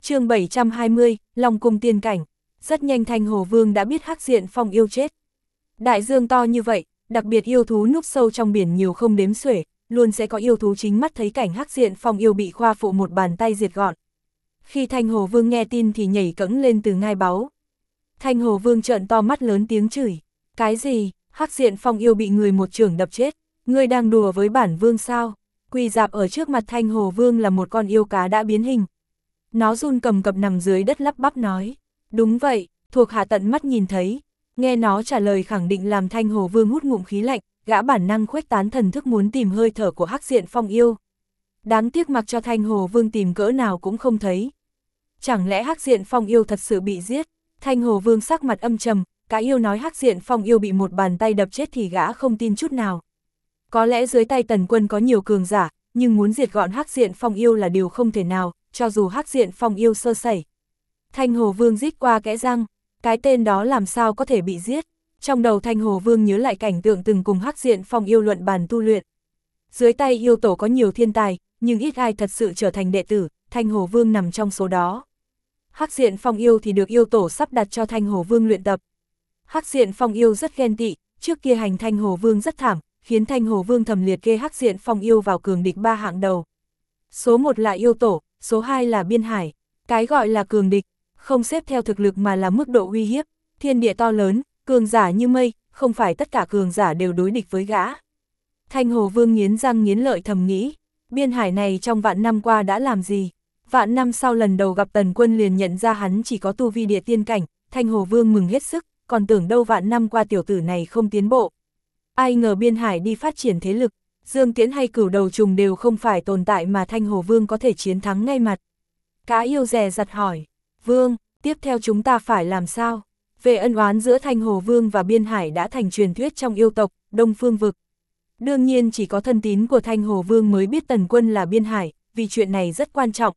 Chương 720, Long cung tiên cảnh. Rất nhanh Thanh Hồ Vương đã biết Hắc Diện Phong yêu chết. Đại dương to như vậy, đặc biệt yêu thú núp sâu trong biển nhiều không đếm xuể, luôn sẽ có yêu thú chính mắt thấy cảnh Hắc Diện Phong yêu bị Khoa Phụ một bàn tay diệt gọn. Khi Thanh Hồ Vương nghe tin thì nhảy cẫng lên từ ngai báu. Thanh Hồ Vương trợn to mắt lớn tiếng chửi. Cái gì? Hắc Diện Phong yêu bị người một chưởng đập chết? Ngươi đang đùa với bản vương sao? Quỳ rạp ở trước mặt Thanh Hồ Vương là một con yêu cá đã biến hình. Nó run cầm cập nằm dưới đất lắp bắp nói. Đúng vậy, thuộc hạ tận mắt nhìn thấy. Nghe nó trả lời khẳng định làm Thanh Hồ Vương hút ngụm khí lạnh, gã bản năng khuếch tán thần thức muốn tìm hơi thở của Hắc Diện Phong yêu. Đáng tiếc mặc cho Thanh Hồ Vương tìm cỡ nào cũng không thấy. Chẳng lẽ Hắc Diện Phong yêu thật sự bị giết? Thanh Hồ Vương sắc mặt âm trầm, cá yêu nói Hắc Diện Phong yêu bị một bàn tay đập chết thì gã không tin chút nào. Có lẽ dưới tay Tần Quân có nhiều cường giả, nhưng muốn diệt gọn Hắc Diện Phong yêu là điều không thể nào, cho dù Hắc Diện Phong yêu sơ sẩy. Thanh Hồ Vương rít qua kẽ răng, cái tên đó làm sao có thể bị giết? Trong đầu Thanh Hồ Vương nhớ lại cảnh tượng từng cùng Hắc Diện Phong yêu luận bàn tu luyện. Dưới tay yêu tổ có nhiều thiên tài, nhưng ít ai thật sự trở thành đệ tử, Thanh Hồ Vương nằm trong số đó. Hắc Diện Phong yêu thì được yêu tổ sắp đặt cho Thanh Hồ Vương luyện tập. Hắc Diện Phong yêu rất ghen tị, trước kia hành Thanh Hồ Vương rất thảm, khiến Thanh Hồ Vương thầm liệt kê Hắc Diện Phong yêu vào cường địch 3 hạng đầu. Số 1 là yêu tổ, số 2 là Biên Hải. Cái gọi là cường địch, không xếp theo thực lực mà là mức độ uy hiếp. Thiên địa to lớn, cường giả như mây, không phải tất cả cường giả đều đối địch với gã. Thanh Hồ Vương nghiến răng nghiến lợi thầm nghĩ, Biên Hải này trong vạn năm qua đã làm gì? Vạn năm sau lần đầu gặp Tần Quân liền nhận ra hắn chỉ có tu vi địa tiên cảnh, Thanh Hồ Vương mừng hết sức, còn tưởng đâu vạn năm qua tiểu tử này không tiến bộ. Ai ngờ Biên Hải đi phát triển thế lực, Dương Tiễn hay Cửu Đầu Trùng đều không phải tồn tại mà Thanh Hồ Vương có thể chiến thắng ngay mặt. Cá yêu dè dặt hỏi, Vương, tiếp theo chúng ta phải làm sao? Về ân oán giữa Thanh Hồ Vương và Biên Hải đã thành truyền thuyết trong yêu tộc, Đông Phương Vực. Đương nhiên chỉ có thân tín của Thanh Hồ Vương mới biết Tần Quân là Biên Hải, vì chuyện này rất quan trọng.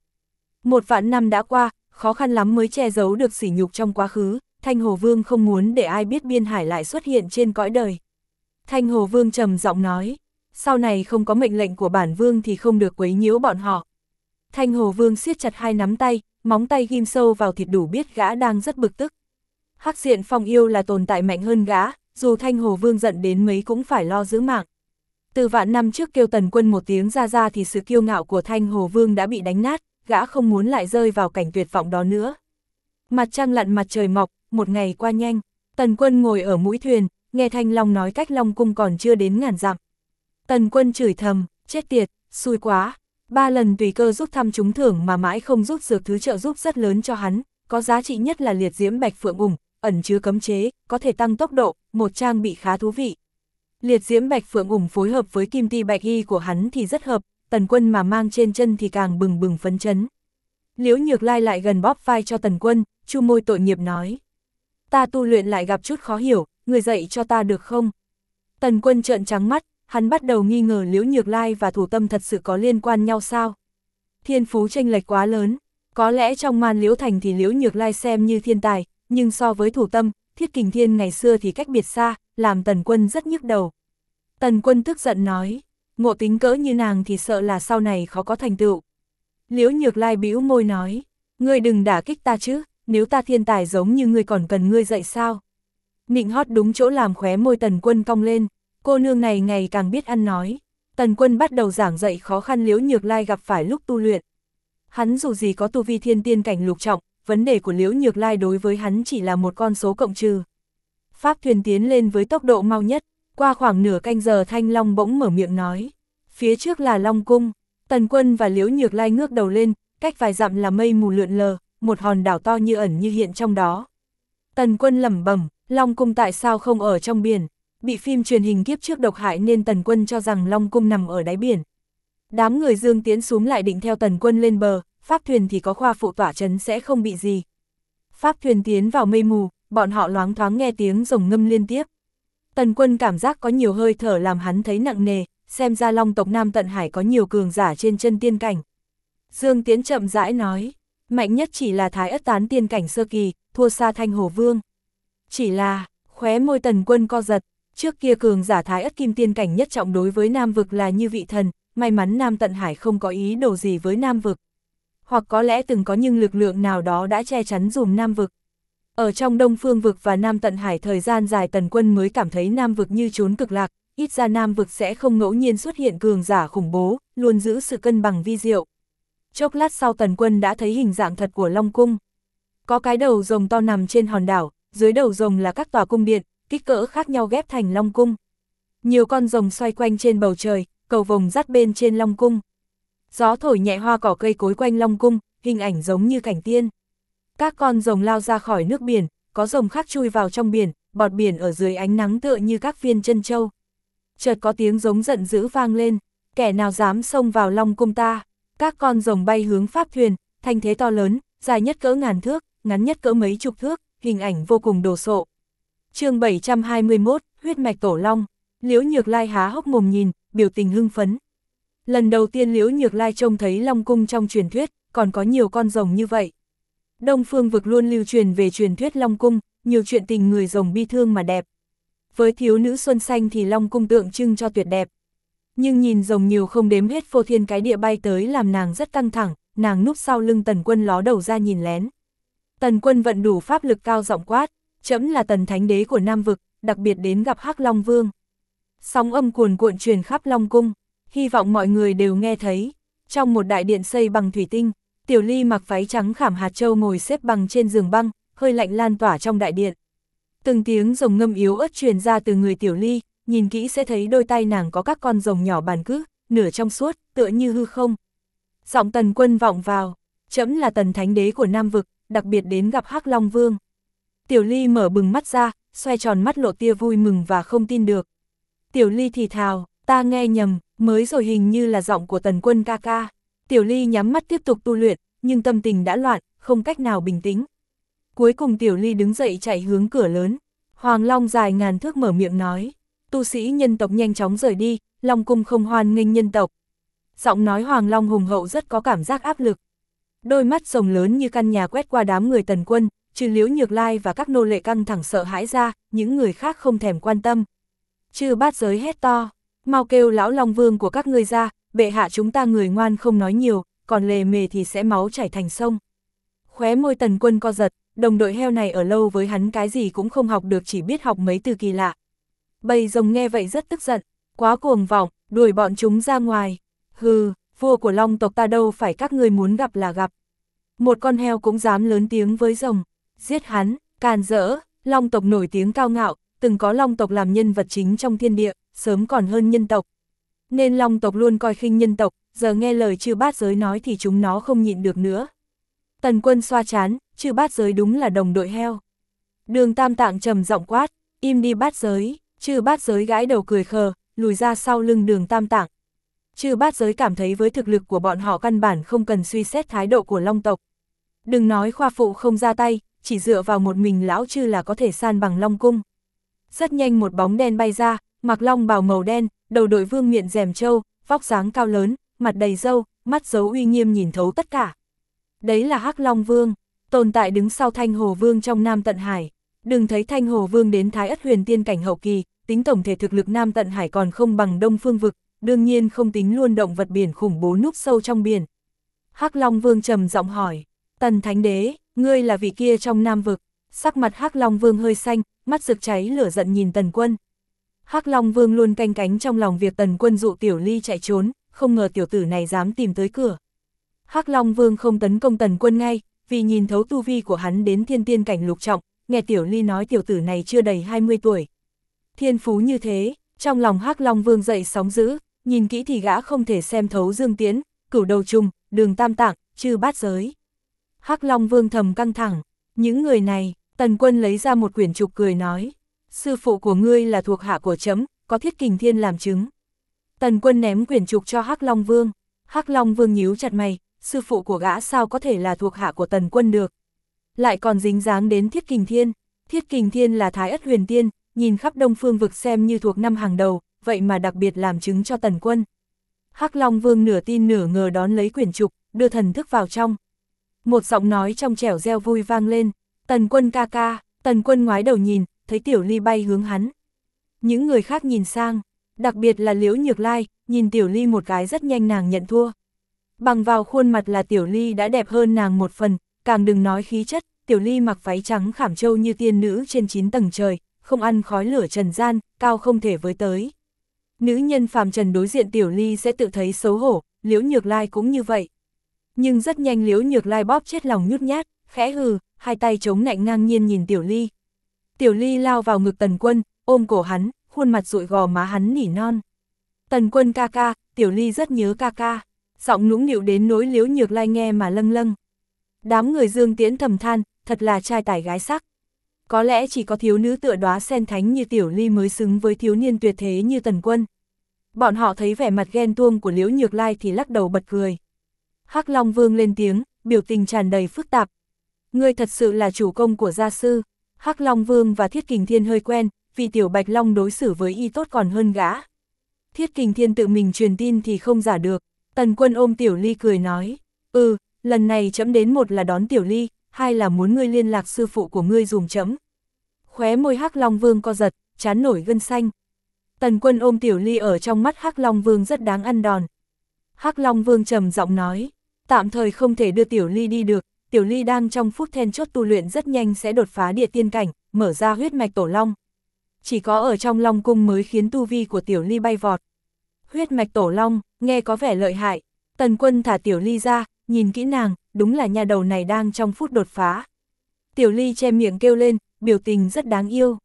1 vạn năm đã qua, khó khăn lắm mới che giấu được sỉ nhục trong quá khứ, Thanh Hồ Vương không muốn để ai biết Biên Hải lại xuất hiện trên cõi đời. Thanh Hồ Vương trầm giọng nói, sau này không có mệnh lệnh của bản vương thì không được quấy nhiễu bọn họ. Thanh Hồ Vương siết chặt hai nắm tay, móng tay ghim sâu vào thịt đủ biết gã đang rất bực tức. Hắc Diện Phong yêu là tồn tại mạnh hơn gã, dù Thanh Hồ Vương giận đến mấy cũng phải lo giữ mạng. Từ vạn năm trước kêu Tần Quân một tiếng ra thì sự kiêu ngạo của Thanh Hồ Vương đã bị đánh nát, gã không muốn lại rơi vào cảnh tuyệt vọng đó nữa. Mặt trăng lặn mặt trời mọc, một ngày qua nhanh, Tần Quân ngồi ở mũi thuyền, nghe Thanh Long nói cách Long cung còn chưa đến ngàn dặm. Tần Quân chửi thầm, chết tiệt, xui quá, 3 lần tùy cơ rút thăm trúng thưởng mà mãi không rút dược thứ trợ giúp rất lớn cho hắn, có giá trị nhất là liệt diễm bạch phượng ủng, ẩn chứa cấm chế, có thể tăng tốc độ, một trang bị khá thú vị. Liệt diễm bạch phượng ủng phối hợp với kim ti bạch y của hắn thì rất hợp, Tần Quân mà mang trên chân thì càng bừng bừng phấn chấn. Liễu Nhược Lai lại gần bóp vai cho Tần Quân, chu môi tội nghiệp nói. Ta tu luyện lại gặp chút khó hiểu, người dạy cho ta được không? Tần Quân trợn trắng mắt, hắn bắt đầu nghi ngờ Liễu Nhược Lai và Thủ Tâm thật sự có liên quan nhau sao? Thiên phú chênh lệch quá lớn, có lẽ trong Man Liễu Thành thì Liễu Nhược Lai xem như thiên tài, nhưng so với Thủ Tâm, Thiết Kình Thiên ngày xưa thì cách biệt xa, làm Tần Quân rất nhức đầu. Tần Quân tức giận nói, ngộ tính cỡ như nàng thì sợ là sau này khó có thành tựu. Liễu Nhược Lai bĩu môi nói, ngươi đừng đả kích ta chứ, nếu ta thiên tài giống như ngươi còn cần ngươi dạy sao? Nịnh hót đúng chỗ làm khóe môi Tần Quân cong lên, cô nương này ngày càng biết ăn nói. Tần Quân bắt đầu giảng dạy khó khăn Liễu Nhược Lai gặp phải lúc tu luyện. Hắn dù gì có tu vi thiên tiên cảnh lục trọng, vấn đề của Liễu Nhược Lai đối với hắn chỉ là một con số cộng trừ. Pháp thuyền tiến lên với tốc độ mau nhất, qua khoảng nửa canh giờ Thanh Long bỗng mở miệng nói. Phía trước là Long cung, Tần Quân và Liễu Nhược Lai ngước đầu lên, cách vài dặm là mây mù lượn lờ, một hòn đảo to như ẩn như hiện trong đó. Tần Quân lẩm bẩm, Long cung tại sao không ở trong biển? Bị phim truyền hình kiếp trước độc hại nên Tần Quân cho rằng Long cung nằm ở đáy biển. Đám người Dương Tiễn xuống lại định theo Tần Quân lên bờ, pháp thuyền thì có Khoa Phụ tỏa trấn sẽ không bị gì. Pháp thuyền tiến vào mây mù, bọn họ loáng thoáng nghe tiếng rồng ngâm liên tiếp. Tần Quân cảm giác có nhiều hơi thở làm hắn thấy nặng nề, xem ra Long tộc Nam Tận Hải có nhiều cường giả trên chân tiên cảnh. Dương Tiễn chậm rãi nói, mạnh nhất chỉ là Thái Ất Tán tiên cảnh sơ kỳ, thua xa Thanh Hồ Vương. Chỉ là, khóe môi Tần Quân co giật, trước kia cường giả Thái Ất Kim tiên cảnh nhất trọng đối với Nam vực là như vị thần, may mắn Nam Tận Hải không có ý đồ gì với Nam vực. hoặc có lẽ từng có nhưng lực lượng nào đó đã che chắn dùm Nam vực. Ở trong Đông Phương vực và Nam Tận Hải thời gian dài Tần Quân mới cảm thấy Nam vực như trốn cực lạc, ít ra Nam vực sẽ không ngẫu nhiên xuất hiện cường giả khủng bố, luôn giữ sự cân bằng vi diệu. Chốc lát sau Tần Quân đã thấy hình dạng thật của Long Cung. Có cái đầu rồng to nằm trên hòn đảo, dưới đầu rồng là các tòa cung điện, kích cỡ khác nhau ghép thành Long Cung. Nhiều con rồng xoay quanh trên bầu trời, cầu vồng dắt bên trên Long Cung. Gió thổi nhẹ hoa cỏ cây cối quanh Long Cung, hình ảnh giống như cảnh tiên. Các con rồng lao ra khỏi nước biển, có rồng khác chui vào trong biển, bọt biển ở dưới ánh nắng tựa như các viên chân châu. Chợt có tiếng giống giận dữ vang lên, kẻ nào dám xông vào Long Cung ta. Các con rồng bay hướng pháp thuyền, thanh thế to lớn, dài nhất cỡ ngàn thước, ngắn nhất cỡ mấy chục thước, hình ảnh vô cùng đồ sộ. Chương 721, huyết mạch tổ long. Liễu Nhược Lai há hốc mồm nhìn, biểu tình hưng phấn. Lần đầu tiên Liễu Nhược Lai trông thấy Long Cung trong truyền thuyết, còn có nhiều con rồng như vậy. Đông Phương vực luôn lưu truyền về truyền thuyết Long Cung, nhiều chuyện tình người rồng bi thương mà đẹp. Với thiếu nữ xuân xanh thì Long Cung tượng trưng cho tuyệt đẹp. Nhưng nhìn rồng nhiều không đếm hết phô thiên cái địa bay tới làm nàng rất căng thẳng, nàng núp sau lưng Tần Quân ló đầu ra nhìn lén. Tần Quân vận đủ pháp lực cao giọng quát, trẫm là Tần Thánh Đế của Nam vực, đặc biệt đến gặp Hắc Long Vương. Sóng âm cuồn cuộn truyền khắp Long Cung, hy vọng mọi người đều nghe thấy. Trong một đại điện xây bằng thủy tinh, Tiểu Ly mặc váy trắng khảm hạt châu ngồi xếp bằng trên giường băng, hơi lạnh lan tỏa trong đại điện. Từng tiếng rồng ngâm yếu ớt truyền ra từ người Tiểu Ly, nhìn kỹ sẽ thấy đôi tay nàng có các con rồng nhỏ bàn cứ, nửa trong suốt, tựa như hư không. Giọng Tần Quân vọng vào, trẫm là Tần Thánh Đế của Nam vực, đặc biệt đến gặp Hắc Long Vương. Tiểu Ly mở bừng mắt ra, xoay tròn mắt lộ tia vui mừng và không tin được. Tiểu Ly thì thào, ta nghe nhầm, mới rồi hình như là giọng của Tần Quân ca ca. Tiểu Ly nhắm mắt tiếp tục tu luyện, nhưng tâm tình đã loạn, không cách nào bình tĩnh. Cuối cùng Tiểu Ly đứng dậy chạy hướng cửa lớn. Hoàng Long dài ngàn thước mở miệng nói, tu sĩ nhân tộc nhanh chóng rời đi, Long Cung không hoan nghênh nhân tộc. Giọng nói Hoàng Long hùng hậu rất có cảm giác áp lực. Đôi mắt rồng lớn như căn nhà quét qua đám người Tần Quân, trừ Liễu Nhược Lai và các nô lệ căng thẳng sợ hãi ra, những người khác không thèm quan tâm. Chư Bát Giới hét to, mau kêu lão Long Vương của các ngươi ra, bệ hạ chúng ta người ngoan không nói nhiều, còn lề mề thì sẽ máu chảy thành sông. Khóe môi Tần Quân co giật, đồng đội heo này ở lâu với hắn cái gì cũng không học được, chỉ biết học mấy từ kỳ lạ. Bầy rồng nghe vậy rất tức giận, quá cuồng vọng, đuổi bọn chúng ra ngoài. Hừ, vua của Long tộc ta đâu phải các ngươi muốn gặp là gặp. Một con heo cũng dám lớn tiếng với rồng, giết hắn, càn rỡ. Long tộc nổi tiếng cao ngạo, từng có Long tộc làm nhân vật chính trong thiên địa, sớm còn hơn nhân tộc. Nên Long tộc luôn coi khinh nhân tộc, giờ nghe lời Chư Bát Giới nói thì chúng nó không nhịn được nữa. Tần Quân xoa trán, Chư Bát Giới đúng là đồng đội heo. Đường Tam Tạng trầm giọng quát, im đi Bát Giới. Chư Bát Giới gãi đầu cười khờ, lùi ra sau lưng Đường Tam Tạng. Chư Bát Giới cảm thấy với thực lực của bọn họ căn bản không cần suy xét thái độ của Long tộc. Đừng nói khoa phụ không ra tay, chỉ dựa vào một mình lão Chư là có thể san bằng Long Cung. Rất nhanh một bóng đen bay ra, mặc long bào màu đen, đầu đội vương miện rèm trâu, vóc dáng cao lớn, mặt đầy râu, mắt giấu uy nghiêm nhìn thấu tất cả. Đấy là Hắc Long Vương, tồn tại đứng sau Thanh Hồ Vương trong Nam Tận Hải. Đừng thấy Thanh Hồ Vương đến Thái Ất Huyền Tiên cảnh hậu kỳ, tính tổng thể thực lực Nam Tận Hải còn không bằng Đông Phương vực, đương nhiên không tính luôn động vật biển khủng bố núp sâu trong biển. Hắc Long Vương trầm giọng hỏi, Tần Thánh Đế, ngươi là vị kia trong Nam vực? Sắc mặt Hắc Long Vương hơi xanh, mắt rực cháy lửa giận nhìn Tần Quân. Hắc Long Vương luôn canh cánh trong lòng việc Tần Quân dụ Tiểu Ly chạy trốn, không ngờ tiểu tử này dám tìm tới cửa. Hắc Long Vương không tấn công Tần Quân ngay, vì nhìn thấu tu vi của hắn đến thiên tiên cảnh lục trọng, nghe Tiểu Ly nói tiểu tử này chưa đầy 20 tuổi. Thiên phú như thế, trong lòng Hắc Long Vương dậy sóng dữ, nhìn kỹ thì gã không thể xem thấu Dương Tiễn, Cửu Đầu Trùng, Đường Tam Tạng, Chư Bát Giới. Hắc Long Vương thầm căng thẳng, những người này. Tần Quân lấy ra một quyển trục cười nói, sư phụ của ngươi là thuộc hạ của trẫm, có Thiết Kình Thiên làm chứng. Tần Quân ném quyển trục cho Hắc Long Vương. Hắc Long Vương nhíu chặt mày, sư phụ của gã sao có thể là thuộc hạ của Tần Quân được. Lại còn dính dáng đến Thiết Kình Thiên. Thiết Kình Thiên là Thái Ất Huyền Tiên, nhìn khắp Đông Phương vực xem như thuộc năm hàng đầu, vậy mà đặc biệt làm chứng cho Tần Quân. Hắc Long Vương nửa tin nửa ngờ đón lấy quyển trục, đưa thần thức vào trong. Một giọng nói trong trẻo reo vui vang lên, Tần Quân ca ca. Tần Quân ngoái đầu nhìn, thấy Tiểu Ly bay hướng hắn. Những người khác nhìn sang, đặc biệt là Liễu Nhược Lai, nhìn Tiểu Ly một cái rất nhanh nàng nhận thua. Bằng vào khuôn mặt là Tiểu Ly đã đẹp hơn nàng một phần, càng đừng nói khí chất, Tiểu Ly mặc váy trắng khảm châu như tiên nữ trên 9 tầng trời, không ăn khói lửa trần gian, cao không thể với tới. Nữ nhân phàm trần đối diện Tiểu Ly sẽ tự thấy xấu hổ, Liễu Nhược Lai cũng như vậy. Nhưng rất nhanh Liễu Nhược Lai bóp chết lòng nhút nhát, khẽ hừ, hai tay chống nạnh ngang nhiên nhìn Tiểu Ly. Tiểu Ly lao vào ngực Tần Quân, ôm cổ hắn, khuôn mặt dụi gò má hắn nỉ non. Tần Quân ca ca, Tiểu Ly rất nhớ ca ca. Giọng nũng nịu đến nỗi Liễu Nhược Lai nghe mà lâng lâng. Đám người Dương Tiễn thầm than, thật là trai tài gái sắc. Có lẽ chỉ có thiếu nữ tựa đóa sen thánh như Tiểu Ly mới xứng với thiếu niên tuyệt thế như Tần Quân. Bọn họ thấy vẻ mặt ghen tuông của Liễu Nhược Lai thì lắc đầu bật cười. Hắc Long Vương lên tiếng, biểu tình tràn đầy phức tạp. Ngươi thật sự là chủ công của gia sư. Hắc Long Vương và Thiết Kình Thiên hơi quen, vì Tiểu Bạch Long đối xử với y tốt còn hơn gã. Thiết Kình Thiên tự mình truyền tin thì không giả được. Tần Quân ôm Tiểu Ly cười nói, lần này trẫm đến một là đón Tiểu Ly, hai là muốn ngươi liên lạc sư phụ của ngươi dùm trẫm. Khóe môi Hắc Long Vương co giật, trán nổi gân xanh. Tần Quân ôm Tiểu Ly ở trong mắt Hắc Long Vương rất đáng ăn đòn. Hắc Long Vương trầm giọng nói, tạm thời không thể đưa Tiểu Ly đi được, Tiểu Ly đang trong phút then chốt tu luyện rất nhanh sẽ đột phá địa tiên cảnh, mở ra huyết mạch tổ long. Chỉ có ở trong Long Cung mới khiến tu vi của Tiểu Ly bay vọt. Huyết mạch tổ long, nghe có vẻ lợi hại. Tần Quân thả Tiểu Ly ra, nhìn kỹ nàng, đúng là nha đầu này đang trong phút đột phá. Tiểu Ly che miệng kêu lên, biểu tình rất đáng yêu.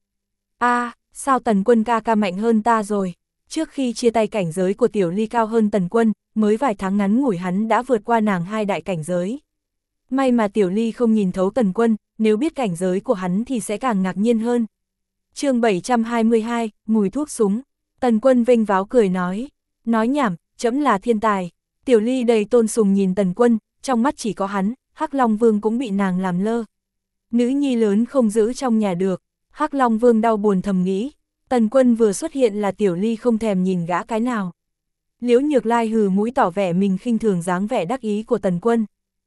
Sao Tần Quân ca ca mạnh hơn ta rồi? Trước khi chia tay cảnh giới của Tiểu Ly cao hơn Tần Quân, mới vài tháng ngắn ngủi hắn đã vượt qua nàng 2 đại cảnh giới. May mà Tiểu Ly không nhìn thấu Tần Quân, nếu biết cảnh giới của hắn thì sẽ càng ngạc nhiên hơn. Chương 722, mùi thuốc súng. Tần Quân vênh váo cười nói nhảm, trẫm là thiên tài. Tiểu Ly đầy tôn sùng nhìn Tần Quân, trong mắt chỉ có hắn, Hắc Long Vương cũng bị nàng làm lơ. Nữ nhi lớn không giữ trong nhà được, Hắc Long Vương đau buồn thầm nghĩ. Tần Quân vừa xuất hiện là Tiểu Ly không thèm nhìn gã cái nào. Liễu Nhược Lai hừ mũi tỏ vẻ mình khinh thường dáng vẻ đắc ý của Tần Quân.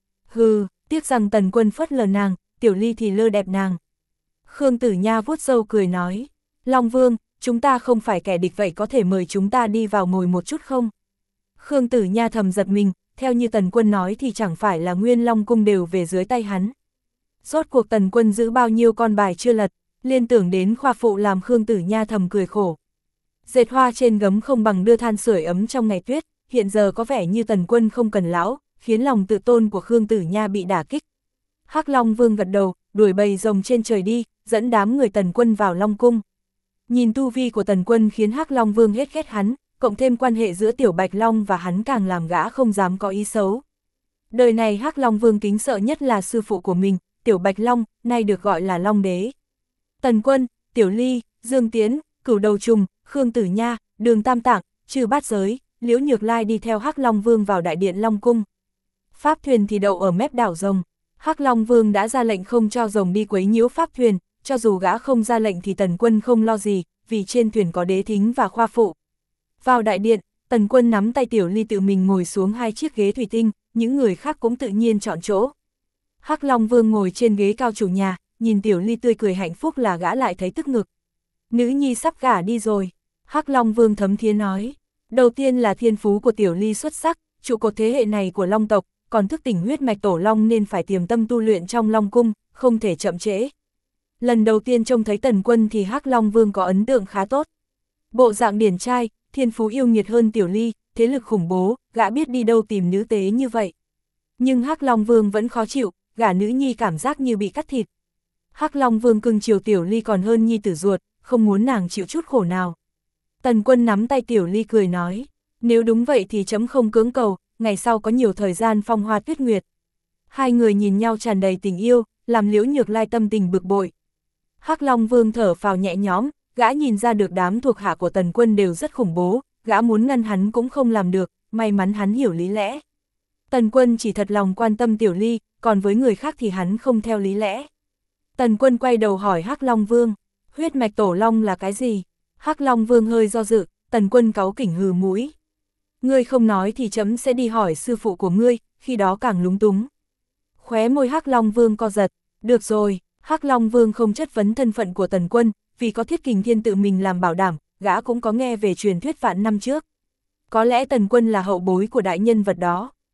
Hừ, tiếc rằng Tần Quân phớt lờ nàng, Tiểu Ly thì lơ đẹp nàng. Khương Tử Nha vuốt râu cười nói, Long Vương, chúng ta không phải kẻ địch vậy có thể mời chúng ta đi vào ngồi một chút không? Khương Tử Nha thầm giật mình, theo như Tần Quân nói thì chẳng phải là nguyên Long Cung đều về dưới tay hắn. Rốt cuộc Tần Quân giữ bao nhiêu con bài chưa lật, liên tưởng đến khoa phụ làm Khương Tử Nha thầm cười khổ. Dệt hoa trên gấm không bằng đưa than sưởi ấm trong ngày tuyết, hiện giờ có vẻ như Tần Quân không cần lão, khiến lòng tự tôn của Khương Tử Nha bị đả kích. Hắc Long Vương gật đầu, đuổi bầy rồng trên trời đi, dẫn đám người Tần Quân vào Long Cung. Nhìn tu vi của Tần Quân khiến Hắc Long Vương hết ghét hắn, cộng thêm quan hệ giữa Tiểu Bạch Long và hắn càng làm gã không dám có ý xấu. Đời này Hắc Long Vương kính sợ nhất là sư phụ của mình, Tiểu Bạch Long, nay được gọi là Long Đế. Tần Quân, Tiểu Ly, Dương Tiễn, Cửu Đầu Trùng, Khương Tử Nha, Đường Tam Tạng, Trừ Bát Giới, Liễu Nhược Lai đi theo Hắc Long Vương vào đại điện Long Cung. Pháp thuyền thì đậu ở mép đảo rồng. Hắc Long Vương đã ra lệnh không cho rồng đi quấy nhiễu pháp thuyền, cho dù gã không ra lệnh thì Tần Quân không lo gì, vì trên thuyền có Đế Thính và khoa phụ. Vào đại điện, Tần Quân nắm tay Tiểu Ly tự mình ngồi xuống 2 chiếc ghế thủy tinh, những người khác cũng tự nhiên chọn chỗ. Hắc Long Vương ngồi trên ghế cao chủ nhà, nhìn Tiểu Ly tươi cười hạnh phúc là gã lại thấy tức ngực. Nữ nhi sắp gả đi rồi. Hắc Long Vương thấm thía nói. Đầu tiên là thiên phú của Tiểu Ly xuất sắc, trụ cột thế hệ này của Long tộc, còn thức tỉnh huyết mạch tổ Long nên phải tiềm tâm tu luyện trong Long Cung, không thể chậm trễ. Lần đầu tiên trông thấy Tần Quân thì Hắc Long Vương có ấn tượng khá tốt. Bộ dạng điển trai, thiên phú yêu nghiệt hơn Tiểu Ly, thế lực khủng bố, gã biết đi đâu tìm nữ tế như vậy. Nhưng Hắc Long Vương vẫn khó chịu, gả nữ nhi cảm giác như bị cắt thịt. Hắc Long Vương cưng chiều Tiểu Ly còn hơn nhi tử ruột, không muốn nàng chịu chút khổ nào. Tần Quân nắm tay Tiểu Ly cười nói, nếu đúng vậy thì chấm không cưỡng cầu, ngày sau có nhiều thời gian phong hoa tuyết nguyệt. Hai người nhìn nhau tràn đầy tình yêu, làm Liễu Nhược Lai tâm tình bực bội. Hắc Long Vương thở phào nhẹ nhõm, gã nhìn ra được đám thuộc hạ của Tần Quân đều rất khủng bố, gã muốn ngăn hắn cũng không làm được, may mắn hắn hiểu lý lẽ. Tần Quân chỉ thật lòng quan tâm Tiểu Ly, còn với người khác thì hắn không theo lý lẽ. Tần Quân quay đầu hỏi Hắc Long Vương, huyết mạch tổ Long là cái gì? Hắc Long Vương hơi do dự, Tần Quân cáu kỉnh hừ mũi. Ngươi không nói thì chấm sẽ đi hỏi sư phụ của ngươi, khi đó càng lúng túng. Khóe môi Hắc Long Vương co giật, được rồi, Hắc Long Vương không chất vấn thân phận của Tần Quân, vì có Thiết Kình Thiên tự mình làm bảo đảm, gã cũng có nghe về truyền thuyết vạn năm trước. Có lẽ Tần Quân là hậu bối của đại nhân vật đó.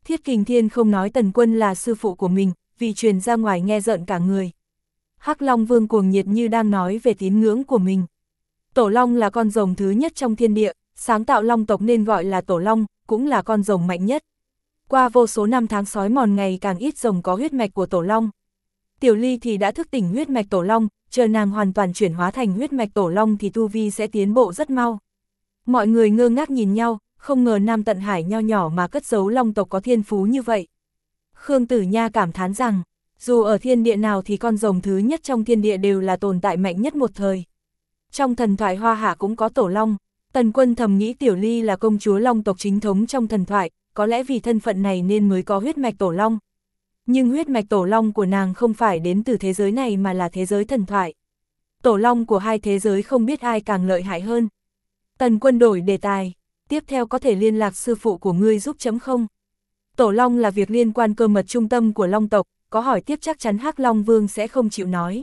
Thiết Kình Thiên không nói Tần Quân là sư phụ của mình, vì truyền ra ngoài nghe rợn cả người. Hắc Long Vương cuồng nhiệt như đang nói về tín ngưỡng của mình. Tổ Long là con rồng thứ nhất trong thiên địa, sáng tạo Long tộc nên gọi là Tổ Long, cũng là con rồng mạnh nhất. Qua vô số năm tháng sói mòn ngày càng ít rồng có huyết mạch của Tổ Long. Tiểu Ly thì đã thức tỉnh huyết mạch Tổ Long, chờ nàng hoàn toàn chuyển hóa thành huyết mạch Tổ Long thì tu vi sẽ tiến bộ rất mau. Mọi người ngơ ngác nhìn nhau, không ngờ Nam Tận Hải nho nhỏ mà cất giấu Long tộc có thiên phú như vậy. Khương Tử Nha cảm thán rằng, dù ở thiên địa nào thì con rồng thứ nhất trong thiên địa đều là tồn tại mạnh nhất một thời. Trong thần thoại Hoa Hạ cũng có Tổ Long, Tần Quân thầm nghĩ Tiểu Ly là công chúa Long tộc chính thống trong thần thoại, có lẽ vì thân phận này nên mới có huyết mạch Tổ Long. Nhưng huyết mạch Tổ Long của nàng không phải đến từ thế giới này mà là thế giới thần thoại. Tổ Long của hai thế giới không biết ai càng lợi hại hơn. Tần Quân đổi đề tài, tiếp theo có thể liên lạc sư phụ của ngươi giúp chấm không? Tổ Long là việc liên quan cơ mật trung tâm của Long tộc, có hỏi tiếp chắc chắn Hắc Long Vương sẽ không chịu nói.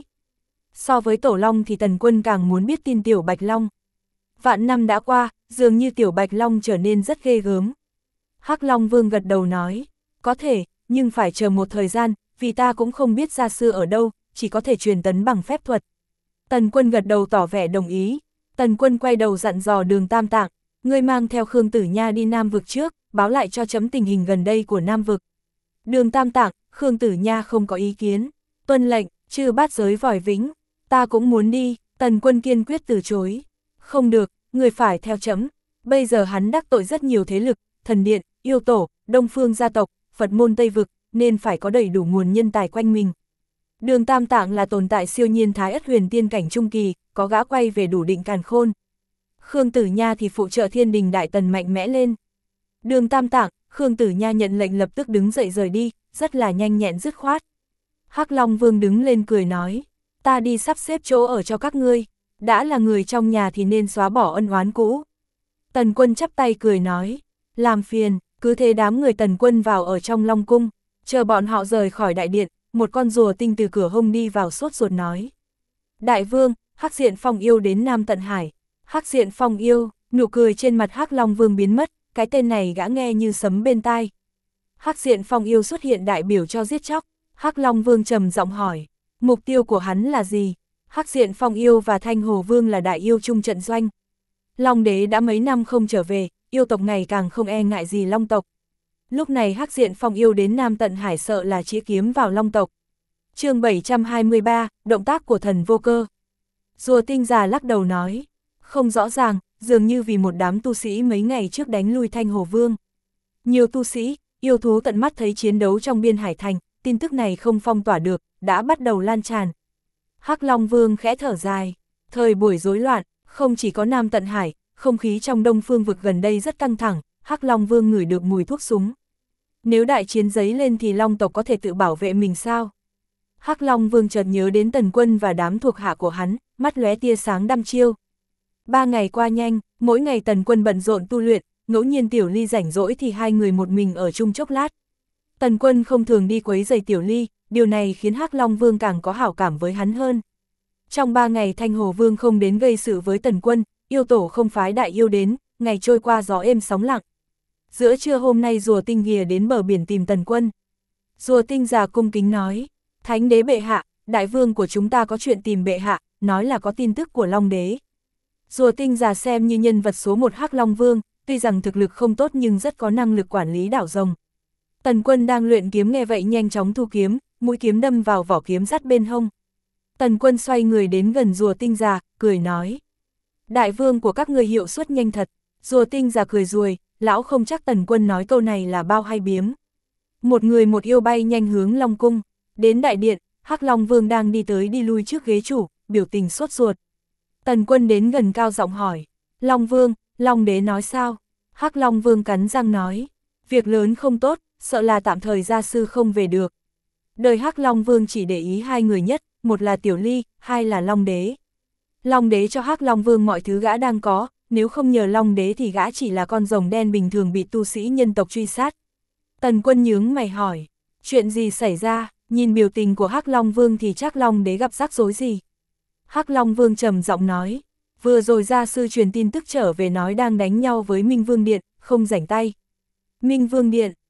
So với Tổ Long thì Tần Quân càng muốn biết tin Tiểu Bạch Long. Vạn năm đã qua, dường như Tiểu Bạch Long trở nên rất ghê gớm. Hắc Long Vương gật đầu nói, có thể, nhưng phải chờ một thời gian, vì ta cũng không biết gia sư ở đâu, chỉ có thể truyền tấn bằng phép thuật. Tần Quân gật đầu tỏ vẻ đồng ý. Tần Quân quay đầu dặn dò Đường Tam Tạng, ngươi mang theo Khương Tử Nha đi Nam vực trước, báo lại cho chấm tình hình gần đây của Nam vực. Đường Tam Tạng, Khương Tử Nha không có ý kiến. Tuân lệnh, Chư Bát Giới Vòi Vĩnh, ta cũng muốn đi. Tần Quân kiên quyết từ chối. Không được, người phải theo chấm. Bây giờ hắn đắc tội rất nhiều thế lực, thần điện, yêu tổ, Đông Phương gia tộc, Phật môn Tây vực, nên phải có đầy đủ nguồn nhân tài quanh mình. Đường Tam Tạng là tồn tại siêu nhiên thái ất huyền tiên cảnh trung kỳ, có gã quay về đủ định càn khôn. Khương Tử Nha thì phụ trợ Thiên Đình Đại Tần mạnh mẽ lên. Đường Tam Tạng, Khương Tử Nha nhận lệnh lập tức đứng dậy rời đi, rất là nhanh nhẹn dứt khoát. Hắc Long Vương đứng lên cười nói, ta đi sắp xếp chỗ ở cho các ngươi, đã là người trong nhà thì nên xóa bỏ ân oán cũ. Tần Quân chắp tay cười nói, làm phiền, cứ thế đám người Tần Quân vào ở trong Long Cung, chờ bọn họ rời khỏi đại điện, một con rùa tinh từ cửa hông đi vào sốt ruột nói. Đại vương, Hắc Diện Phong Yêu đến Nam Tận Hải. Hắc Diện Phong Yêu, nụ cười trên mặt Hắc Long Vương biến mất, cái tên này gã nghe như sấm bên tai. Hắc Diện Phong Yêu xuất hiện đại biểu cho giết chóc. Hắc Long Vương trầm giọng hỏi, mục tiêu của hắn là gì? Hắc Diện Phong Yêu và Thanh Hồ Vương là đại yêu chung trận doanh. Long Đế đã mấy năm không trở về, yêu tộc ngày càng không e ngại gì Long tộc. Lúc này Hắc Diện Phong Yêu đến Nam Tận Hải sợ là chĩa kiếm vào Long tộc. Chương 723, động tác của thần vô cơ. Rùa tinh già lắc đầu nói, không rõ ràng, dường như vì một đám tu sĩ mấy ngày trước đánh lui Thanh Hồ Vương. Nhiều tu sĩ, yêu thú tận mắt thấy chiến đấu trong biên hải thành, tin tức này không phong tỏa được, đã bắt đầu lan tràn. Hắc Long Vương khẽ thở dài, thời buổi rối loạn, không chỉ có Nam Tận Hải, không khí trong Đông Phương vực gần đây rất căng thẳng, Hắc Long Vương ngửi được mùi thuốc súng. Nếu đại chiến giấy lên thì Long tộc có thể tự bảo vệ mình sao? Hắc Long Vương chợt nhớ đến Tần Quân và đám thuộc hạ của hắn, mắt lóe tia sáng đăm chiêu. 3 ngày qua nhanh, mỗi ngày Tần Quân bận rộn tu luyện, ngẫu nhiên Tiểu Ly rảnh rỗi thì hai người một mình ở chung chốc lát. Tần Quân không thường đi quấy rầy Tiểu Ly, điều này khiến Hắc Long Vương càng có hảo cảm với hắn hơn. Trong 3 ngày Thanh Hồ Vương không đến gây sự với Tần Quân, yêu tổ không phái đại yêu đến, ngày trôi qua gió êm sóng lặng. Giữa trưa hôm nay rùa tinh ghìa đến bờ biển tìm Tần Quân. Rùa tinh già cung kính nói, Thánh đế bệ hạ, đại vương của chúng ta có chuyện tìm bệ hạ, nói là có tin tức của Long đế. Rùa tinh già xem như nhân vật số 1 Hắc Long Vương, tuy rằng thực lực không tốt nhưng rất có năng lực quản lý đảo rồng. Tần Quân đang luyện kiếm nghe vậy nhanh chóng thu kiếm, mũi kiếm đâm vào vỏ kiếm dắt bên hông. Tần Quân xoay người đến gần rùa tinh già, cười nói, đại vương của các người hiệu suất nhanh thật. Rùa tinh già cười ruồi, lão không chắc Tần Quân nói câu này là bao hay biếm. Một người một yêu bay nhanh hướng Long Cung, đến đại điện, Hắc Long Vương đang đi tới đi lui trước ghế chủ, biểu tình sốt ruột. Tần Quân đến gần cao giọng hỏi, Long Vương, Long đế nói sao? Hắc Long Vương cắn răng nói, việc lớn không tốt, sợ là tạm thời gia sư không về được. Đời Hắc Long Vương chỉ để ý hai người nhất, một là Tiểu Ly, hai là Long đế. Long đế cho Hắc Long Vương mọi thứ gã đang có, nếu không nhờ Long đế thì gã chỉ là con rồng đen bình thường bị tu sĩ nhân tộc truy sát. Tần Quân nhướng mày hỏi, chuyện gì xảy ra? Nhìn biểu tình của Hắc Long Vương thì chắc Long đế gặp rắc rối gì. Hắc Long Vương trầm giọng nói, vừa rồi gia sư truyền tin tức trở về nói đang đánh nhau với Minh Vương Điện, không rảnh tay. Minh Vương Điện,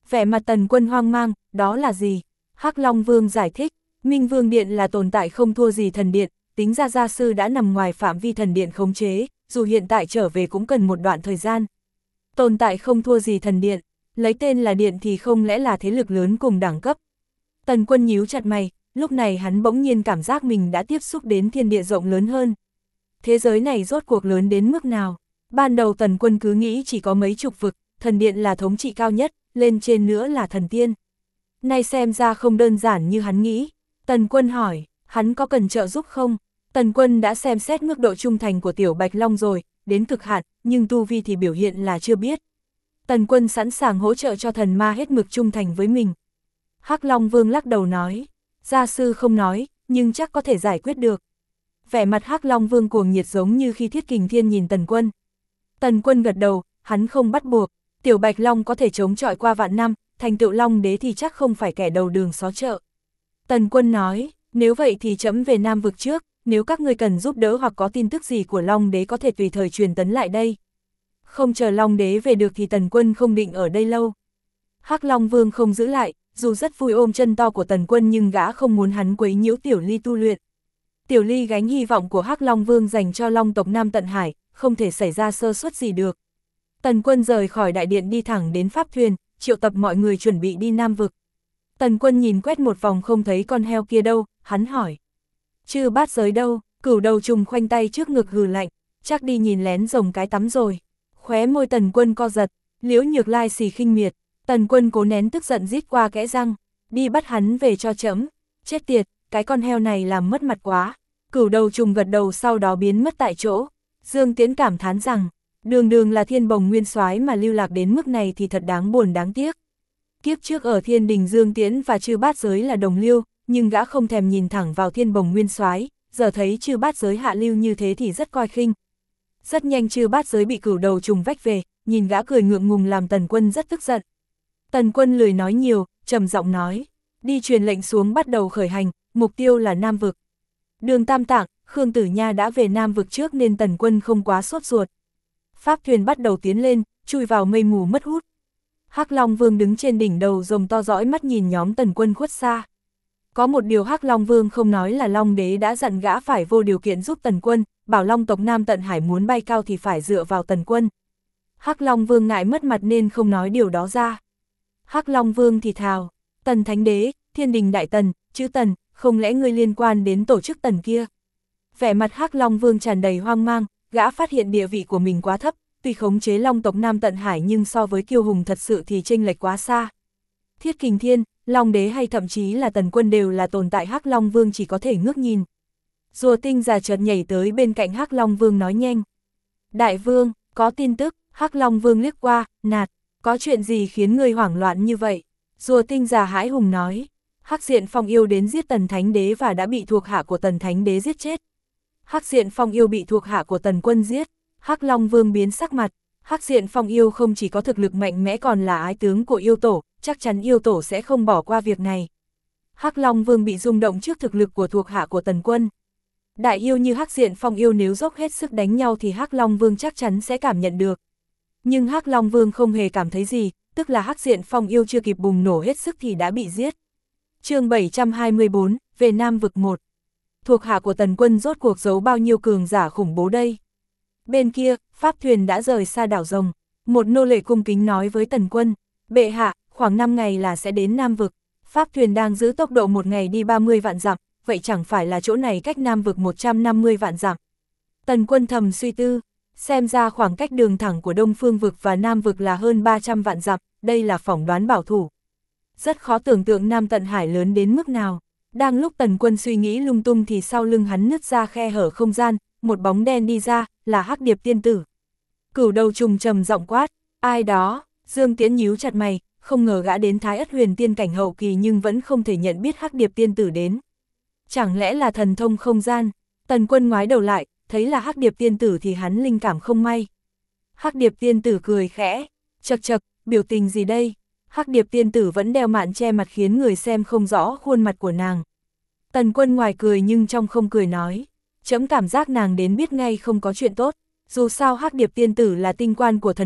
Vẻ mặt Tần Quân hoang mang, đó là gì? Hắc Long Vương giải thích, Minh Vương Điện là tồn tại không thua gì thần điện, tính ra gia sư đã nằm ngoài phạm vi thần điện khống chế, dù hiện tại trở về cũng cần một đoạn thời gian. Tồn tại không thua gì thần điện, lấy tên là điện thì không lẽ là thế lực lớn cùng đẳng cấp. Tần Quân nhíu chặt mày, lúc này hắn bỗng nhiên cảm giác mình đã tiếp xúc đến thiên địa rộng lớn hơn. Thế giới này rốt cuộc lớn đến mức nào? Ban đầu Tần Quân cứ nghĩ chỉ có mấy chục vực, thần điện là thống trị cao nhất, lên trên nữa là thần tiên. Nay xem ra không đơn giản như hắn nghĩ. Tần Quân hỏi, hắn có cần trợ giúp không? Tần Quân đã xem xét mức độ trung thành của Tiểu Bạch Long rồi, đến cực hạn, nhưng tu vi thì biểu hiện là chưa biết. Tần Quân sẵn sàng hỗ trợ cho thần ma hết mực trung thành với mình. Hắc Long Vương lắc đầu nói, gia sư không nói, nhưng chắc có thể giải quyết được. Vẻ mặt Hắc Long Vương cuồng nhiệt giống như khi Thiết Kình Thiên nhìn Tần Quân. Tần Quân gật đầu, hắn không bắt buộc, Tiểu Bạch Long có thể chống chọi qua vạn năm, thành tựu Long Đế thì chắc không phải kẻ đầu đường xó chợ. Tần Quân nói, nếu vậy thì trẫm về Nam vực trước, nếu các ngươi cần giúp đỡ hoặc có tin tức gì của Long Đế có thể tùy thời truyền tấn lại đây. Không chờ Long Đế về được thì Tần Quân không định ở đây lâu. Hắc Long Vương không giữ lại, dù rất vui ôm chân to của Tần Quân nhưng gã không muốn hắn quấy nhiễu Tiểu Ly tu luyện. Tiểu Ly gánh hy vọng của Hắc Long Vương dành cho Long tộc Nam Tận Hải, không thể xảy ra sơ suất gì được. Tần Quân rời khỏi đại điện đi thẳng đến pháp thuyền, triệu tập mọi người chuẩn bị đi Nam vực. Tần Quân nhìn quét một vòng không thấy con heo kia đâu, hắn hỏi. Chư Bát Giới đâu? Cửu Đầu Trùng khoanh tay trước ngực hừ lạnh, chắc đi nhìn lén rồng cái tắm rồi. Khóe môi Tần Quân co giật, Liễu Nhược Lai xì khinh miệt. Tần Quân cố nén tức giận rít qua kẽ răng, đi bắt hắn về cho trẫm. Chết tiệt, cái con heo này làm mất mặt quá. Cửu Đầu Trùng gật đầu sau đó biến mất tại chỗ. Dương Tiễn cảm thán rằng, đường đường là Thiên Bồng Nguyên Soái mà lưu lạc đến mức này thì thật đáng buồn đáng tiếc. Kiếp trước ở Thiên Đình Dương Tiễn và Chư Bát Giới là đồng lưu, nhưng gã không thèm nhìn thẳng vào Thiên Bồng Nguyên Soái, giờ thấy Chư Bát Giới hạ lưu như thế thì rất coi khinh. Rất nhanh Chư Bát Giới bị Cửu Đầu Trùng vách về, nhìn gã cười ngượng ngùng làm Tần Quân rất tức giận. Tần Quân lười nói nhiều, trầm giọng nói, đi truyền lệnh xuống bắt đầu khởi hành, mục tiêu là Nam vực. Đường Tam Tạng, Khương Tử Nha đã về Nam vực trước nên Tần Quân không quá sốt ruột. Pháp thuyền bắt đầu tiến lên, chui vào mây mù mất hút. Hắc Long Vương đứng trên đỉnh đầu rồng to dõi mắt nhìn nhóm Tần Quân khuất xa. Có một điều Hắc Long Vương không nói là Long Đế đã dặn gã phải vô điều kiện giúp Tần Quân, bảo Long tộc Nam Tận Hải muốn bay cao thì phải dựa vào Tần Quân. Hắc Long Vương ngại mất mặt nên không nói điều đó ra. Hắc Long Vương thì thào, Tần Thánh Đế, Thiên Đình Đại Tần, chữ Tần, không lẽ ngươi liên quan đến tổ chức Tần kia? Vẻ mặt Hắc Long Vương tràn đầy hoang mang, gã phát hiện địa vị của mình quá thấp, tuy khống chế Long tộc Nam Tận Hải nhưng so với Kiêu Hùng thật sự thì chênh lệch quá xa. Thiết Kình Thiên, Long Đế hay thậm chí là Tần Quân đều là tồn tại Hắc Long Vương chỉ có thể ngước nhìn. Rùa Tinh già chợt nhảy tới bên cạnh Hắc Long Vương nói nhanh. Đại Vương, có tin tức. Hắc Long Vương liếc qua, nạt, có chuyện gì khiến ngươi hoảng loạn như vậy? Rùa Tinh già hãi hùng nói, Hắc Diện Phong Yêu đến giết Tần Thánh Đế và đã bị thuộc hạ của Tần Thánh Đế giết chết. Hắc Diện Phong Yêu bị thuộc hạ của Tần Quân giết. Hắc Long Vương biến sắc mặt, Hắc Diện Phong Yêu không chỉ có thực lực mạnh mẽ còn là ái tướng của yêu tổ, chắc chắn yêu tổ sẽ không bỏ qua việc này. Hắc Long Vương bị rung động trước thực lực của thuộc hạ của Tần Quân. Đại yêu như Hắc Diện Phong Yêu nếu dốc hết sức đánh nhau thì Hắc Long Vương chắc chắn sẽ cảm nhận được. Nhưng Hắc Long Vương không hề cảm thấy gì, tức là Hắc Diện Phong Yêu chưa kịp bùng nổ hết sức thì đã bị giết. Chương 724, về Nam vực 1. Thuộc hạ của Tần Quân rốt cuộc giấu bao nhiêu cường giả khủng bố đây? Bên kia, pháp thuyền đã rời xa đảo rồng. Một nô lệ cung kính nói với Tần Quân, bệ hạ, khoảng 5 ngày là sẽ đến Nam vực. Pháp thuyền đang giữ tốc độ một ngày đi 30 vạn dặm, vậy chẳng phải là chỗ này cách Nam vực 150 vạn dặm. Tần Quân thầm suy tư, xem ra khoảng cách đường thẳng của Đông Phương vực và Nam vực là hơn 300 vạn dặm, đây là phỏng đoán bảo thủ. Rất khó tưởng tượng Nam Tận Hải lớn đến mức nào. Đang lúc Tần Quân suy nghĩ lung tung thì sau lưng hắn nứt ra khe hở không gian, một bóng đen đi ra, là Hắc Điệp Tiên Tử. Cửu Đầu Trùng trầm giọng quát, ai đó? Dương Tiễn nhíu chặt mày, không ngờ gã đến Thái Ất Huyền Tiên cảnh hậu kỳ nhưng vẫn không thể nhận biết Hắc Điệp Tiên Tử đến. Chẳng lẽ là thần thông không gian? Tần Quân ngoái đầu lại, thấy là Hắc Điệp Tiên Tử thì hắn linh cảm không may. Hắc Điệp Tiên Tử cười khẽ, chậc chậc, biểu tình gì đây? Hắc Điệp Tiên Tử vẫn đeo mạn che mặt khiến người xem không rõ khuôn mặt của nàng. Tần Quân ngoài cười nhưng trong không cười nói, trẫm cảm giác nàng đến biết ngay không có chuyện tốt. Dù sao Hắc Điệp Tiên Tử là tinh quan của thần điện,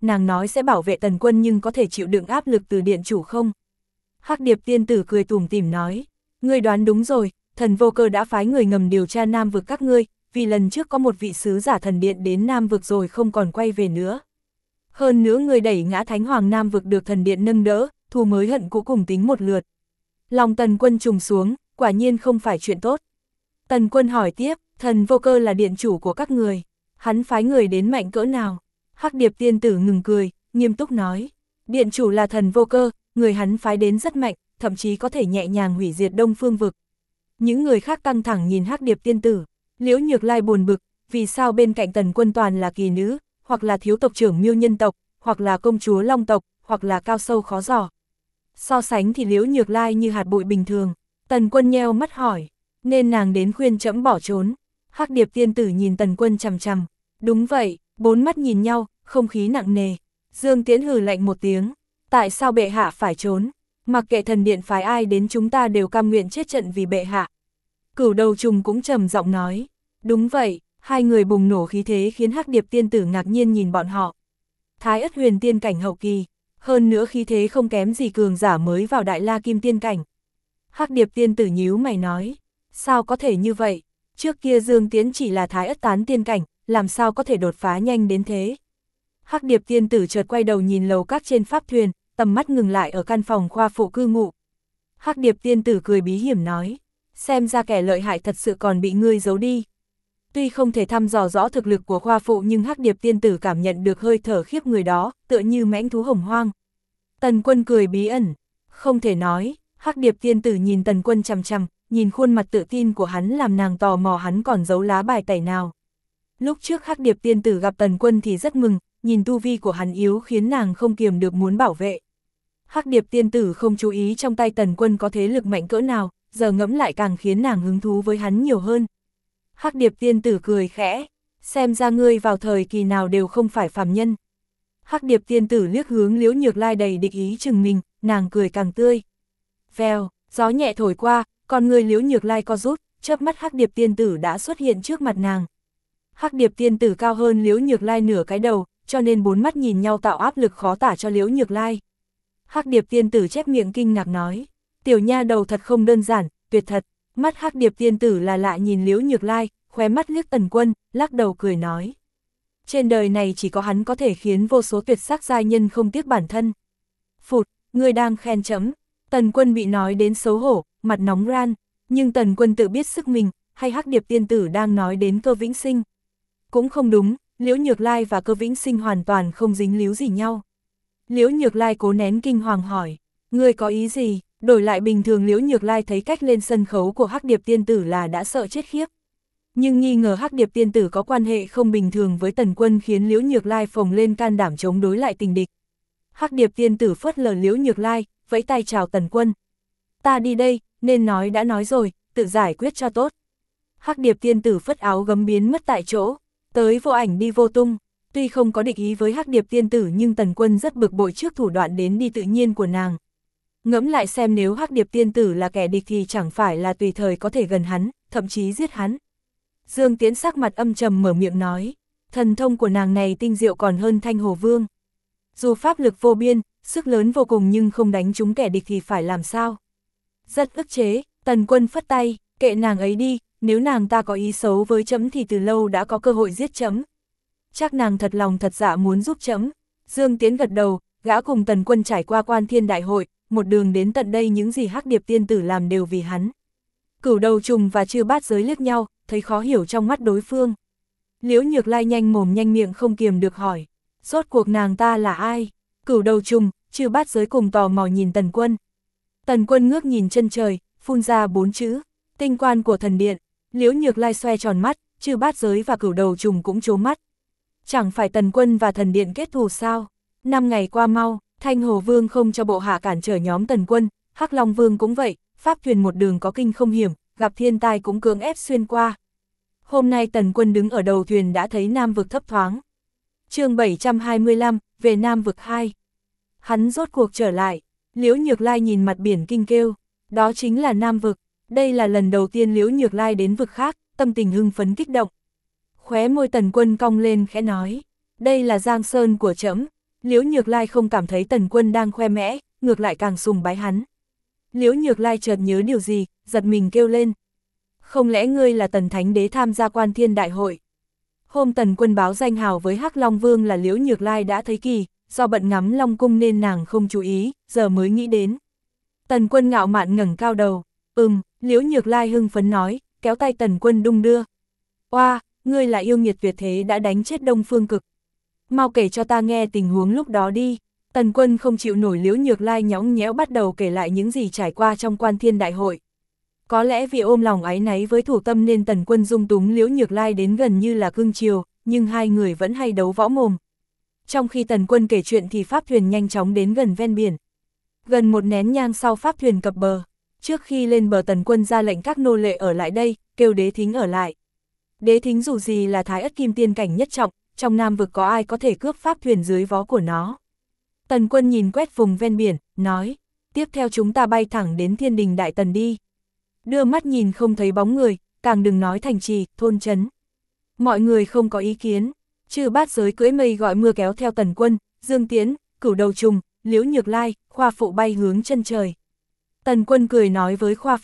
nàng nói sẽ bảo vệ Tần Quân nhưng có thể chịu đựng áp lực từ điện chủ không? Hắc Điệp tiên tử cười tủm tỉm nói, ngươi đoán đúng rồi, Thần Vô Cơ đã phái người ngầm điều tra Nam vực các ngươi, vì lần trước có một vị sứ giả thần điện đến Nam vực rồi không còn quay về nữa. Hơn nữa người đẩy ngã Thánh Hoàng Nam vực được thần điện nâng đỡ, thù mới hận cũ cùng tính một lượt. Lòng Tần Quân trùng xuống, quả nhiên không phải chuyện tốt. Tần Quân hỏi tiếp, Thần Vô Cơ là điện chủ của các người, hắn phái người đến mạnh cỡ nào? Hắc Điệp tiên tử ngừng cười, nghiêm túc nói, điện chủ là Thần Vô Cơ, người hắn phái đến rất mạnh, thậm chí có thể nhẹ nhàng hủy diệt Đông Phương vực. Những người khác căng thẳng nhìn Hắc Điệp tiên tử, Liễu Nhược Lai buồn bực, vì sao bên cạnh Tần Quân toàn là kỳ nữ, hoặc là thiếu tộc trưởng Miêu Nhân tộc, hoặc là công chúa Long tộc, hoặc là cao sâu khó dò. So sánh thì Liễu Nhược Lai như hạt bụi bình thường. Tần Quân nheo mắt hỏi, nên nàng đến khuyên trẫm bỏ trốn. Hắc Điệp tiên tử nhìn Tần Quân chằm chằm, đúng vậy, bốn mắt nhìn nhau, không khí nặng nề. Dương Tiễn hừ lạnh một tiếng, tại sao bệ hạ phải trốn? Mặc kệ thần điện phái ai đến chúng ta đều cam nguyện chết trận vì bệ hạ. Cửu Đầu Trùng cũng trầm giọng nói, đúng vậy. Hai người bùng nổ khí thế khiến Hắc Điệp tiên tử ngạc nhiên nhìn bọn họ. Thái Ất huyền tiên cảnh hậu kỳ, hơn nữa khí thế không kém gì cường giả mới vào Đại La Kim tiên cảnh. Hắc Điệp tiên tử nhíu mày nói, sao có thể như vậy? Trước kia Dương Tiễn chỉ là Thái Ất tán tiên cảnh, làm sao có thể đột phá nhanh đến thế? Hắc Điệp tiên tử chợt quay đầu nhìn lầu các trên pháp thuyền, tầm mắt ngừng lại ở căn phòng khoa phụ cư ngụ. Hắc Điệp tiên tử cười bí hiểm nói, xem ra kẻ lợi hại thật sự còn bị ngươi giấu đi. Tuy không thể thăm dò rõ thực lực của khoa phụ nhưng Hắc Điệp tiên tử cảm nhận được hơi thở khiếp người đó, tựa như mãnh thú hồng hoang. Tần Quân cười bí ẩn, không thể nói. Hắc Điệp tiên tử nhìn Tần Quân chằm chằm, nhìn khuôn mặt tự tin của hắn làm nàng tò mò hắn còn giấu lá bài tẩy nào. Lúc trước Hắc Điệp tiên tử gặp Tần Quân thì rất mừng, nhìn tu vi của hắn yếu khiến nàng không kiềm được muốn bảo vệ. Hắc Điệp tiên tử không chú ý trong tay Tần Quân có thế lực mạnh cỡ nào, giờ ngẫm lại càng khiến nàng hứng thú với hắn nhiều hơn. Hắc Điệp tiên tử cười khẽ, xem ra ngươi vào thời kỳ nào đều không phải phàm nhân. Hắc Điệp tiên tử liếc hướng Liễu Nhược Lai đầy địch ý chừng mình, nàng cười càng tươi. Vèo, gió nhẹ thổi qua, con người Liễu Nhược Lai co rút, chớp mắt Hắc Điệp tiên tử đã xuất hiện trước mặt nàng. Hắc Điệp tiên tử cao hơn Liễu Nhược Lai nửa cái đầu, cho nên bốn mắt nhìn nhau tạo áp lực khó tả cho Liễu Nhược Lai. Hắc Điệp tiên tử chép miệng kinh ngạc nói, tiểu nha đầu thật không đơn giản, tuyệt thật. Mắt Hắc Điệp tiên tử là lạ nhìn Liễu Nhược Lai, khóe mắt liếc Tần Quân, lắc đầu cười nói. Trên đời này chỉ có hắn có thể khiến vô số tuyệt sắc giai nhân không tiếc bản thân. Phụt, ngươi đang khen chấm. Tần Quân bị nói đến xấu hổ, mặt nóng ran, nhưng Tần Quân tự biết sức mình, hay Hắc Điệp tiên tử đang nói đến Cơ Vĩnh Sinh. Cũng không đúng, Liễu Nhược Lai và Cơ Vĩnh Sinh hoàn toàn không dính líu gì nhau. Liễu Nhược Lai cố nén kinh hoàng hỏi, ngươi có ý gì? Đổi lại bình thường Liễu Nhược Lai thấy cách lên sân khấu của Hắc Điệp tiên tử là đã sợ chết khiếp. Nhưng nghi ngờ Hắc Điệp tiên tử có quan hệ không bình thường với Tần Quân khiến Liễu Nhược Lai phồng lên can đảm chống đối lại tình địch. Hắc Điệp tiên tử phớt lờ Liễu Nhược Lai, vẫy tay chào Tần Quân. Ta đi đây, nên nói đã nói rồi, tự giải quyết cho tốt. Hắc Điệp tiên tử phất áo gấm biến mất tại chỗ, tới vô ảnh đi vô tung. Tuy không có địch ý với Hắc Điệp tiên tử nhưng Tần Quân rất bực bội trước thủ đoạn đến đi tự nhiên của nàng. Ngẫm lại xem nếu Hắc Điệp tiên tử là kẻ địch thì chẳng phải là tùy thời có thể gần hắn, thậm chí giết hắn. Dương Tiễn sắc mặt âm trầm mở miệng nói, thần thông của nàng này tinh diệu còn hơn Thanh Hồ Vương. Dù pháp lực vô biên, sức lớn vô cùng nhưng không đánh trúng kẻ địch thì phải làm sao? Rất ức chế, Tần Quân phất tay, kệ nàng ấy đi, nếu nàng ta có ý xấu với trẫm thì từ lâu đã có cơ hội giết trẫm. Chắc nàng thật lòng thật dạ muốn giúp trẫm. Dương Tiễn gật đầu, gã cùng Tần Quân trải qua Quan Thiên Đại hội, một đường đến tận đây những gì Hắc Điệp tiên tử làm đều vì hắn. Cửu Đầu Trùng và Chư Bát Giới liếc nhau, thấy khó hiểu trong mắt đối phương. Liễu Nhược Lai nhanh mồm nhanh miệng không kiềm được hỏi, rốt cuộc nàng ta là ai? Cửu Đầu Trùng, Chư Bát Giới cùng tò mò nhìn Tần Quân. Tần Quân ngước nhìn chân trời, phun ra 4 chữ, tinh quan của thần điện. Liễu Nhược Lai xoe tròn mắt, Chư Bát Giới và Cửu Đầu Trùng cũng trố mắt. Chẳng phải Tần Quân và thần điện kết thù sao? 5 ngày qua mau, Thanh Hồ Vương không cho bộ hạ cản trở nhóm Tần Quân, Hắc Long Vương cũng vậy, pháp thuyền một đường có kinh không hiểm, gặp thiên tai cũng cưỡng ép xuyên qua. Hôm nay Tần Quân đứng ở đầu thuyền đã thấy Nam vực thấp thoáng. Chương 725, về Nam vực 2. Hắn rốt cuộc trở lại, Liễu Nhược Lai nhìn mặt biển kinh kêu, đó chính là Nam vực. Đây là lần đầu tiên Liễu Nhược Lai đến vực khác, tâm tình hưng phấn kích động. Khóe môi Tần Quân cong lên khẽ nói, đây là Giang Sơn của trẫm. Liễu Nhược Lai không cảm thấy Tần Quân đang khoe mẽ, ngược lại càng sùng bái hắn. Liễu Nhược Lai chợt nhớ điều gì, giật mình kêu lên. Không lẽ ngươi là Tần Thánh Đế tham gia Quan Thiên Đại hội? Hôm Tần Quân báo danh hào với Hắc Long Vương là Liễu Nhược Lai đã thấy kỳ, do bận ngắm Long Cung nên nàng không chú ý, giờ mới nghĩ đến. Tần Quân ngạo mạn ngẩng cao đầu. Liễu Nhược Lai hưng phấn nói, kéo tay Tần Quân đung đưa. Oa, ngươi là yêu nghiệt tuyệt thế đã đánh chết Đông Phương Cực. Mau kể cho ta nghe tình huống lúc đó đi. Tần Quân không chịu nổi Liễu Nhược Lai nhõng nhẽo bắt đầu kể lại những gì trải qua trong Quan Thiên Đại hội. Có lẽ vì ôm lòng áy náy với thủ tâm nên Tần Quân dung túng Liễu Nhược Lai đến gần như là cưng chiều, nhưng hai người vẫn hay đấu võ mồm. Trong khi Tần Quân kể chuyện thì pháp thuyền nhanh chóng đến gần ven biển. Gần một nén nhang sau pháp thuyền cập bờ. Trước khi lên bờ Tần Quân ra lệnh các nô lệ ở lại đây, kêu Đế Thính ở lại. Đế Thính dù gì là Thái Ất Kim Tiên cảnh nhất trọng, trong Nam vực có ai có thể cướp pháp thuyền dưới vó của nó. Tần Quân nhìn quét vùng ven biển, nói, tiếp theo chúng ta bay thẳng đến Thiên Đình Đại Tần đi. Đưa mắt nhìn không thấy bóng người, càng đừng nói thành trì, thôn trấn. Mọi người không có ý kiến, Chư Bát Giới cưỡi mây gọi mưa kéo theo Tần Quân, Dương Tiễn, Cửu Đầu Trùng, Liễu Nhược Lai, Khoa Phụ bay hướng chân trời. Tần Quân cười nói với Khoa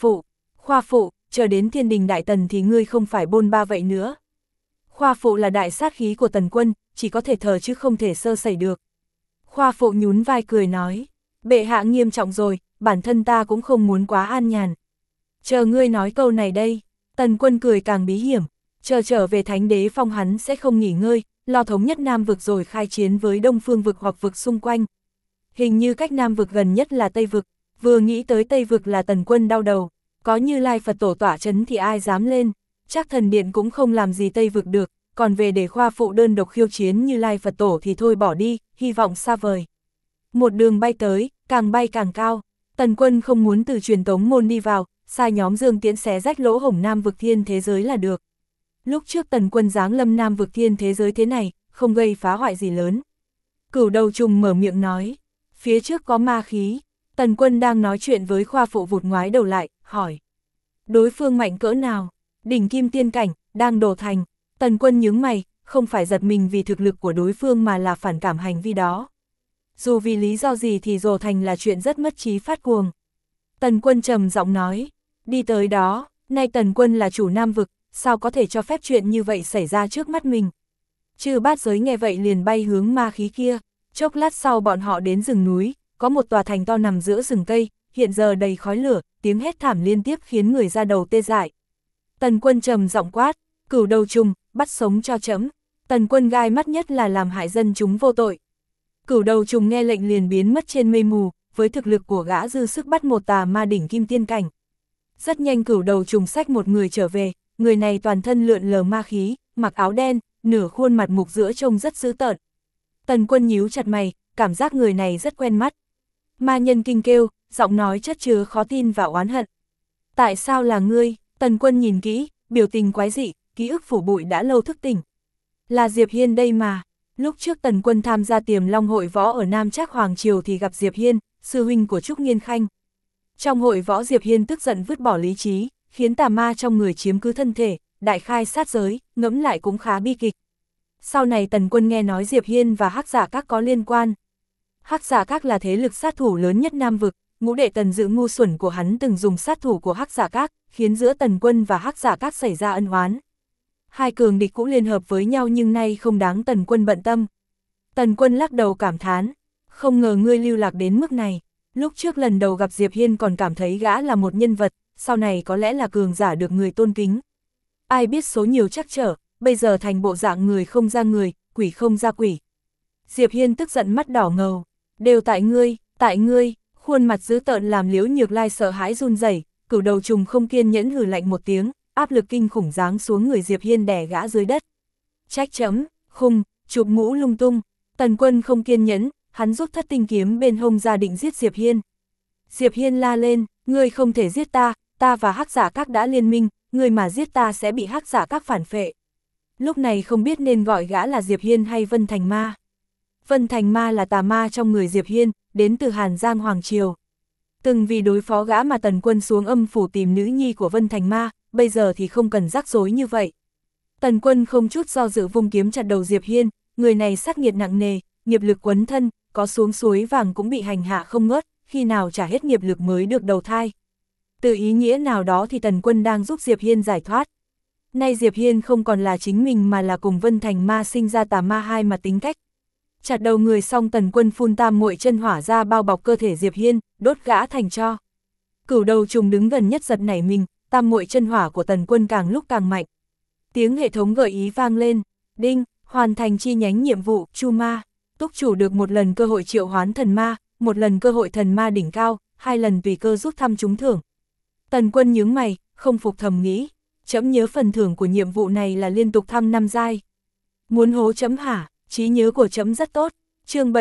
Phụ, chờ đến Thiên Đình Đại Tần thì ngươi không phải bôn ba vậy nữa. Khoa Phụ là đại sát khí của Tần Quân, chỉ có thể thờ chứ không thể sơ sẩy được. Khoa Phụ nhún vai cười nói, bệ hạ nghiêm trọng rồi, bản thân ta cũng không muốn quá an nhàn. Chờ ngươi nói câu này đây. Tần Quân cười càng bí hiểm, chờ trở về Thánh Đế Phong hắn sẽ không nghỉ ngơi, lo thống nhất Nam vực rồi khai chiến với Đông Phương vực hoặc vực xung quanh. Hình như cách Nam vực gần nhất là Tây vực, vừa nghĩ tới Tây vực là Tần Quân đau đầu, có Như Lai Phật Tổ tỏa chấn thì ai dám lên, chắc Thần Điện cũng không làm gì Tây vực được, còn về để Khoa Phụ đơn độc khiêu chiến Như Lai Phật Tổ thì thôi bỏ đi, hy vọng xa vời. Một đường bay tới, càng bay càng cao, Tần Quân không muốn từ truyền tống môn đi vào, sai nhóm Dương Tiễn xé rách lỗ hổng Nam vực thiên thế giới là được. Lúc trước Tần Quân giáng lâm Nam vực thiên thế giới thế này, không gây phá hoại gì lớn. Cửu Đầu Trùng mở miệng nói, phía trước có ma khí. Tần Quân đang nói chuyện với Khoa Phụ vụt ngoái đầu lại, hỏi. Đối phương mạnh cỡ nào? Đỉnh Kim Tiên cảnh, đang đổ thành. Tần Quân nhướng mày, không phải giật mình vì thực lực của đối phương mà là phản cảm hành vi đó. Dù vì lý do gì thì đổ thành là chuyện rất mất trí phát cuồng. Tần Quân trầm giọng nói, đi tới đó, nay Tần Quân là chủ Nam vực, sao có thể cho phép chuyện như vậy xảy ra trước mắt mình. Chư Bát Giới nghe vậy liền bay hướng ma khí kia, chốc lát sau bọn họ đến rừng núi, có một tòa thành to nằm giữa rừng cây, hiện giờ đầy khói lửa, tiếng hét thảm liên tiếp khiến người ra đầu tê dại. Tần Quân trầm giọng quát, Cửu Đầu Trùng, bắt sống cho trẫm. Tần Quân gai mắt nhất là làm hại dân chúng vô tội. Cửu Đầu Trùng nghe lệnh liền biến mất trên mây mù, với thực lực của gã dư sức bắt một tà ma đỉnh kim tiên cảnh. Rất nhanh Cửu Đầu Trùng xách một người trở về, người này toàn thân lượn lờ ma khí, mặc áo đen, nửa khuôn mặt mục giữa trông rất dữ tợn. Tần Quân nhíu chặt mày, cảm giác người này rất quen mắt. Ma nhân kinh kêu, giọng nói chất chứa khó tin và oán hận. Tại sao là ngươi? Tần Quân nhìn kỹ, biểu tình quái dị, ký ức phủ bụi đã lâu thức tỉnh. Là Diệp Hiên đây mà. Lúc trước Tần Quân tham gia Tiềm Long hội võ ở Nam Trác Hoàng Triều thì gặp Diệp Hiên, sư huynh của Trúc Nghiên Khanh. Trong hội võ Diệp Hiên tức giận vứt bỏ lý trí, khiến tà ma trong người chiếm cứ thân thể, đại khai sát giới, ngẫm lại cũng khá bi kịch. Sau này Tần Quân nghe nói Diệp Hiên và Hắc Giả Các có liên quan. Hắc Giả Các là thế lực sát thủ lớn nhất Nam vực, ngũ đệ Tần Dự ngu xuẩn của hắn từng dùng sát thủ của Hắc Giả Các, khiến giữa Tần Quân và Hắc Giả Các xảy ra ân oán. Hai cường địch cũng liên hợp với nhau nhưng nay không đáng Tần Quân bận tâm. Tần Quân lắc đầu cảm thán, không ngờ ngươi lưu lạc đến mức này. Lúc trước lần đầu gặp Diệp Hiên còn cảm thấy gã là một nhân vật, sau này có lẽ là cường giả được người tôn kính. Ai biết số nhiều trắc trở, bây giờ thành bộ dạng người không ra người, quỷ không ra quỷ. Diệp Hiên tức giận mắt đỏ ngầu, đều tại ngươi, khuôn mặt dữ tợn làm Liễu Nhược Lai sợ hãi run rẩy. Cửu Đầu Trùng không kiên nhẫn hừ lạnh một tiếng, áp lực kinh khủng giáng xuống người Diệp Hiên đè gã dưới đất. Trách chấm, khung, chụp mũ lung tung. Tần Quân không kiên nhẫn, hắn rút thất tinh kiếm bên hông ra định giết Diệp Hiên. Diệp Hiên la lên, ngươi không thể giết ta, ta và Hắc Giả Các đã liên minh, ngươi mà giết ta sẽ bị Hắc Giả Các phản phệ. Lúc này không biết nên gọi gã là Diệp Hiên hay Vân Thành Ma. Vân Thành Ma là tà ma trong người Diệp Hiên, đến từ Hàn Giang Hoàng Triều. Từng vì đối phó gã mà Tần Quân xuống âm phủ tìm nữ nhi của Vân Thành Ma, bây giờ thì không cần rắc rối như vậy. Tần Quân không chút do dự vung kiếm chặt đầu Diệp Hiên, người này sát nghiệt nặng nề, nghiệp lực quấn thân, có xuống suối vàng cũng bị hành hạ không ngớt, khi nào trả hết nghiệp lực mới được đầu thai. Từ ý nghĩa nào đó thì Tần Quân đang giúp Diệp Hiên giải thoát. Nay Diệp Hiên không còn là chính mình mà là cùng Vân Thành Ma sinh ra tà ma hai mặt tính cách. Chặt đầu người xong Tần Quân phun tam muội chân hỏa ra bao bọc cơ thể Diệp Hiên, đốt gã thành tro. Cửu đầu trùng đứng gần nhất giật nảy mình, tam muội chân hỏa của Tần Quân càng lúc càng mạnh. Tiếng hệ thống gợi ý vang lên, đinh, hoàn thành chi nhánh nhiệm vụ, Chu Ma. Túc chủ được một lần cơ hội triệu hoán thần ma, một lần cơ hội thần ma đỉnh cao, 2 lần tùy cơ rút thăm trúng thưởng. Tần Quân nhướng mày, không phục thầm nghĩ, chấm nhớ phần thưởng của nhiệm vụ này là liên tục thăm 5 giai. Muốn hố chấm hả? Trí nhớ của chấm rất tốt. Chương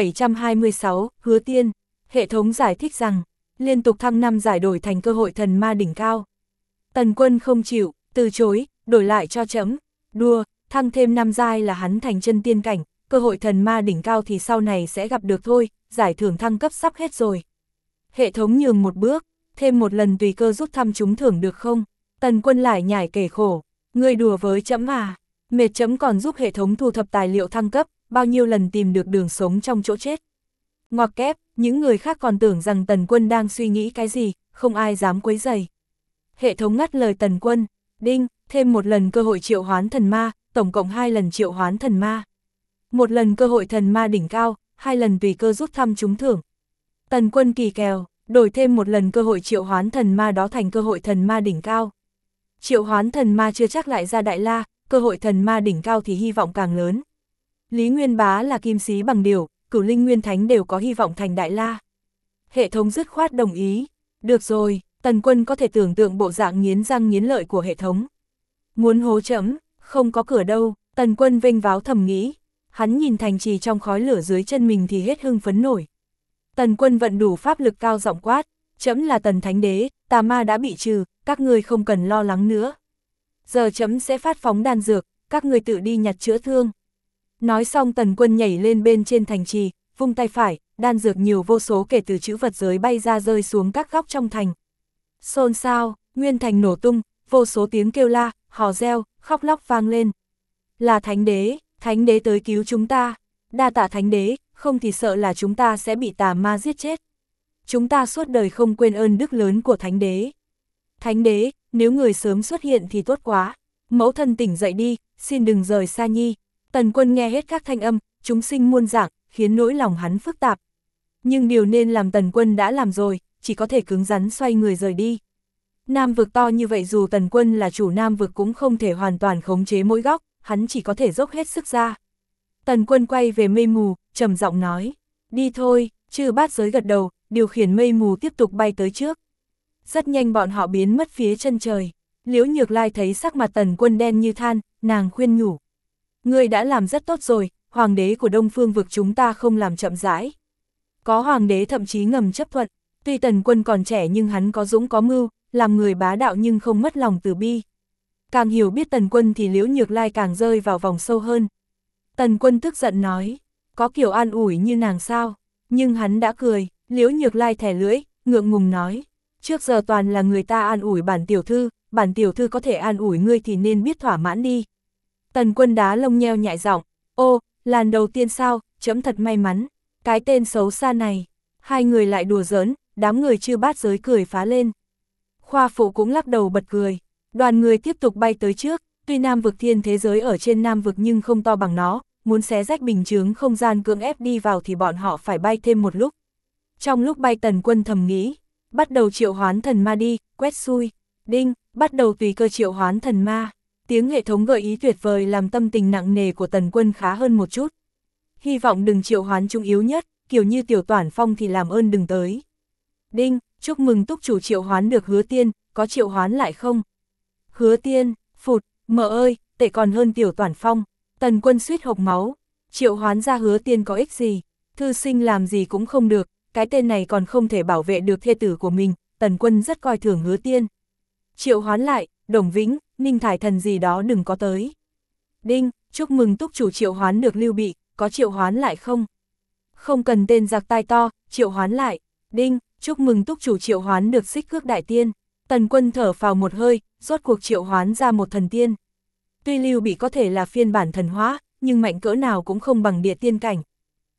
726, Hứa Tiên. Hệ thống giải thích rằng, liên tục thăng 5 giải đổi thành cơ hội thần ma đỉnh cao. Tần Quân không chịu, từ chối, đổi lại cho chấm. Đùa, thăng thêm 5 giai là hắn thành chân tiên cảnh, cơ hội thần ma đỉnh cao thì sau này sẽ gặp được thôi, giải thưởng thăng cấp sắp hết rồi. Hệ thống nhường một bước, thêm một lần tùy cơ rút thăm trúng thưởng được không? Tần Quân lại nhảy kể khổ, ngươi đùa với chấm à? Mệt chấm còn giúp hệ thống thu thập tài liệu thăng cấp, bao nhiêu lần tìm được đường sống trong chỗ chết. Ngoặc kép, những người khác còn tưởng rằng Tần Quân đang suy nghĩ cái gì, không ai dám quấy rầy. Hệ thống ngắt lời Tần Quân, đinh, thêm một lần cơ hội triệu hoán thần ma, tổng cộng 2 lần triệu hoán thần ma. Một lần cơ hội thần ma đỉnh cao, 2 lần tùy cơ rút thăm trúng thưởng. Tần Quân kỳ kèo, đổi thêm một lần cơ hội triệu hoán thần ma đó thành cơ hội thần ma đỉnh cao. Triệu hoán thần ma chưa chắc lại ra đại la, cơ hội thần ma đỉnh cao thì hy vọng càng lớn. Lý Nguyên Bá là kim sĩ bằng điều, Cửu Linh Nguyên Thánh đều có hy vọng thành đại la. Hệ thống dứt khoát đồng ý. Được rồi, Tần Quân có thể tưởng tượng bộ dạng nghiến răng nghiến lợi của hệ thống. Muốn hố chấm, không có cửa đâu, Tần Quân vênh váo thầm nghĩ. Hắn nhìn thành trì trong khói lửa dưới chân mình thì hết hưng phấn nổi. Tần Quân vận đủ pháp lực cao giọng quát, chấm là Tần Thánh Đế, tà ma đã bị trừ, các ngươi không cần lo lắng nữa. Giờ chấm sẽ phát phóng đan dược, các ngươi tự đi nhặt chữa thương. Nói xong Tần Quân nhảy lên bên trên thành trì, vung tay phải, đan dược nhiều vô số kể từ trữ vật giới bay ra rơi xuống các góc trong thành. Xôn xao, nguyên thành nổ tung, vô số tiếng kêu la, hò reo, khóc lóc vang lên. Là Thánh Đế tới cứu chúng ta. Đa tạ Thánh Đế, không thì sợ là chúng ta sẽ bị tà ma giết chết. Chúng ta suốt đời không quên ơn đức lớn của Thánh Đế. Thánh Đế, nếu người sớm xuất hiện thì tốt quá. Mẫu thân tỉnh dậy đi, xin đừng rời xa nhi. Tần Quân nghe hết các thanh âm, chúng sinh muôn dạng, khiến nỗi lòng hắn phức tạp. Nhưng điều nên làm Tần Quân đã làm rồi, chỉ có thể cứng rắn xoay người rời đi. Nam vực to như vậy dù Tần Quân là chủ Nam vực cũng không thể hoàn toàn khống chế mỗi góc, hắn chỉ có thể dốc hết sức ra. Tần Quân quay về mây mù, trầm giọng nói, đi thôi, Chư Bát Giới gật đầu, điều khiển mây mù tiếp tục bay tới trước. Rất nhanh bọn họ biến mất phía chân trời. Liễu Nhược Lai thấy sắc mặt Tần Quân đen như than, nàng khuyên nhủ. Ngươi đã làm rất tốt rồi, hoàng đế của Đông Phương vực chúng ta không làm chậm rãi. Có hoàng đế thậm chí ngầm chấp thuận, tuy Tần Quân còn trẻ nhưng hắn có dũng có mưu, làm người bá đạo nhưng không mất lòng từ bi. Càng hiểu biết Tần Quân thì Liễu Nhược Lai càng rơi vào vòng sâu hơn. Tần Quân tức giận nói, có kiểu an ủi như nàng sao? Nhưng hắn đã cười, Liễu Nhược Lai thẻ lưỡi, ngượng ngùng nói, trước giờ toàn là người ta an ủi bản tiểu thư có thể an ủi ngươi thì nên biết thỏa mãn đi. Tần Quân đá lông nheo nhại giọng, ô, lần đầu tiên sao, chấm thật may mắn, cái tên xấu xa này. Hai người lại đùa giỡn, đám người Chư Bát Giới cười phá lên. Khoa Phụ cũng lắc đầu bật cười, đoàn người tiếp tục bay tới trước, tuy Nam vực thiên thế giới ở trên Nam vực nhưng không to bằng nó, muốn xé rách bình chướng không gian cưỡng ép đi vào thì bọn họ phải bay thêm một lúc. Trong lúc bay Tần Quân thầm nghĩ, bắt đầu triệu hoán thần ma đi, quét xui, đinh, bắt đầu tùy cơ triệu hoán thần ma. Tiếng hệ thống gợi ý tuyệt vời làm tâm tình nặng nề của Tần Quân khá hơn một chút. Hy vọng đừng triệu hoán chúng yếu nhất, kiểu như Tiểu Toản Phong thì làm ơn đừng tới. Đinh, chúc mừng túc chủ triệu hoán được Hứa Tiên, có triệu hoán lại không? Hứa Tiên, phụt, mợ ơi, tệ còn hơn Tiểu Toản Phong. Tần Quân suýt hộc máu, triệu hoán ra Hứa Tiên có ích gì? Thư sinh làm gì cũng không được, cái tên này còn không thể bảo vệ được thê tử của mình, Tần Quân rất coi thường Hứa Tiên. Triệu hoán lại, Đồng Vĩnh, Ninh Thải Thần gì đó đừng có tới. Đinh, chúc mừng túc chủ triệu hoán được Lưu Bị, có triệu hoán lại không? Không cần tên giặc tai to, triệu hoán lại. Đinh, chúc mừng túc chủ triệu hoán được Xích Cước Đại Tiên. Tần Quân thở phào một hơi, rốt cuộc triệu hoán ra một thần tiên. Tuy Lưu Bị có thể là phiên bản thần hóa, nhưng mạnh cỡ nào cũng không bằng địa tiên cảnh.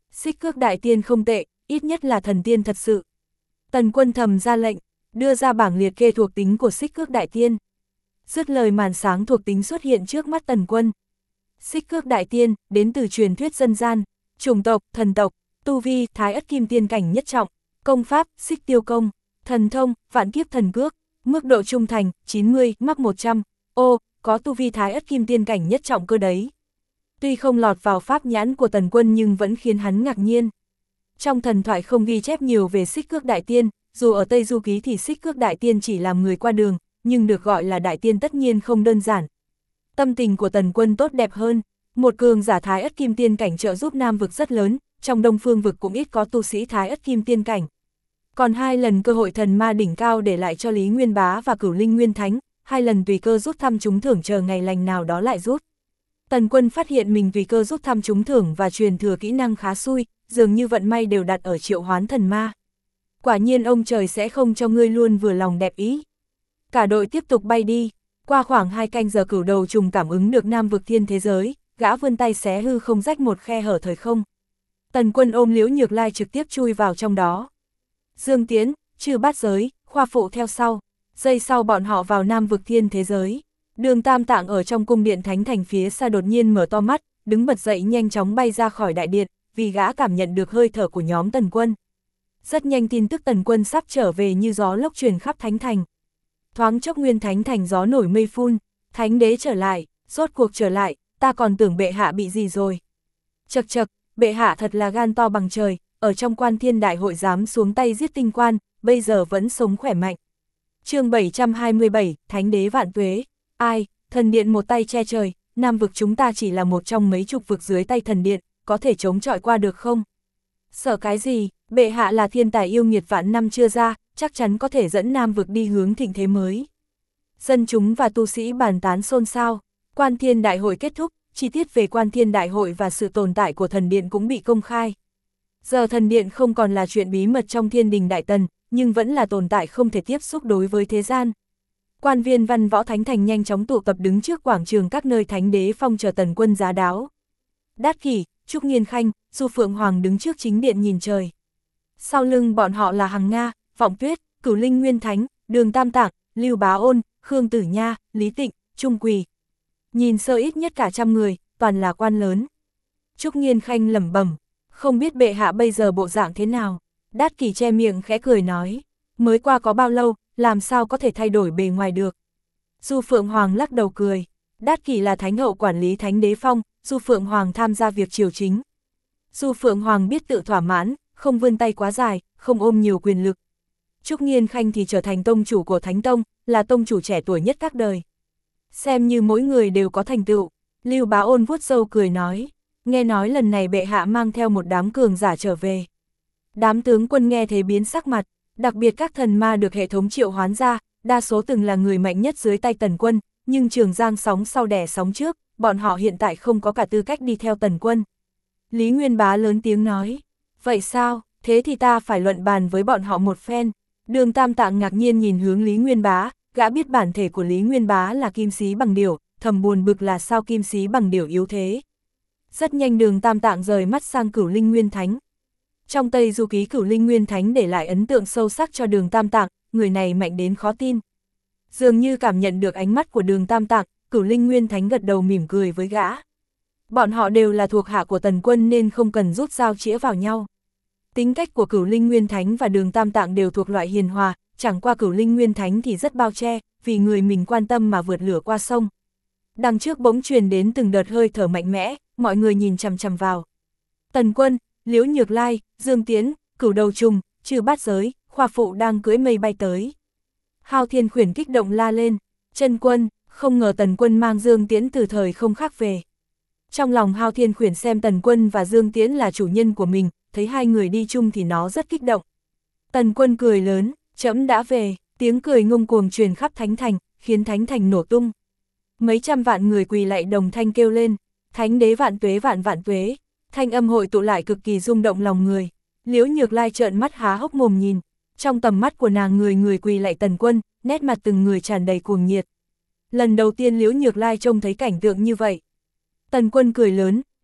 Xích Cước Đại Tiên không tệ, ít nhất là thần tiên thật sự. Tần Quân thầm ra lệnh, đưa ra bảng liệt kê thuộc tính của Xích Cước Đại Tiên. Dứt lời màn sáng thuộc tính xuất hiện trước mắt Tần Quân. Xích Cước Đại Tiên, đến từ truyền thuyết dân gian, chủng tộc, thần tộc, tu vi, Thái Ất Kim Tiên cảnh nhất trọng, công pháp, Xích Tiêu Công, thần thông, Vạn Kiếp Thần Cước, mức độ trung thành, 90, mắc 100, có tu vi Thái Ất Kim Tiên cảnh nhất trọng cơ đấy. Tuy không lọt vào pháp nhãn của Tần Quân nhưng vẫn khiến hắn ngạc nhiên. Trong thần thoại không ghi chép nhiều về Xích Cước Đại Tiên, dù ở Tây Du Ký thì Xích Cước Đại Tiên chỉ làm người qua đường, nhưng được gọi là Đại Tiên tất nhiên không đơn giản. Tâm tình của Tần Quân tốt đẹp hơn, một cường giả Thái Ất Kim Tiên cảnh trợ giúp Nam vực rất lớn, trong Đông Phương vực cũng ít có tu sĩ Thái Ất Kim Tiên cảnh. Còn 2 lần cơ hội thần ma đỉnh cao để lại cho Lý Nguyên Bá và Cửu Linh Nguyên Thánh, 2 lần tùy cơ rút thăm trúng thưởng chờ ngày lành nào đó lại rút. Tần Quân phát hiện mình tùy cơ rút thăm trúng thưởng và truyền thừa kỹ năng khá xui, dường như vận may đều đặt ở triệu hoán thần ma. Quả nhiên ông trời sẽ không cho ngươi luôn vừa lòng đẹp ý. Cả đội tiếp tục bay đi, qua khoảng 2 canh giờ Cửu Đầu Trùng cảm ứng được Nam vực thiên thế giới, gã vươn tay xé hư không rách một khe hở thời không. Tần Quân ôm Liễu Nhược Lai trực tiếp chui vào trong đó. Dương Tiến, Chư Bát Giới, Khoa Phụ theo sau, giây sau bọn họ vào Nam vực thiên thế giới. Đường Tam Tạng ở trong cung điện Thánh Thành phía xa đột nhiên mở to mắt, đứng bật dậy nhanh chóng bay ra khỏi đại điện, vì gã cảm nhận được hơi thở của nhóm Tần Quân. Rất nhanh tin tức Tần Quân sắp trở về như gió lốc truyền khắp Thánh Thành. Thoáng chốc nguyên Thánh Thành gió nổi mây phun, Thánh Đế trở lại, rốt cuộc trở lại, ta còn tưởng bệ hạ bị gì rồi. Chậc chậc, bệ hạ thật là gan to bằng trời, ở trong Quan Thiên Đại Hội dám xuống tay giết tinh quan, bây giờ vẫn sống khỏe mạnh. Chương 727, Thánh Đế vạn tuế. Ai, thần điện một tay che trời, Nam vực chúng ta chỉ là một trong mấy chục vực dưới tay thần điện, có thể chống chọi qua được không? Sợ cái gì, bệ hạ là thiên tài yêu nghiệt vạn năm chưa ra, chắc chắn có thể dẫn Nam vực đi hướng thịnh thế mới. Dân chúng và tu sĩ bàn tán xôn xao, Quan Thiên Đại Hội kết thúc, chi tiết về Quan Thiên Đại Hội và sự tồn tại của thần điện cũng bị công khai. Giờ thần điện không còn là chuyện bí mật trong Thiên Đình Đại Tần, nhưng vẫn là tồn tại không thể tiếp xúc đối với thế gian. Quan viên văn võ Thánh Thành nhanh chóng tụ tập đứng trước quảng trường các nơi Thánh Đế phong chờ Tần Quân giá đáo. Đát Kỷ, Trúc Nghiên Khanh, Du Phượng Hoàng đứng trước chính điện nhìn trời. Sau lưng bọn họ là Hằng Nga, Vọng Tuyết, Cửu Linh Nguyên Thánh, Đường Tam Tạng, Lưu Bá Ôn, Khương Tử Nha, Lý Tịnh, Trung Quỳ. Nhìn sơ ít nhất cả trăm người, toàn là quan lớn. Trúc Nghiên Khanh lẩm bẩm, không biết bệ hạ bây giờ bộ dạng thế nào. Đát Kỷ che miệng khẽ cười nói, mới qua có bao lâu, làm sao có thể thay đổi bề ngoài được. Du Phượng Hoàng lắc đầu cười, Đát Kỷ là Thánh hậu quản lý Thánh Đế phong, Du Phượng Hoàng tham gia việc triều chính. Du Phượng Hoàng biết tự thỏa mãn, không vươn tay quá dài, không ôm nhiều quyền lực. Trúc Nghiên Khanh thì trở thành tông chủ của Thánh Tông, là tông chủ trẻ tuổi nhất các đời. Xem như mỗi người đều có thành tựu. Lưu Bá Ôn vuốt râu cười nói, nghe nói lần này bệ hạ mang theo một đám cường giả trở về. Đám tướng quân nghe thế biến sắc mặt, đặc biệt các thần ma được hệ thống triệu hoán ra, đa số từng là người mạnh nhất dưới tay Tần Quân, nhưng Trường Giang sóng sau đẻ sóng trước, bọn họ hiện tại không có cả tư cách đi theo Tần Quân. Lý Nguyên Bá lớn tiếng nói, vậy sao, thế thì ta phải luận bàn với bọn họ một phen. Đường Tam Tạng ngạc nhiên nhìn hướng Lý Nguyên Bá, gã biết bản thể của Lý Nguyên Bá là kim sĩ bằng điểu, thầm buồn bực là sao kim sĩ bằng điểu yếu thế. Rất nhanh Đường Tam Tạng rời mắt sang Cửu Linh Nguyên Thánh. Trong Tây Du Ký Cửu Linh Nguyên Thánh để lại ấn tượng sâu sắc cho Đường Tam Tạng, người này mạnh đến khó tin. Dường như cảm nhận được ánh mắt của Đường Tam Tạng, Cửu Linh Nguyên Thánh gật đầu mỉm cười với gã. Bọn họ đều là thuộc hạ của Tần Quân nên không cần rút dao chĩa vào nhau. Tính cách của Cửu Linh Nguyên Thánh và Đường Tam Tạng đều thuộc loại hiền hòa, chẳng qua Cửu Linh Nguyên Thánh thì rất bao che, vì người mình quan tâm mà vượt lửa qua sông. Đằng trước bỗng truyền đến từng đợt hơi thở mạnh mẽ, mọi người nhìn chằm chằm vào. Tần Quân, Liễu Nhược Lai, Dương Tiến, Cửu Đầu Trùng, Trừ Bát Giới, Khoa Phụ đang cưỡi mây bay tới. Hao Thiên Khuyển kích động la lên, Chân Quân, không ngờ Tần Quân mang Dương Tiến từ thời không khác về. Trong lòng Hao Thiên Khuyển xem Tần Quân và Dương Tiến là chủ nhân của mình, thấy hai người đi chung thì nó rất kích động. Tần Quân cười lớn, trẫm đã về, tiếng cười ngông cuồng truyền khắp Thánh Thành, khiến Thánh Thành nổ tung. Mấy trăm vạn người quỳ lạy đồng thanh kêu lên, Thánh Đế vạn tuế vạn vạn tuế, thanh âm hội tụ lại cực kỳ rung động lòng người. Liễu Nhược Lai trợn mắt há hốc mồm nhìn, trong tầm mắt của nàng người người quỳ lạy Tần Quân, nét mặt từng người tràn đầy cuồng nhiệt. Lần đầu tiên Liễu Nhược Lai trông thấy cảnh tượng như vậy. Tần Quân cười lớn,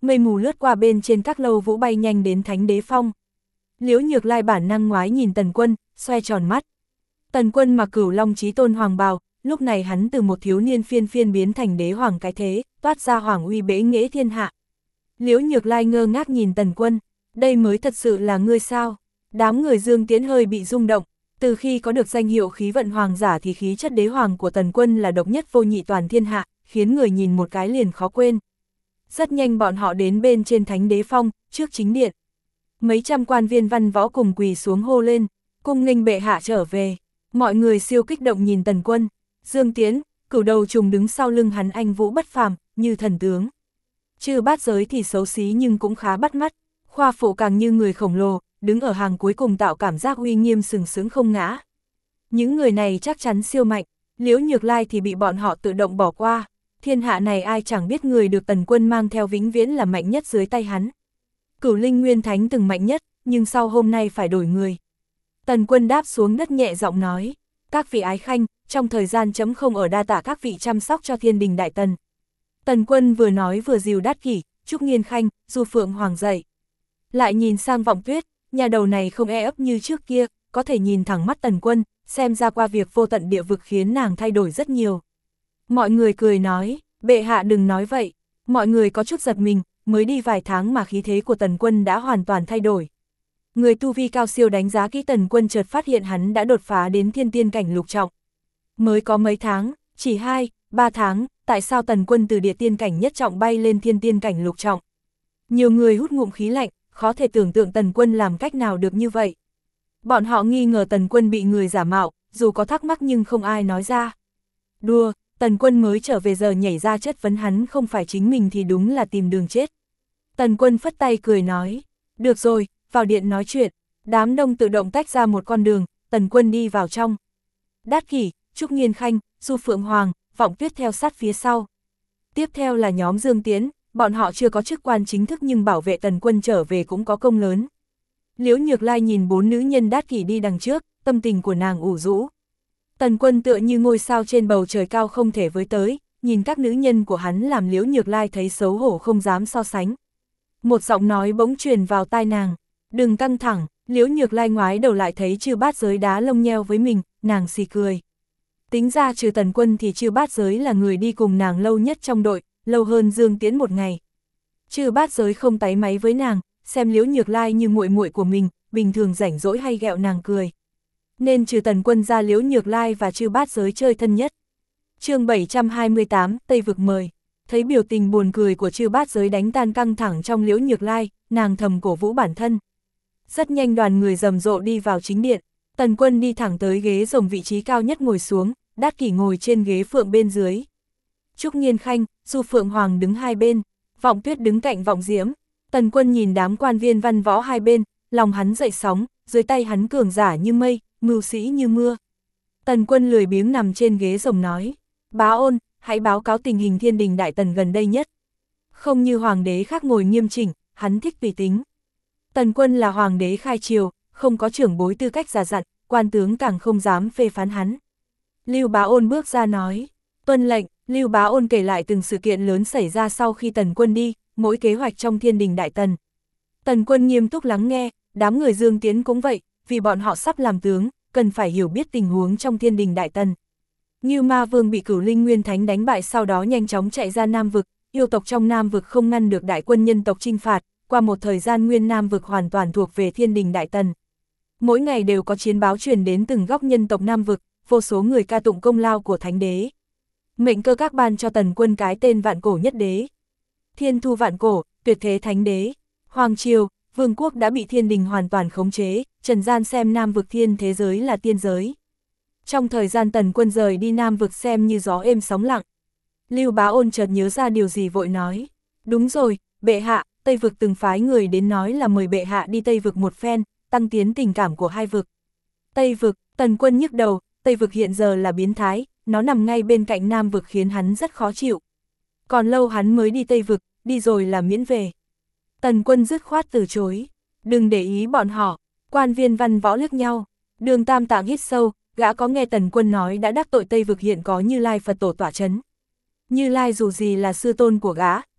mây mù lướt qua bên trên các lâu vũ bay nhanh đến Thánh Đế Phong. Liễu Nhược Lai bản năng ngoái nhìn Tần Quân, xoe tròn mắt. Tần Quân mặc Cửu Long Chí Tôn hoàng bào, lúc này hắn từ một thiếu niên phiên biến thành đế hoàng cái thế, toát ra hoàng uy bế nghệ thiên hạ. Liễu Nhược Lai ngơ ngác nhìn Tần Quân, đây mới thật sự là ngươi sao? Đám người Dương Tiễn hơi bị rung động, từ khi có được danh hiệu khí vận hoàng giả thì khí chất đế hoàng của Tần Quân là độc nhất vô nhị toàn thiên hạ, khiến người nhìn một cái liền khó quên. Rất nhanh bọn họ đến bên trên Thánh Đế Phong, trước chính điện. Mấy trăm quan viên văn võ cùng quỳ xuống hô lên, cung nghênh bệ hạ trở về. Mọi người siêu kích động nhìn Tần Quân, Dương Tiễn, Cửu Đầu Trùng đứng sau lưng hắn anh vũ bất phàm, như thần tướng. Chư Bát Giới thì xấu xí nhưng cũng khá bắt mắt, Khoa Phụ càng như người khổng lồ, đứng ở hàng cuối cùng tạo cảm giác uy nghiêm sừng sững không ngã. Những người này chắc chắn siêu mạnh, Liễu Nhược Lai thì bị bọn họ tự động bỏ qua, thiên hạ này ai chẳng biết người được Tần Quân mang theo vĩnh viễn là mạnh nhất dưới tay hắn. Cửu Linh Nguyên Thánh từng mạnh nhất, nhưng sau hôm nay phải đổi người. Tần Quân đáp xuống đất nhẹ giọng nói, các vị ái khanh, trong thời gian chấm không ở đa tạ các vị chăm sóc cho thiên đình đại tần. Tần Quân vừa nói vừa dìu Đát Kỷ, Trúc Nghiên Khanh, Du Phượng Hoàng dậy. Lại nhìn sang Vọng Tuyết, nhà đầu này không e ấp như trước kia, có thể nhìn thẳng mắt Tần Quân, xem ra qua việc vô tận địa vực khiến nàng thay đổi rất nhiều. Mọi người cười nói, bệ hạ đừng nói vậy, mọi người có chút giật mình, mới đi vài tháng mà khí thế của Tần Quân đã hoàn toàn thay đổi. Người tu vi cao siêu đánh giá kỹ Tần Quân chợt phát hiện hắn đã đột phá đến thiên tiên cảnh lục trọng. Mới có mấy tháng, chỉ 2-3 tháng, tại sao Tần Quân từ địa tiên cảnh nhất trọng bay lên thiên tiên cảnh lục trọng? Nhiều người hút ngụm khí lạnh, khó thể tưởng tượng Tần Quân làm cách nào được như vậy. Bọn họ nghi ngờ Tần Quân bị người giả mạo, dù có thắc mắc nhưng không ai nói ra. Đùa, Tần Quân mới trở về giờ nhảy ra chất vấn hắn không phải chính mình thì đúng là tìm đường chết. Tần Quân phất tay cười nói, được rồi, vào điện nói chuyện. Đám đông tự động tách ra một con đường, Tần Quân đi vào trong. Đát Kỷ, Trúc Nghiên Khanh, Du Phượng Hoàng, Vọng Tuyết theo sát phía sau. Tiếp theo là nhóm Dương Tiễn, bọn họ chưa có chức quan chính thức nhưng bảo vệ Tần Quân trở về cũng có công lớn. Liễu Nhược Lai nhìn 4 nữ nhân Đát Kỷ đi đằng trước, tâm tình của nàng ủ rũ. Tần Quân tựa như ngôi sao trên bầu trời cao không thể với tới, nhìn các nữ nhân của hắn làm Liễu Nhược Lai thấy xấu hổ không dám so sánh. Một giọng nói bỗng truyền vào tai nàng, đừng căng thẳng. Liễu Nhược Lai ngoái đầu lại thấy Chư Bát Giới đá lông nheo với mình, nàng xì cười. Tính ra trừ Tần Quân thì Chư Bát Giới là người đi cùng nàng lâu nhất trong đội, lâu hơn Dương Tiễn một ngày. Chư Bát Giới không táy máy với nàng, xem Liễu Nhược Lai như muội muội của mình, bình thường rảnh rỗi hay ghẹo nàng cười. Nên trừ Tần Quân ra Liễu Nhược Lai và Chư Bát Giới chơi thân nhất. Chương 728, Tây Vực mời. Thấy biểu tình buồn cười của Chư Bát Giới đánh tan căng thẳng trong Liễu Nhược Lai, nàng thầm cổ vũ bản thân. Rất nhanh đoàn người rầm rộ đi vào chính điện, Tần Quân đi thẳng tới ghế rồng vị trí cao nhất ngồi xuống, Đát Kỷ ngồi trên ghế phượng bên dưới. Trúc Nghiên Khanh, Du Phượng Hoàng đứng hai bên, Vọng Tuyết đứng cạnh Vọng Diễm. Tần Quân nhìn đám quan viên văn võ hai bên, lòng hắn dậy sóng, dưới tay hắn cường giả như mây, mưu sĩ như mưa. Tần Quân lười biếng nằm trên ghế rồng nói, bá ôn, hãy báo cáo tình hình thiên đình đại tần gần đây nhất. Không như hoàng đế khác ngồi nghiêm chỉnh, hắn thích tùy tính. Tần Quân là hoàng đế khai triều, không có trưởng bối tư cách già dặn, quan tướng càng không dám phê phán hắn. Lưu Bá Ôn bước ra nói, tuân lệnh. Lưu Bá Ôn kể lại từng sự kiện lớn xảy ra sau khi Tần Quân đi, mỗi kế hoạch trong thiên đình đại tần. Tần Quân nghiêm túc lắng nghe, đám người Dương Tiễn cũng vậy, vì bọn họ sắp làm tướng, cần phải hiểu biết tình huống trong thiên đình đại tần. Ngưu Ma Vương bị Cửu Linh Nguyên Thánh đánh bại sau đó nhanh chóng chạy ra Nam Vực, yêu tộc trong Nam Vực không ngăn được đại quân nhân tộc chinh phạt, qua một thời gian nguyên Nam Vực hoàn toàn thuộc về thiên đình đại tần. Mỗi ngày đều có chiến báo truyền đến từng góc nhân tộc Nam Vực, vô số người ca tụng công lao của Thánh Đế. Mệnh cơ các ban cho Tần Quân cái tên Vạn Cổ Nhất Đế. Thiên Thu Vạn Cổ, Tuyệt Thế Thánh Đế. Hoàng triều, vương quốc đã bị thiên đình hoàn toàn khống chế, trần gian xem Nam Vực thiên thế giới là tiên giới. Trong thời gian Tần Quân rời đi Nam Vực xem như gió êm sóng lặng. Lưu Bá Ôn chợt nhớ ra điều gì vội nói, đúng rồi, bệ hạ, Tây Vực từng phái người đến nói là mời bệ hạ đi Tây Vực một phen, tăng tiến tình cảm của hai vực. Tây Vực, Tần Quân nhức đầu, Tây Vực hiện giờ là biến thái, nó nằm ngay bên cạnh Nam Vực khiến hắn rất khó chịu. Còn lâu hắn mới đi Tây Vực, đi rồi là miễn về. Tần Quân dứt khoát từ chối, đừng để ý bọn họ. Quan viên văn võ liếc nhau, Đường Tam Tạng hít sâu, gã có nghe Tần Quân nói đã đắc tội Tây Vực hiện có Như Lai Phật Tổ tọa chấn. Như Lai dù gì là sư tôn của gã,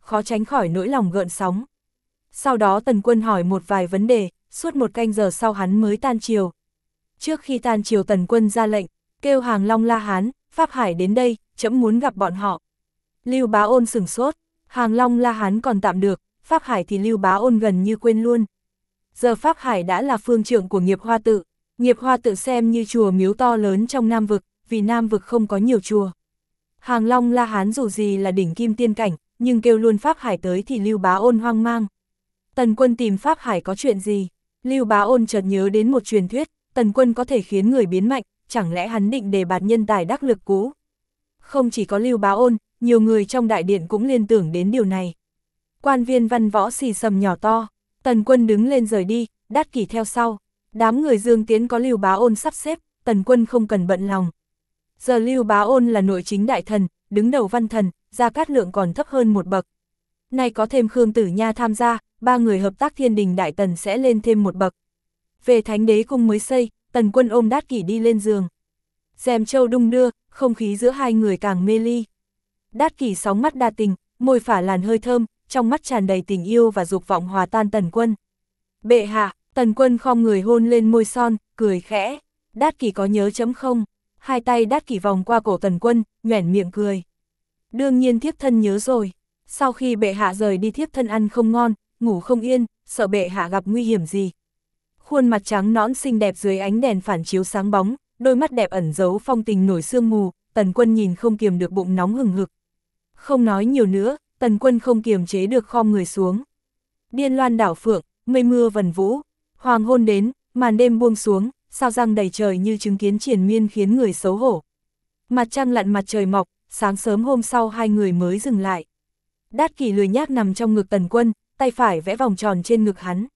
khó tránh khỏi nỗi lòng gợn sóng. Sau đó Tần Quân hỏi một vài vấn đề, suốt 1 canh giờ sau hắn mới tan triều. Trước khi tan triều Tần Quân ra lệnh, kêu Hàng Long La Hán, Pháp Hải đến đây, trẫm muốn gặp bọn họ. Lưu Bá Ôn sửng sốt, Hàng Long La Hán còn tạm được, Pháp Hải thì Lưu Bá Ôn gần như quên luôn. Giờ Pháp Hải đã là phương trưởng của Nghiệp Hoa Tự, Nghiệp Hoa Tự xem như chùa miếu to lớn trong Nam Vực, vì Nam Vực không có nhiều chùa. Hàng Long La Hán dù gì là đỉnh kim tiên cảnh, nhưng kêu luôn Pháp Hải tới thì Lưu Bá Ôn hoang mang. Tần Quân tìm Pháp Hải có chuyện gì? Lưu Bá Ôn chợt nhớ đến một truyền thuyết, Tần Quân có thể khiến người biến mạnh, chẳng lẽ hắn định đề bạt nhân tài đắc lực cũ? Không chỉ có Lưu Bá Ôn, nhiều người trong đại điện cũng liên tưởng đến điều này. Quan viên văn võ xì xầm nhỏ to, Tần Quân đứng lên rời đi, Đát Kỷ theo sau. Đám người Dương Tiến có Lưu Bá Ôn sắp xếp, Tần Quân không cần bận lòng. Giờ Lưu Bá Ôn là nội chính đại thần, đứng đầu văn thần, Gia Cát Lượng còn thấp hơn một bậc. Nay có thêm Khương Tử Nha tham gia, 3 người hợp tác Thiên Đình Đại Tần sẽ lên thêm một bậc. Về Thánh Đế cung mới xây, Tần Quân ôm Đát Kỷ đi lên giường. Rèm châu đung đưa, không khí giữa hai người càng mê ly. Đát Kỷ sóng mắt đa tình, môi phả làn hơi thơm, trong mắt tràn đầy tình yêu và dục vọng hòa tan Tần Quân. Bệ hạ, Tần Quân khom người hôn lên môi son, cười khẽ. Đát Kỷ có nhớ chấm không? Hai tay Đát Kỷ vòng qua cổ Tần Quân, nhoẻn miệng cười. Đương nhiên thiếp thân nhớ rồi. Sau khi bệ hạ rời đi thiếp thân ăn không ngon, ngủ không yên, sợ bệ hạ gặp nguy hiểm gì. Khuôn mặt trắng nõn xinh đẹp dưới ánh đèn phản chiếu sáng bóng, đôi mắt đẹp ẩn giấu phong tình nổi sương mù, Tần Quân nhìn không kiềm được bụng nóng hừng hực. Không nói nhiều nữa, Tần Quân không kiềm chế được khom người xuống. Điên loan đảo phượng, mây mưa vần vũ, hoàng hôn đến, màn đêm buông xuống, sao răng đầy trời như chứng kiến triền miên khiến người xấu hổ. Mặt trăng lặn mặt trời mọc, sáng sớm hôm sau hai người mới dừng lại. Đát Kỷ lười nhác nằm trong ngực Tần Quân, tay phải vẽ vòng tròn trên ngực hắn.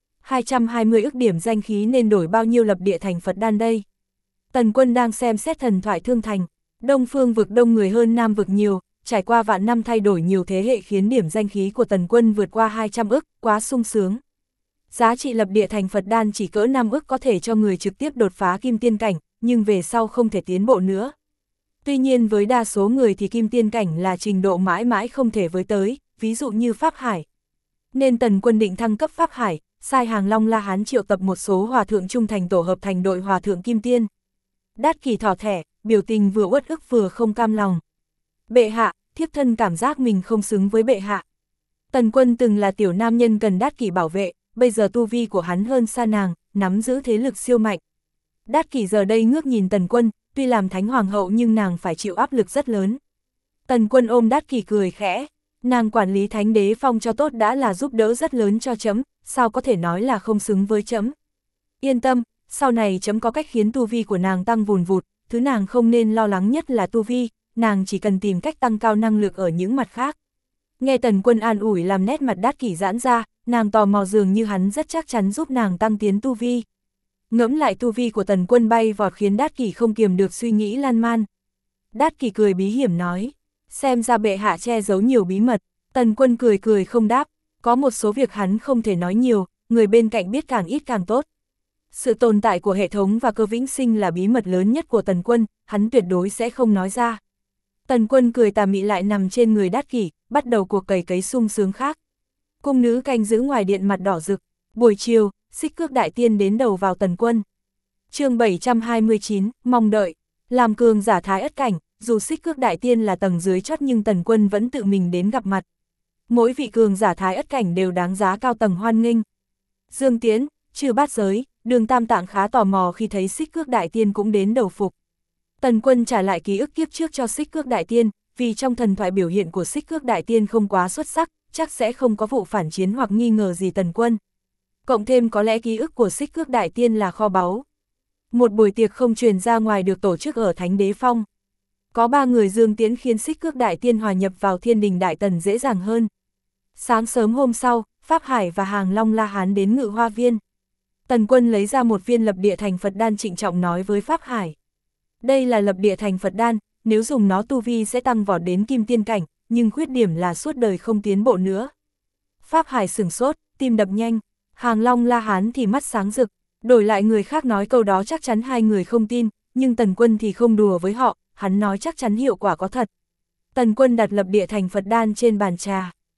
220 ức điểm danh khí nên đổi bao nhiêu lập địa thành Phật đan đây? Tần Quân đang xem xét thần thoại thương thành. Đông phương vực đông người hơn Nam vực nhiều, trải qua vạn năm thay đổi nhiều thế hệ khiến điểm danh khí của Tần Quân vượt qua 200 ức, quá sung sướng. Giá trị lập địa thành Phật đan chỉ cỡ 5 ức có thể cho người trực tiếp đột phá kim tiên cảnh, nhưng về sau không thể tiến bộ nữa. Tuy nhiên với đa số người thì kim tiên cảnh là trình độ mãi mãi không thể với tới, ví dụ như Pháp Hải. Nên Tần Quân định thăng cấp Pháp Hải, sai Hàng Long La Hán triệu tập một số hòa thượng trung thành tổ hợp thành đội hòa thượng kim tiên. Đát Kỷ thỏ thẻ, biểu tình vừa uất ức vừa không cam lòng. Bệ hạ, thiếp thân cảm giác mình không xứng với bệ hạ. Tần Quân từng là tiểu nam nhân cần Đát Kỷ bảo vệ, bây giờ tu vi của hắn hơn xa nàng, nắm giữ thế lực siêu mạnh. Đát Kỷ giờ đây ngước nhìn Tần Quân, tuy làm thánh hoàng hậu nhưng nàng phải chịu áp lực rất lớn. Tần Quân ôm Đát Kỷ cười khẽ, nàng quản lý Thánh Đế Phong cho tốt đã là giúp đỡ rất lớn cho trẫm, sao có thể nói là không xứng với trẫm. Yên tâm, sau này trẫm có cách khiến tu vi của nàng tăng vùn vụt, thứ nàng không nên lo lắng nhất là tu vi, nàng chỉ cần tìm cách tăng cao năng lực ở những mặt khác. Nghe Tần Quân an ủi làm nét mặt Đát Kỷ giãn ra, nàng tò mò dường như hắn rất chắc chắn giúp nàng tăng tiến tu vi. Ngẫm lại tu vi của Tần Quân bay vọt khiến Đát Kỷ không kiềm được suy nghĩ lan man. Đát Kỷ cười bí hiểm nói, xem ra bệ hạ che giấu nhiều bí mật. Tần Quân cười cười không đáp, có một số việc hắn không thể nói nhiều, người bên cạnh biết càng ít càng tốt. Sự tồn tại của hệ thống và cơ vĩnh sinh là bí mật lớn nhất của Tần Quân, hắn tuyệt đối sẽ không nói ra. Tần Quân cười tà mị lại nằm trên người Đát Kỷ, bắt đầu cuộc cày cấy sung sướng khác. Cung nữ canh giữ ngoài điện mặt đỏ rực, buổi chiều, Xích Cước Đại Tiên đến đầu vào Tần Quân. Chương 729, mong đợi, làm cường giả thái ất cảnh, dù Xích Cước Đại Tiên là tầng dưới chót nhưng Tần Quân vẫn tự mình đến gặp mặt. Mỗi vị cường giả thái ất cảnh đều đáng giá cao tầng hoan nghênh. Dương Tiến, Chư Bát Giới, Đường Tam Tạng khá tò mò khi thấy Xích Cước Đại Tiên cũng đến đầu phục. Tần Quân trả lại ký ức kiếp trước cho Xích Cước Đại Tiên, vì trong thần thoại biểu hiện của Xích Cước Đại Tiên không quá xuất sắc, chắc sẽ không có vụ phản chiến hoặc nghi ngờ gì Tần Quân. Cộng thêm có lẽ ký ức của Xích Cước Đại Tiên là kho báu. Một buổi tiệc không truyền ra ngoài được tổ chức ở Thánh Đế Phong. Có 3 người Dương Tiến khiến Xích Cước Đại Tiên hòa nhập vào Thiên Đình Đại Tần dễ dàng hơn. Sáng sớm hôm sau, Pháp Hải và Hàng Long La Hán đến Ngự Hoa Viên. Tần Quân lấy ra một viên lập địa thành Phật đan trịnh trọng nói với Pháp Hải. Đây là lập địa thành Phật đan, nếu dùng nó tu vi sẽ tăng vọt đến kim tiên cảnh, nhưng khuyết điểm là suốt đời không tiến bộ nữa. Pháp Hải sửng sốt, tim đập nhanh, Hàng Long La Hán thì mắt sáng rực, đổi lại người khác nói câu đó chắc chắn hai người không tin, nhưng Tần Quân thì không đùa với họ, hắn nói chắc chắn hiệu quả có thật. Tần Quân đặt lập địa thành Phật đan trên bàn trà,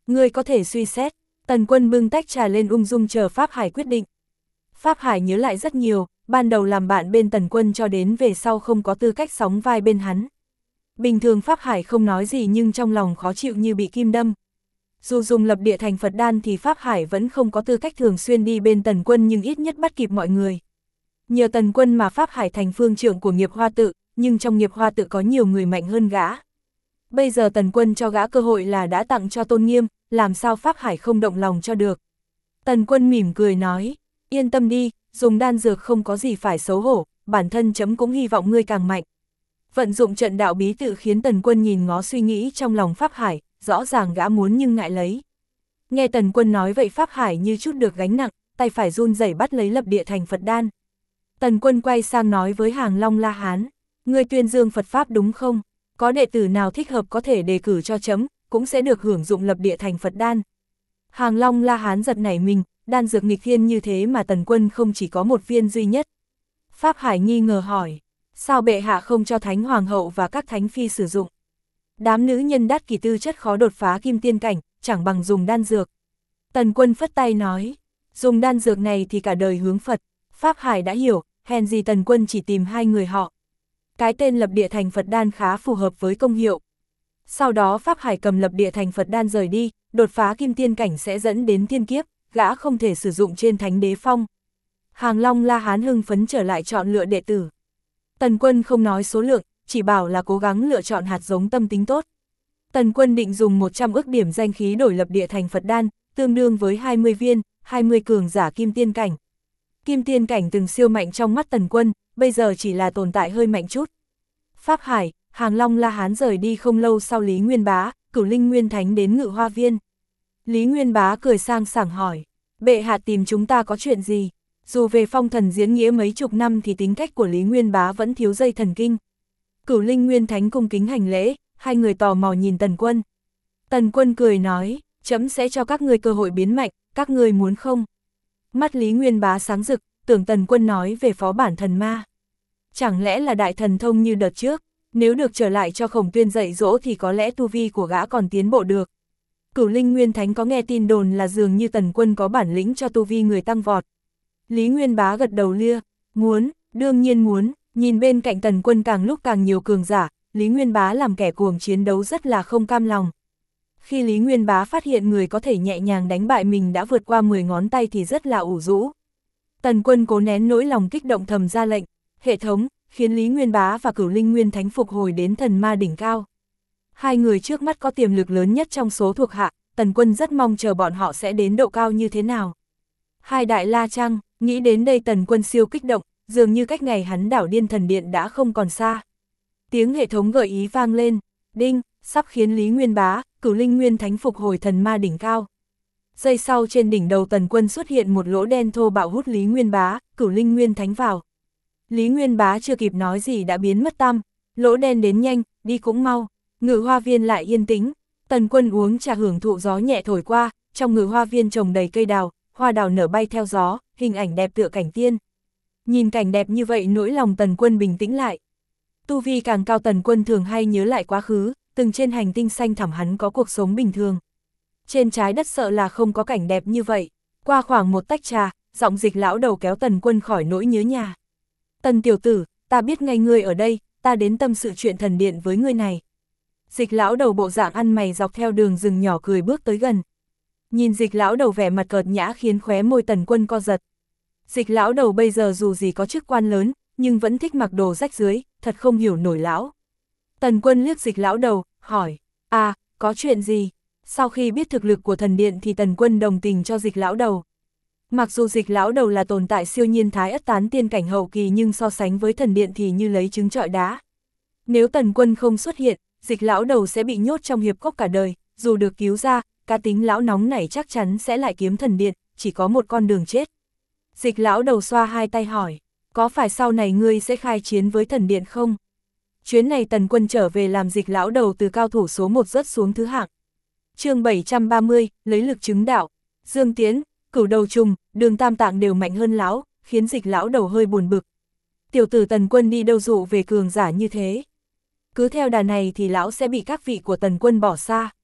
Ngươi có thể suy xét. Tần Quân bưng tách trà lên ung dung chờ Pháp Hải quyết định. Pháp Hải nhớ lại rất nhiều, ban đầu làm bạn bên Tần Quân cho đến về sau không có tư cách sóng vai bên hắn. Bình thường Pháp Hải không nói gì nhưng trong lòng khó chịu như bị kim đâm. Dù dùng lập địa thành Phật đan thì Pháp Hải vẫn không có tư cách thường xuyên đi bên Tần Quân nhưng ít nhất bắt kịp mọi người. Nhờ Tần Quân mà Pháp Hải thành phương trưởng của nghiệp hoa tự, nhưng trong nghiệp hoa tự có nhiều người mạnh hơn gã. Bây giờ Tần Quân cho gã cơ hội là đã tặng cho tôn nghiêm, làm sao Pháp Hải không động lòng cho được. Tần Quân mỉm cười nói, yên tâm đi, dùng đan dược không có gì phải xấu hổ, bản thân chấm cũng hy vọng ngươi càng mạnh. Vận dụng trận đạo bí tự khiến Tần Quân nhìn ngó suy nghĩ trong lòng Pháp Hải, rõ ràng gã muốn nhưng ngại lấy. Nghe Tần Quân nói vậy Pháp Hải như chút được gánh nặng, tay phải run rẩy bắt lấy lập địa thành Phật đan. Tần Quân quay sang nói với Hàng Long La Hán, ngươi tuyên dương Phật Pháp đúng không? Có đệ tử nào thích hợp có thể đề cử cho chấm, cũng sẽ được hưởng dụng lập địa thành Phật đan. Hàng Long La Hán giật nảy mình, đan dược nghịch thiên như thế mà Tần Quân không chỉ có một viên duy nhất. Pháp Hải nghi ngờ hỏi, sao bệ hạ không cho Thánh Hoàng hậu và các thánh phi sử dụng? Đám nữ nhân đắt kỳ tư chất khó đột phá kim tiên cảnh, chẳng bằng dùng đan dược. Tần Quân phất tay nói, dùng đan dược này thì cả đời hướng Phật. Pháp Hải đã hiểu, hèn gì Tần Quân chỉ tìm hai người họ. Cái tên lập địa thành Phật đan khá phù hợp với công hiệu. Sau đó Pháp Hải cầm lập địa thành Phật đan rời đi, đột phá kim tiên cảnh sẽ dẫn đến thiên kiếp, gã không thể sử dụng trên Thánh Đế Phong. Hàng Long La Hán hưng phấn trở lại chọn lựa đệ tử. Tần Quân không nói số lượng, chỉ bảo là cố gắng lựa chọn hạt giống tâm tính tốt. Tần Quân định dùng 100 ức điểm danh khí đổi lập địa thành Phật đan, tương đương với 20 viên, 20 cường giả kim tiên cảnh. Kim tiên cảnh từng siêu mạnh trong mắt Tần Quân, bây giờ chỉ là tồn tại hơi mạnh chút. Pháp Hải, Hàng Long La Hán rời đi không lâu sau Lý Nguyên Bá, Cửu Linh Nguyên Thánh đến Ngự Hoa Viên. Lý Nguyên Bá cười sang sảng hỏi, bệ hạ tìm chúng ta có chuyện gì? Dù về phong thần diễn nghĩa mấy chục năm thì tính cách của Lý Nguyên Bá vẫn thiếu dây thần kinh. Cửu Linh Nguyên Thánh cung kính hành lễ, hai người tò mò nhìn Tần Quân. Tần Quân cười nói, chấm sẽ cho các ngươi cơ hội biến mạnh, các ngươi muốn không? Mắt Lý Nguyên Bá sáng rực, tưởng Tần Quân nói về phó bản thần ma. Chẳng lẽ là đại thần thông như đợt trước, nếu được trở lại cho Khổng Tuyên dạy dỗ thì có lẽ tu vi của gã còn tiến bộ được. Cửu Linh Nguyên Thánh có nghe tin đồn là dường như Tần Quân có bản lĩnh cho tu vi người tăng vọt. Lý Nguyên Bá gật đầu lia, muốn, đương nhiên muốn, nhìn bên cạnh Tần Quân càng lúc càng nhiều cường giả, Lý Nguyên Bá làm kẻ cuồng chiến đấu rất là không cam lòng. Khi Lý Nguyên Bá phát hiện người có thể nhẹ nhàng đánh bại mình đã vượt qua 10 ngón tay thì rất là ủ rũ. Tần Quân cố nén nỗi lòng kích động thầm ra lệnh, hệ thống, khiến Lý Nguyên Bá và Cửu Linh Nguyên Thánh phục hồi đến thần ma đỉnh cao. Hai người trước mắt có tiềm lực lớn nhất trong số thuộc hạ, Tần Quân rất mong chờ bọn họ sẽ đến độ cao như thế nào. Hai đại la chăng, nghĩ đến đây Tần Quân siêu kích động, dường như cách ngày hắn đảo Điên Thần Điện đã không còn xa. Tiếng hệ thống gợi ý vang lên, đinh, sắp khiến Lý Nguyên Bá, Cửu Linh Nguyên Thánh phục hồi thần ma đỉnh cao. Giây sau trên đỉnh đầu Tần Quân xuất hiện một lỗ đen thô bạo hút Lý Nguyên Bá, Cửu Linh Nguyên Thánh vào. Lý Nguyên Bá chưa kịp nói gì đã biến mất tăm, lỗ đen đến nhanh, đi cũng mau, Ngự Hoa Viên lại yên tĩnh. Tần Quân uống trà hưởng thụ gió nhẹ thổi qua, trong Ngự Hoa Viên trồng đầy cây đào, hoa đào nở bay theo gió, hình ảnh đẹp tựa cảnh tiên. Nhìn cảnh đẹp như vậy nỗi lòng Tần Quân bình tĩnh lại. Tu vi càng cao Tần Quân thường hay nhớ lại quá khứ, từng trên hành tinh xanh thẳm hắn có cuộc sống bình thường. Trên trái đất sợ là không có cảnh đẹp như vậy. Qua khoảng một tách trà, giọng Dịch lão đầu kéo Tần Quân khỏi nỗi nhớ nhà. Tần tiểu tử, ta biết ngay ngươi ở đây, ta đến tâm sự chuyện thần điện với ngươi này. Dịch lão đầu bộ dạng ăn mày dọc theo đường rừng nhỏ cười bước tới gần. Nhìn Dịch lão đầu vẻ mặt cợt nhã khiến khóe môi Tần Quân co giật. Dịch lão đầu bây giờ dù gì có chức quan lớn, nhưng vẫn thích mặc đồ rách rưới, thật không hiểu nổi lão. Tần Quân liếc Dịch lão đầu, hỏi, à, có chuyện gì? Sau khi biết thực lực của thần điện thì Tần Quân đồng tình cho Dịch lão đầu. Mặc dù Dịch lão đầu là tồn tại siêu nhiên thái ất tán tiên cảnh hậu kỳ nhưng so sánh với thần điện thì như lấy trứng trọi đá. Nếu Tần Quân không xuất hiện, Dịch lão đầu sẽ bị nhốt trong hiệp cốc cả đời, dù được cứu ra, cá tính lão nóng này chắc chắn sẽ lại kiếm thần điện, chỉ có một con đường chết. Dịch lão đầu xoa hai tay hỏi, có phải sau này ngươi sẽ khai chiến với thần điện không? Chuyến này Tần Quân trở về làm Dịch lão đầu từ cao thủ số 1 rớt xuống thứ hạng. Chương 730, lấy lực chứng đạo. Dương Tiến, Cửu Đầu Trùng, Đường Tam Tạng đều mạnh hơn lão, khiến Dịch lão đầu hơi buồn bực. Tiểu tử Tần Quân đi đâu dụ về cường giả như thế? Cứ theo đà này thì lão sẽ bị các vị của Tần Quân bỏ xa.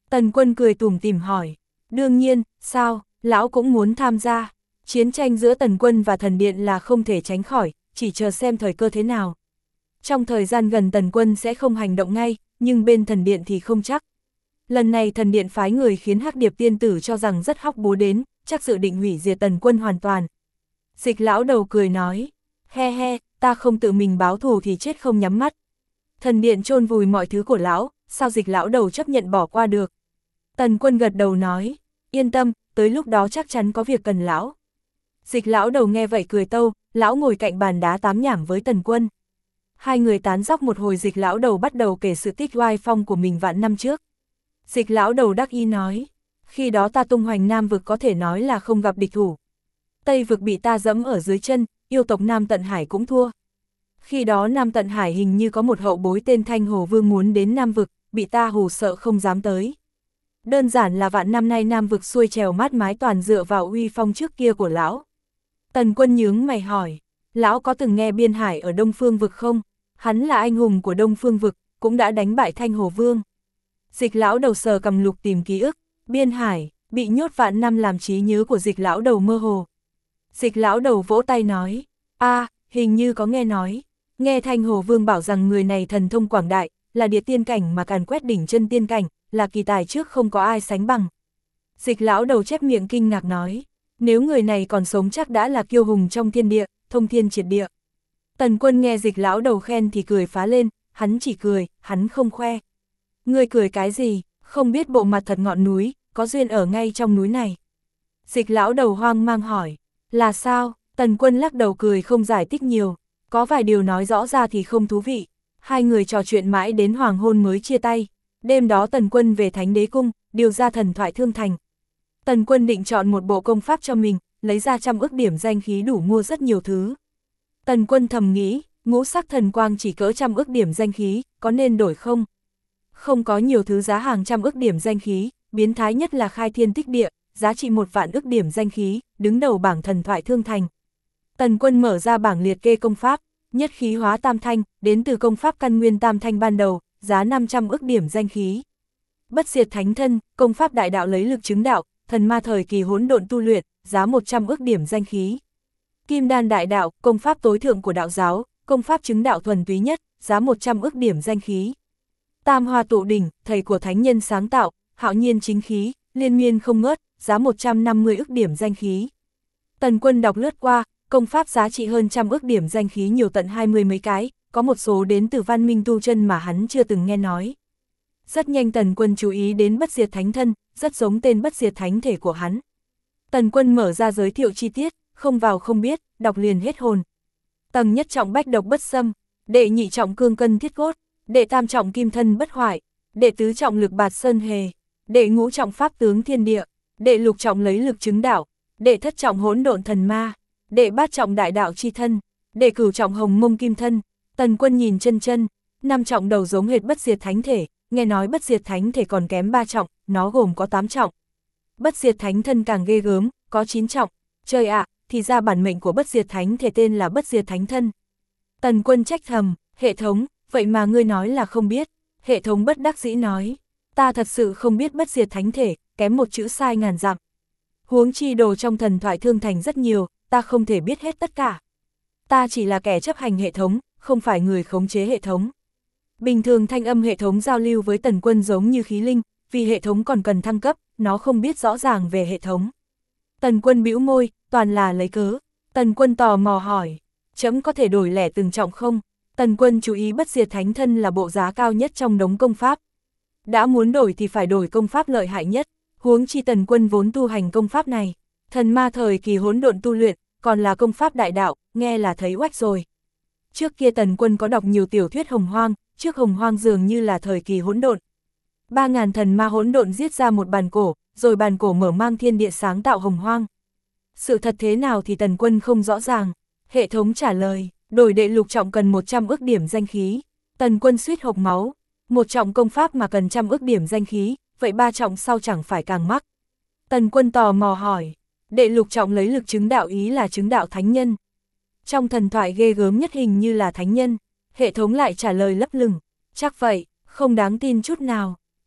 Tần Quân cười tủm tỉm hỏi, đương nhiên, sao, lão cũng muốn tham gia. Chiến tranh giữa Tần Quân và thần điện là không thể tránh khỏi, chỉ chờ xem thời cơ thế nào. Trong thời gian gần Tần Quân sẽ không hành động ngay, nhưng bên thần điện thì không chắc. Lần này thần điện phái người khiến Hắc Điệp tiên tử cho rằng rất hóc búa đến, chắc dự định hủy diệt Tần Quân hoàn toàn. Dịch lão đầu cười nói, he he, ta không tự mình báo thù thì chết không nhắm mắt. Thần điện chôn vùi mọi thứ của lão, sao Dịch lão đầu chấp nhận bỏ qua được. Tần Quân gật đầu nói, yên tâm, tới lúc đó chắc chắn có việc cần lão. Dịch lão đầu nghe vậy cười tâu, lão ngồi cạnh bàn đá tám nhảm với Tần Quân. Hai người tán dóc một hồi, Dịch lão đầu bắt đầu kể sự tích oai phong của mình vạn năm trước. Dịch lão đầu đắc ý nói, khi đó ta tung hoành Nam vực có thể nói là không gặp địch thủ. Tây vực bị ta dẫm ở dưới chân, yêu tộc Nam Tận Hải cũng thua. Khi đó Nam Tận Hải hình như có một hậu bối tên Thanh Hồ Vương muốn đến Nam vực, bị ta hù sợ không dám tới. Đơn giản là vạn năm nay Nam vực xuôi trèo mát mái toàn dựa vào uy phong trước kia của lão. Tần Quân nhướng mày hỏi, lão có từng nghe Biên Hải ở Đông Phương vực không? Hắn là anh hùng của Đông Phương vực, cũng đã đánh bại Thanh Hồ Vương. Dịch lão đầu sờ cầm lục tìm ký ức, Biên Hải, bị nhốt vạn năm làm trí nhớ của Dịch lão đầu mơ hồ. Dịch lão đầu vỗ tay nói, hình như có nghe nói, nghe Thanh Hồ Vương bảo rằng người này thần thông quảng đại, là địa tiên cảnh mà càn quét đỉnh chân tiên cảnh, là kỳ tài trước không có ai sánh bằng. Dịch lão đầu chép miệng kinh ngạc nói, nếu người này còn sống chắc đã là kiêu hùng trong thiên địa, thông thiên triệt địa. Tần Quân nghe Dịch lão đầu khen thì cười phá lên, hắn chỉ cười, hắn không khoe. Ngươi cười cái gì, không biết bộ mặt thật ngọn núi, có duyên ở ngay trong núi này. Dịch lão đầu hoang mang hỏi, là sao? Tần Quân lắc đầu cười không giải thích nhiều, có vài điều nói rõ ra thì không thú vị. Hai người trò chuyện mãi đến hoàng hôn mới chia tay. Đêm đó Tần Quân về Thánh Đế Cung, điều ra thần thoại Thương Thành. Tần Quân định chọn một bộ công pháp cho mình, lấy ra 100 ức điểm danh khí đủ mua rất nhiều thứ. Tần Quân thầm nghĩ, ngũ sắc thần quang chỉ cỡ 100 ức điểm danh khí, có nên đổi không? Không có nhiều thứ giá hàng 100 ức điểm danh khí, biến thái nhất là khai thiên tích địa, giá trị 1 vạn ức điểm danh khí, đứng đầu bảng thần thoại Thương Thành. Tần Quân mở ra bảng liệt kê công pháp, nhất khí hóa tam thanh, đến từ công pháp căn nguyên tam thanh ban đầu, giá 500 ức điểm danh khí. Bất diệt thánh thân, công pháp đại đạo lấy lực chứng đạo, thần ma thời kỳ hỗn độn tu luyện, giá 100 ức điểm danh khí. Kim đan đại đạo, công pháp tối thượng của đạo giáo, công pháp chứng đạo thuần túy nhất, giá 100 ức điểm danh khí. Tam hoa tụ đỉnh, thầy của thánh nhân sáng tạo, hạo nhiên chính khí, liên miên không ngớt, giá 150 ức điểm danh khí. Tần Quân đọc lướt qua, công pháp giá trị hơn 100 ức điểm danh khí nhiều tận 20 mấy cái, có một số đến từ văn minh tu chân mà hắn chưa từng nghe nói. Rất nhanh Tần Quân chú ý đến bất diệt thánh thân, rất giống tên bất diệt thánh thể của hắn. Tần Quân mở ra giới thiệu chi tiết, không vào không biết, đọc liền hết hồn. Tầng nhất trọng bách độc bất xâm, đệ nhị trọng cương cân thiết cốt, đệ tam trọng kim thân bất hoại, đệ tứ trọng lực bạt sơn hề, đệ ngũ trọng pháp tướng thiên địa, đệ lục trọng lấy lực chứng đạo, đệ thất trọng hỗn độn thần ma, đệ bát trọng đại đạo chi thân, đệ cửu trọng hồng mông kim thân. Tần Quân nhìn chân, 5 trọng đầu giống hệt bất diệt thánh thể, nghe nói bất diệt thánh thể còn kém 3 trọng, nó gồm có 8 trọng. Bất diệt thánh thân càng ghê gớm, có 9 trọng. Trời ạ, thì ra bản mệnh của bất diệt thánh thể tên là bất diệt thánh thân. Tần Quân trách thầm, hệ thống, vậy mà ngươi nói là không biết. Hệ thống bất đắc dĩ nói, ta thật sự không biết bất diệt thánh thể, kém một chữ sai ngàn dặm. Huống chi đồ trong thần thoại Thương Thành rất nhiều, ta không thể biết hết tất cả. Ta chỉ là kẻ chấp hành hệ thống, không phải người khống chế hệ thống. Bình thường thanh âm hệ thống giao lưu với Tần Quân giống như khí linh, vì hệ thống còn cần thăng cấp, nó không biết rõ ràng về hệ thống. Tần Quân bĩu môi, toàn là lấy cớ. Tần Quân tò mò hỏi, chấm có thể đổi lẻ từng trọng không? Tần Quân chú ý bất diệt thánh thân là bộ giá cao nhất trong đống công pháp. Đã muốn đổi thì phải đổi công pháp lợi hại nhất, huống chi Tần Quân vốn tu hành công pháp này. Thần ma thời kỳ hỗn độn tu luyện, còn là công pháp đại đạo, nghe là thấy oách rồi. Trước kia Tần Quân có đọc nhiều tiểu thuyết Hồng Hoang, trước Hồng Hoang dường như là thời kỳ hỗn độn. 3000 thần ma hỗn độn giết ra một bàn cổ, rồi bàn cổ mở mang thiên địa sáng tạo Hồng Hoang. Sự thật thế nào thì Tần Quân không rõ ràng. Hệ thống trả lời, đổi đệ lục trọng cần 100 ức điểm danh khí. Tần Quân suýt hộc máu, một trọng công pháp mà cần 100 ức điểm danh khí, vậy 3 trọng sau chẳng phải càng mắc. Tần Quân tò mò hỏi, đệ lục trọng lấy lực chứng đạo ý là chứng đạo thánh nhân. Trong thần thoại ghê gớm nhất hình như là thánh nhân. Hệ thống lại trả lời lấp lửng, chắc vậy, không đáng tin chút nào.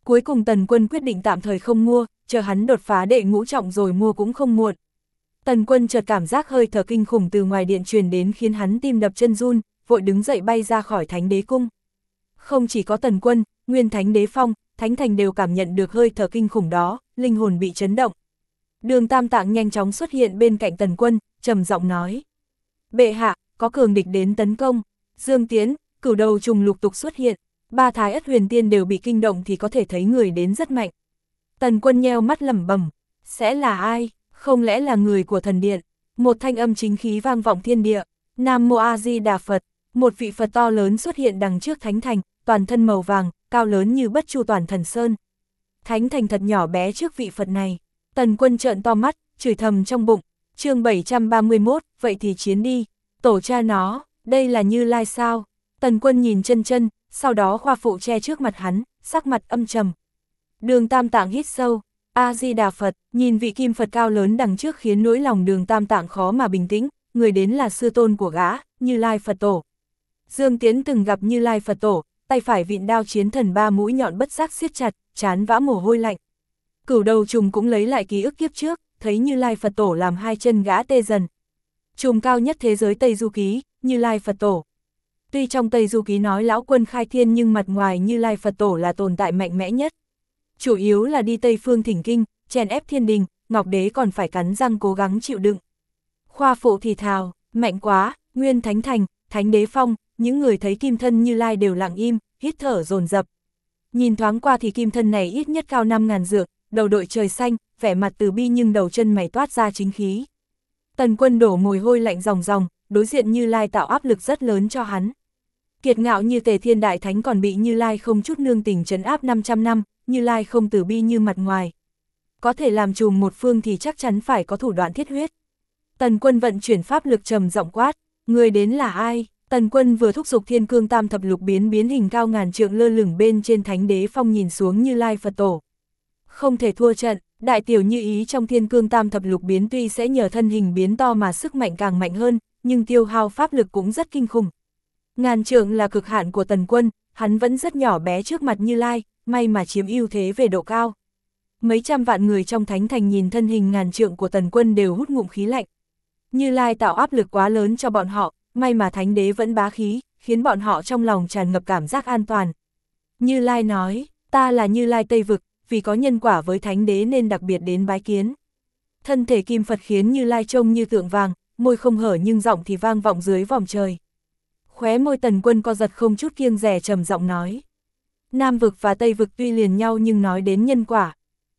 Cuối cùng Tần Quân quyết định tạm thời không mua, chờ hắn đột phá đệ ngũ trọng rồi mua cũng không muộn. Tần Quân chợt cảm giác hơi thở kinh khủng từ ngoài điện truyền đến khiến hắn tim đập chân run, vội đứng dậy bay ra khỏi Thánh Đế cung. Không chỉ có Tần Quân, nguyên Thánh Đế Phong, Thánh Thành đều cảm nhận được hơi thở kinh khủng đó, linh hồn bị chấn động. Đường Tam Tạng nhanh chóng xuất hiện bên cạnh Tần Quân, trầm giọng nói: "Bệ hạ, có cường địch đến tấn công." Dương Tiễn, Cửu Đầu Trùng lục tục xuất hiện, ba Thái Ất Huyền Tiên đều bị kinh động thì có thể thấy người đến rất mạnh. Tần Quân nheo mắt lẩm bẩm, sẽ là ai? Không lẽ là người của thần điện? Một thanh âm chính khí vang vọng thiên địa. Nam Mô A Di Đà Phật. Một vị Phật to lớn xuất hiện đằng trước Thánh Thành, toàn thân màu vàng, cao lớn như Bất Chu Toàn Thần Sơn. Thánh Thành thật nhỏ bé trước vị Phật này. Tần Quân trợn to mắt, chửi thầm trong bụng. Chương 731, vậy thì chiến đi. Tổ cha nó, đây là Như Lai sao? Tần Quân nhìn chân chân, sau đó khoa phụ che trước mặt hắn, sắc mặt âm trầm. Đường Tam Tạng hít sâu, A Di Đà Phật, nhìn vị kim Phật cao lớn đằng trước khiến nỗi lòng Đường Tam Tạng khó mà bình tĩnh, người đến là sư tôn của gã, Như Lai Phật Tổ. Dương Tiễn từng gặp Như Lai Phật Tổ, tay phải vịn đao chiến thần ba mũi nhọn bất giác siết chặt, trán vã mồ hôi lạnh. Cửu Đầu Trùng cũng lấy lại ký ức kiếp trước, thấy Như Lai Phật Tổ làm hai chân gã tê dần. Trùng cao nhất thế giới Tây Du Ký, Như Lai Phật Tổ. Tuy trong Tây Du Ký nói lão quân khai thiên nhưng mặt ngoài Như Lai Phật Tổ là tồn tại mạnh mẽ nhất. Chủ yếu là đi Tây Phương thỉnh kinh, chèn ép thiên đình, Ngọc Đế còn phải cắn răng cố gắng chịu đựng. Khoa phụ thì thào, mạnh quá, nguyên Thánh Thành, Thánh Đế Phong, những người thấy kim thân Như Lai đều lặng im, hít thở dồn dập. Nhìn thoáng qua thì kim thân này ít nhất cao 5.000 dặm, đầu đội trời xanh, vẻ mặt từ bi nhưng đầu chân mày toát ra chính khí. Tần Quân đổ mồ hôi lạnh ròng ròng, đối diện Như Lai tạo áp lực rất lớn cho hắn. Kiệt ngạo như Tề Thiên Đại Thánh còn bị Như Lai không chút nương tình trấn áp 500 năm, Như Lai không từ bi như mặt ngoài. Có thể làm trùm một phương thì chắc chắn phải có thủ đoạn thiết huyết. Tần Quân vận chuyển pháp lực trầm giọng quát, người đến là ai? Tần Quân vừa thúc giục Thiên Cương Tam Thập Lục biến hình cao ngàn trượng lơ lửng bên trên Thánh Đế Phong nhìn xuống Như Lai Phật Tổ. Không thể thua trận, đại tiểu như ý trong Thiên Cương Tam Thập Lục biến tuy sẽ nhờ thân hình biến to mà sức mạnh càng mạnh hơn, nhưng tiêu hao pháp lực cũng rất kinh khủng. Ngàn trượng là cực hạn của Tần Quân, hắn vẫn rất nhỏ bé trước mặt Như Lai, may mà chiếm ưu thế về độ cao. Mấy trăm vạn người trong Thánh Thành nhìn thân hình ngàn trượng của Tần Quân đều hút ngụm khí lạnh. Như Lai tạo áp lực quá lớn cho bọn họ, may mà Thánh Đế vẫn bá khí, khiến bọn họ trong lòng tràn ngập cảm giác an toàn. Như Lai nói, ta là Như Lai Tây Vực, vì có nhân quả với Thánh Đế nên đặc biệt đến bái kiến. Thân thể kim Phật khiến Như Lai trông như tượng vàng, môi không hở nhưng giọng thì vang vọng dưới vòm trời. Khóe môi Tần Quân co giật không chút kiêng dè trầm giọng nói. Nam Vực và Tây Vực tuy liền nhau nhưng nói đến nhân quả.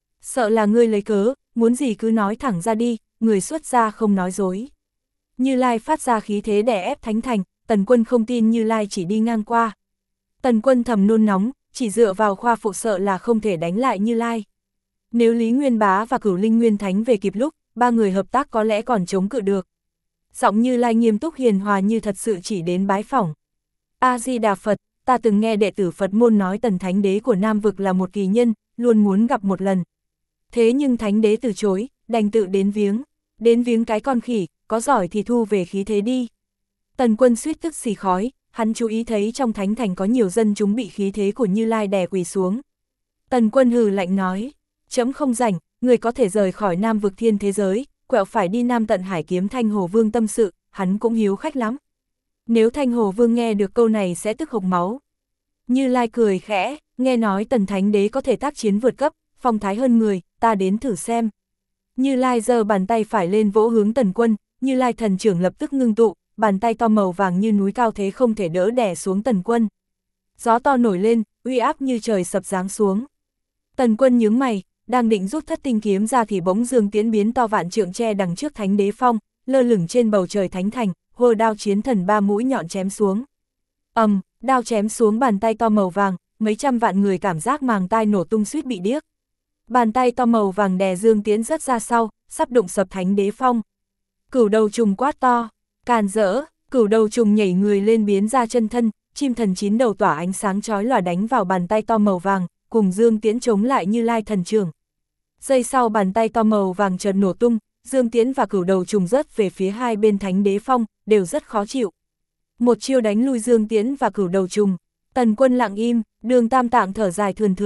Sợ là ngươi lấy cớ, muốn gì cứ nói thẳng ra đi, người xuất gia không nói dối. Như Lai phát ra khí thế đè ép Thánh Thành, Tần Quân không tin Như Lai chỉ đi ngang qua. Tần Quân thầm nôn nóng, chỉ dựa vào khoa phụ sợ là không thể đánh lại Như Lai. Nếu Lý Nguyên Bá và Cửu Linh Nguyên Thánh về kịp lúc, ba người hợp tác có lẽ còn chống cự được. Giọng Như Lai nghiêm túc hiền hòa như thật sự chỉ đến bái phỏng. A Di Đà Phật, ta từng nghe đệ tử Phật môn nói Tần Thánh Đế của Nam Vực là một kỳ nhân, luôn muốn gặp một lần. Thế nhưng Thánh Đế từ chối, đành tự đến viếng. Đến viếng cái con khỉ, có giỏi thì thu về khí thế đi. Tần Quân suýt tức xì khói, hắn chú ý thấy trong Thánh Thành có nhiều dân chúng bị khí thế của Như Lai đè quỳ xuống. Tần Quân hừ lạnh nói, chấm không rảnh, người có thể rời khỏi Nam Vực thiên thế giới, quẹo phải đi Nam Tận Hải kiếm Thanh Hồ Vương tâm sự, hắn cũng hiếu khách lắm. Nếu Thanh Hồ Vương nghe được câu này sẽ tức hộc máu. Như Lai cười khẽ, nghe nói Tần Thánh Đế có thể tác chiến vượt cấp, phong thái hơn người, ta đến thử xem. Như Lai giơ bàn tay phải lên vỗ hướng Tần Quân, Như Lai thần trưởng lập tức ngưng tụ, bàn tay to màu vàng như núi cao thế không thể đỡ đè xuống Tần Quân. Gió to nổi lên, uy áp như trời sập giáng xuống. Tần Quân nhướng mày, đang định rút Thất Tinh kiếm ra thì bỗng Dương Tiễn biến to vạn trượng che đằng trước Thánh Đế Phong, lơ lửng trên bầu trời Thánh Thành, hô đao chiến thần ba mũi nhọn chém xuống. Đao chém xuống bàn tay to màu vàng, mấy trăm vạn người cảm giác màng tai nổ tung suýt bị điếc. Bàn tay to màu vàng đè Dương Tiễn rất ra sau, sắp đụng sập Thánh Đế Phong. Cửu Đầu Trùng quát to, càn rỡ, Cửu Đầu Trùng nhảy người lên biến ra chân thân, chim thần 9 đầu tỏa ánh sáng chói lòa đánh vào bàn tay to màu vàng, cùng Dương Tiễn chống lại Như Lai thần trưởng. Giây sau bàn tay to màu vàng chợt nổ tung, Dương Tiễn và Cửu Đầu Trùng rớt về phía hai bên Thánh Đế Phong, đều rất khó chịu. Một chiêu đánh lui Dương Tiễn và Cửu Đầu Trùng. Tần Quân lặng im, Đường Tam Tạng thở dài thườn thượt.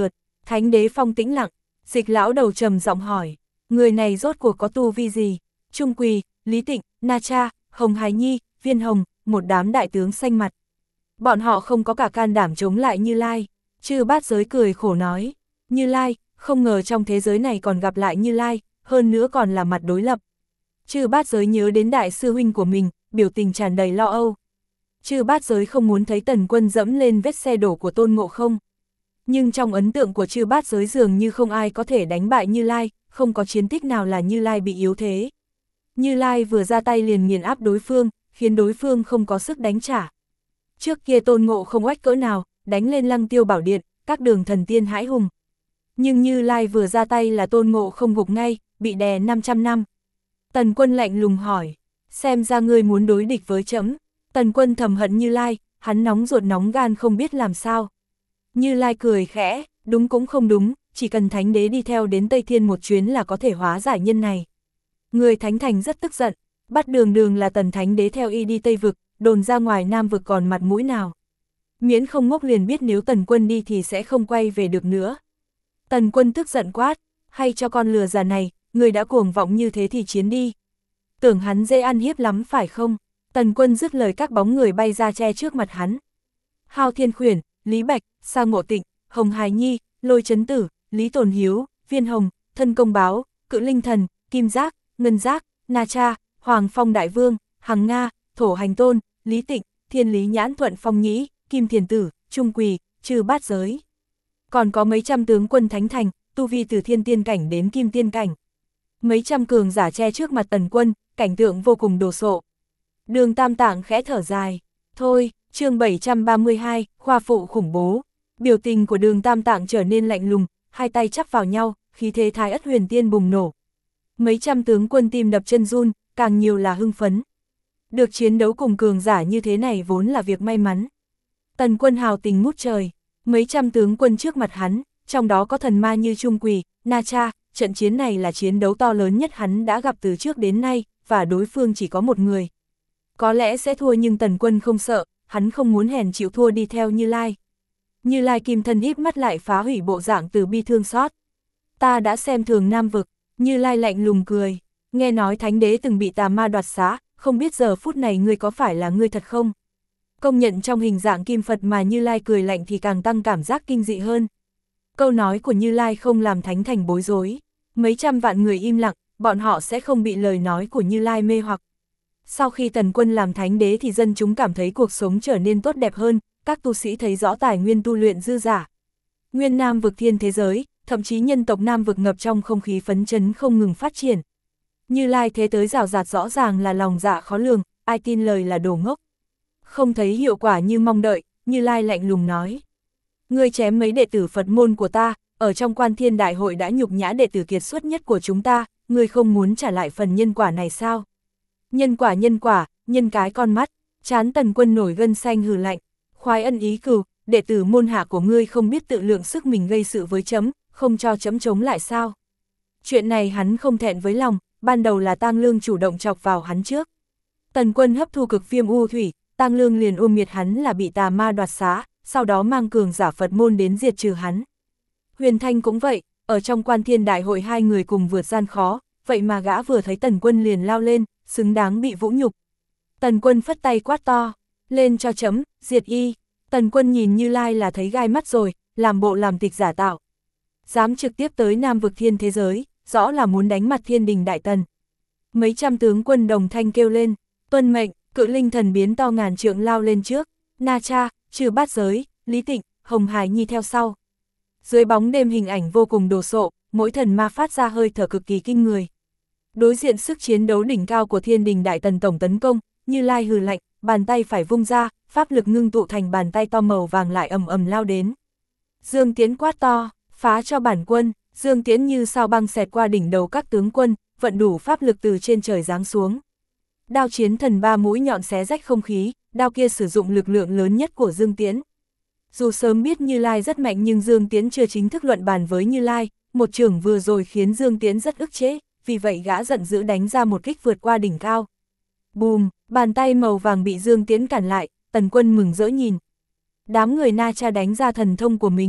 Thánh đế Phong tĩnh lặng, Dịch lão đầu trầm giọng hỏi, người này rốt cuộc có tu vi gì? Trung Quỳ, Lý Tịnh, Na Cha, Hồng Hải Nhi, Viên Hồng, một đám đại tướng xanh mặt. Bọn họ không có cả can đảm chống lại Như Lai. Chư Bát Giới cười khổ nói, Như Lai, không ngờ trong thế giới này còn gặp lại Như Lai, hơn nữa còn là mặt đối lập. Chư Bát Giới nhớ đến đại sư huynh của mình, biểu tình tràn đầy lo âu. Chư Bát Giới không muốn thấy Tần Quân dẫm lên vết xe đổ của Tôn Ngộ Không. Nhưng trong ấn tượng của chư Bát Giới dường như không ai có thể đánh bại Như Lai, không có chiến tích nào là Như Lai bị yếu thế. Như Lai vừa ra tay liền nghiền áp đối phương, khiến đối phương không có sức đánh trả. Trước kia Tôn Ngộ không oách cỡ nào, đánh lên Lăng Tiêu Bảo Điện, các đường thần tiên hãi hùng. Nhưng Như Lai vừa ra tay là Tôn Ngộ không gục ngay, bị đè 500 năm. Tần Quân lạnh lùng hỏi, xem ra ngươi muốn đối địch với trẫm. Tần Quân thầm hận Như Lai, hắn nóng ruột nóng gan không biết làm sao. Như Lai cười khẽ, đúng cũng không đúng, chỉ cần Thánh Đế đi theo đến Tây Thiên một chuyến là có thể hóa giải nhân này. Người Thánh Thành rất tức giận, bắt đường là Tần Thánh Đế theo y đi Tây Vực, đồn ra ngoài Nam Vực còn mặt mũi nào. Miễn không ngốc liền biết nếu Tần Quân đi thì sẽ không quay về được nữa. Tần Quân tức giận quát, hay cho con lừa già này, người đã cuồng vọng như thế thì chiến đi. Tưởng hắn dễ ăn hiếp lắm phải không? Tần Quân dứt lời các bóng người bay ra che trước mặt hắn. Hao Thiên Khuyển, Lý Bạch, Sa Ngộ Tịnh, Hồng Hải Nhi, Lôi Chấn Tử, Lý Tồn Hiếu, Viên Hồng, Thân Công Báo, Cự Linh Thần, Kim Giác, Ngân Giác, Na Cha, Hoàng Phong Đại Vương, Hằng Nga, Thổ Hành Tôn, Lý Tịnh, Thiên Lý Nhãn Thuận Phong Nhĩ, Kim Thiền Tử, Trung Quỳ, Chư Bát Giới. Còn có mấy trăm tướng quân Thánh Thành, tu vi từ Thiên Tiên Cảnh đến Kim Tiên Cảnh. Mấy trăm cường giả che trước mặt Tần Quân, cảnh tượng vô cùng đồ sộ. Đường Tam Tạng khẽ thở dài, thôi, chương 732, khoa phụ khủng bố. Biểu tình của Đường Tam Tạng trở nên lạnh lùng, hai tay chắp vào nhau, khí thế Thái Ất Huyền Tiên bùng nổ. Mấy trăm tướng quân tim đập chân run, càng nhiều là hưng phấn. Được chiến đấu cùng cường giả như thế này vốn là việc may mắn. Tần Quân hào tình ngút trời, mấy trăm tướng quân trước mặt hắn, trong đó có thần ma như Trung Quỳ, Na Cha, trận chiến này là chiến đấu to lớn nhất hắn đã gặp từ trước đến nay, và đối phương chỉ có một người. Có lẽ sẽ thua nhưng Tần Quân không sợ, hắn không muốn hèn chịu thua đi theo Như Lai. Như Lai kim thân híp mắt lại phá hủy bộ dạng từ bi thương xót. Ta đã xem thường Nam Vực. Như Lai lạnh lùng cười, nghe nói Thánh Đế từng bị tà ma đoạt xá, không biết giờ phút này ngươi có phải là ngươi thật không? Công nhận trong hình dạng kim Phật mà Như Lai cười lạnh thì càng tăng cảm giác kinh dị hơn. Câu nói của Như Lai không làm Thánh Thành bối rối, mấy trăm vạn người im lặng, bọn họ sẽ không bị lời nói của Như Lai mê hoặc. Sau khi Tần Quân làm Thánh Đế thì dân chúng cảm thấy cuộc sống trở nên tốt đẹp hơn, các tu sĩ thấy rõ tài nguyên tu luyện dư dả. Nguyên Nam Vực thiên thế giới, thậm chí nhân tộc Nam Vực ngập trong không khí phấn chấn không ngừng phát triển. Như Lai thế tới rào rạt rõ ràng là lòng dạ khó lường, ai tin lời là đồ ngốc. Không thấy hiệu quả như mong đợi, Như Lai lạnh lùng nói. Ngươi chém mấy đệ tử Phật môn của ta, ở trong Quan Thiên Đại Hội đã nhục nhã đệ tử kiệt xuất nhất của chúng ta, ngươi không muốn trả lại phần nhân quả này sao? Nhân quả, nhân cái con mắt, chán Tần Quân nổi gân xanh hừ lạnh, khoái ân ý cừu, đệ tử môn hạ của ngươi không biết tự lượng sức mình gây sự với chấm, không cho chấm chống lại sao? Chuyện này hắn không thẹn với lòng, ban đầu là Tang Lương chủ động chọc vào hắn trước. Tần Quân hấp thu cực viêm u thủy, Tang Lương liền ôm miệt hắn là bị tà ma đoạt xá, sau đó mang cường giả Phật môn đến diệt trừ hắn. Huyền Thanh cũng vậy, ở trong Quan Thiên Đại Hội hai người cùng vượt gian khó, vậy mà gã vừa thấy Tần Quân liền lao lên, xứng đáng bị vũ nhục. Tần Quân phất tay quát to, lên cho chấm, diệt y. Tần Quân nhìn Như Lai là thấy gai mắt rồi, làm bộ làm tịch giả tạo. Dám trực tiếp tới Nam Vực thiên thế giới, rõ là muốn đánh mặt Thiên Đình Đại Tần. Mấy trăm tướng quân đồng thanh kêu lên, tuân mệnh. Cự Linh Thần biến to ngàn trượng lao lên trước, Na Cha, Chư Bát Giới, Lý Tịnh, Hồng Hải Nhi theo sau. Dưới bóng đêm hình ảnh vô cùng đồ sộ, mỗi thần ma phát ra hơi thở cực kỳ kinh người. Đối diện sức chiến đấu đỉnh cao của Thiên Đình Đại Tần tổng tấn công, Như Lai hừ lạnh, bàn tay phải vung ra, pháp lực ngưng tụ thành bàn tay to màu vàng lại ầm ầm lao đến. Dương Tiễn quát to, phá cho bản quân. Dương Tiễn như sao băng xẹt qua đỉnh đầu các tướng quân, vận đủ pháp lực từ trên trời giáng xuống. Đao chiến thần ba mũi nhọn xé rách không khí, đao kia sử dụng lực lượng lớn nhất của Dương Tiễn. Dù sớm biết Như Lai rất mạnh nhưng Dương Tiễn chưa chính thức luận bàn với Như Lai, một chưởng vừa rồi khiến Dương Tiễn rất ức chế, vì vậy gã giận dữ đánh ra một kích vượt qua đỉnh cao. Bùm, bàn tay màu vàng bị Dương Tiễn cản lại, Tần Quân mừng rỡ nhìn. Đám người Na Cha đánh ra thần thông của mình,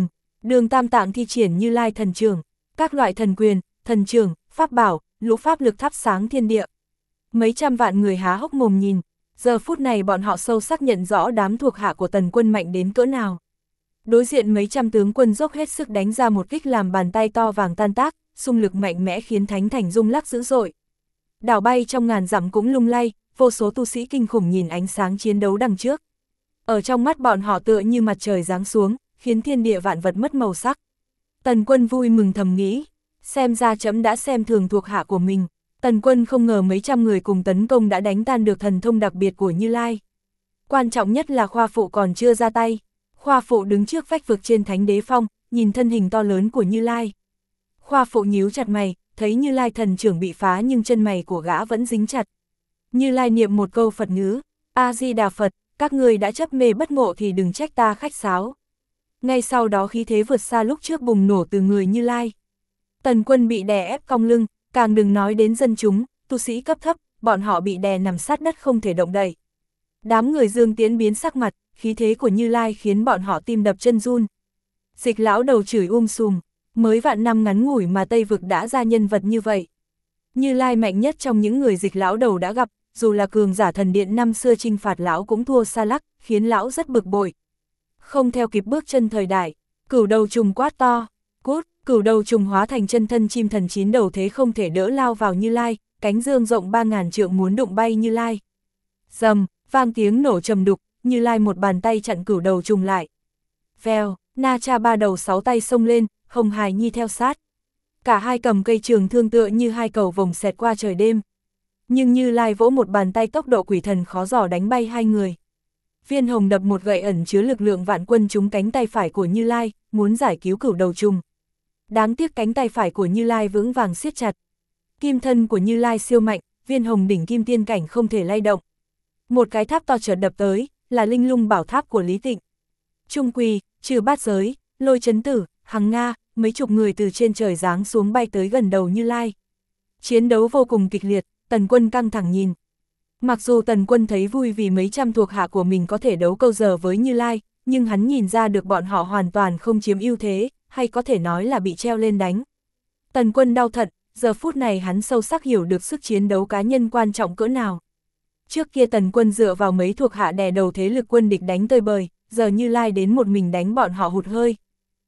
Đường Tam Tạng thi triển Như Lai thần trưởng, các loại thần quyền, thần trưởng, pháp bảo, lũ pháp lực thắp sáng thiên địa. Mấy trăm vạn người há hốc mồm nhìn, giờ phút này bọn họ sâu sắc nhận rõ đám thuộc hạ của Tần Quân mạnh đến cỡ nào. Đối diện mấy trăm tướng quân dốc hết sức đánh ra một kích làm bàn tay to vàng tan tác, xung lực mạnh mẽ khiến thánh thành rung lắc dữ dội. Đảo bay trong ngàn dặm cũng lung lay, vô số tu sĩ kinh khủng nhìn ánh sáng chiến đấu đằng trước. Ở trong mắt bọn họ tựa như mặt trời giáng xuống, khiến thiên địa vạn vật mất màu sắc. Tần Quân vui mừng thầm nghĩ, xem ra trẫm đã xem thường thuộc hạ của mình. Tần Quân không ngờ mấy trăm người cùng tấn công đã đánh tan được thần thông đặc biệt của Như Lai. Quan trọng nhất là Khoa Phụ còn chưa ra tay. Khoa Phụ đứng trước vách vực trên Thánh Đế Phong, nhìn thân hình to lớn của Như Lai. Khoa Phụ nhíu chặt mày, thấy Như Lai thần trưởng bị phá nhưng chân mày của gã vẫn dính chặt. Như Lai niệm một câu Phật ngữ, A-di-đà Phật, các người đã chấp mê bất ngộ thì đừng trách ta khách sáo. Ngay sau đó khí thế vượt xa lúc trước bùng nổ từ người Như Lai. Tần Quân bị đè ép cong lưng, càng đừng nói đến dân chúng, tu sĩ cấp thấp, bọn họ bị đè nằm sát đất không thể động đậy. Đám người Dương Tiễn biến sắc mặt, khí thế của Như Lai khiến bọn họ tim đập chân run. Dịch lão đầu chửi sùm, mới vạn năm ngắn ngủi mà Tây Vực đã ra nhân vật như vậy. Như Lai mạnh nhất trong những người Dịch lão đầu đã gặp, dù là cường giả thần điện năm xưa chinh phạt lão cũng thua xa lắc, khiến lão rất bực bội. Không theo kịp bước chân thời đại, Cửu Đầu Trùng quát to, cút, Cửu Đầu Trùng hóa thành chân thân chim thần 9 đầu thế không thể đỡ lao vào Như Lai, cánh dương rộng 3000 trượng muốn đụng bay Như Lai. Rầm, vang tiếng nổ trầm đục, Như Lai một bàn tay chặn Cửu Đầu Trùng lại. Vèo, Na Cha ba đầu 6 tay xông lên, Hồng Hải Nhi theo sát. Cả hai cầm cây trường thương tựa như hai cầu vồng xẹt qua trời đêm. Nhưng Như Lai vỗ một bàn tay tốc độ quỷ thần khó dò đánh bay hai người. Viên Hồng đập một gậy ẩn chứa lực lượng vạn quân trúng cánh tay phải của Như Lai, muốn giải cứu Cửu Đầu Trùng. Đáng tiếc cánh tay phải của Như Lai vững vàng siết chặt. Kim thân của Như Lai siêu mạnh, Viên Hồng đỉnh kim tiên cảnh không thể lay động. Một cái tháp to chợt đập tới, là Linh Lung Bảo Tháp của Lý Tịnh. Trung Quỳ, Trừ Bát Giới, Lôi Chấn Tử, Hằng Nga, mấy chục người từ trên trời giáng xuống bay tới gần đầu Như Lai. Chiến đấu vô cùng kịch liệt, Tần Quân căng thẳng nhìn. Mặc dù Tần Quân thấy vui vì mấy trăm thuộc hạ của mình có thể đấu câu giờ với Như Lai, nhưng hắn nhìn ra được bọn họ hoàn toàn không chiếm ưu thế, hay có thể nói là bị treo lên đánh. Tần Quân đau thật, giờ phút này hắn sâu sắc hiểu được sức chiến đấu cá nhân quan trọng cỡ nào. Trước kia Tần Quân dựa vào mấy thuộc hạ đè đầu thế lực quân địch đánh tơi bời, giờ Như Lai đến một mình đánh bọn họ hụt hơi.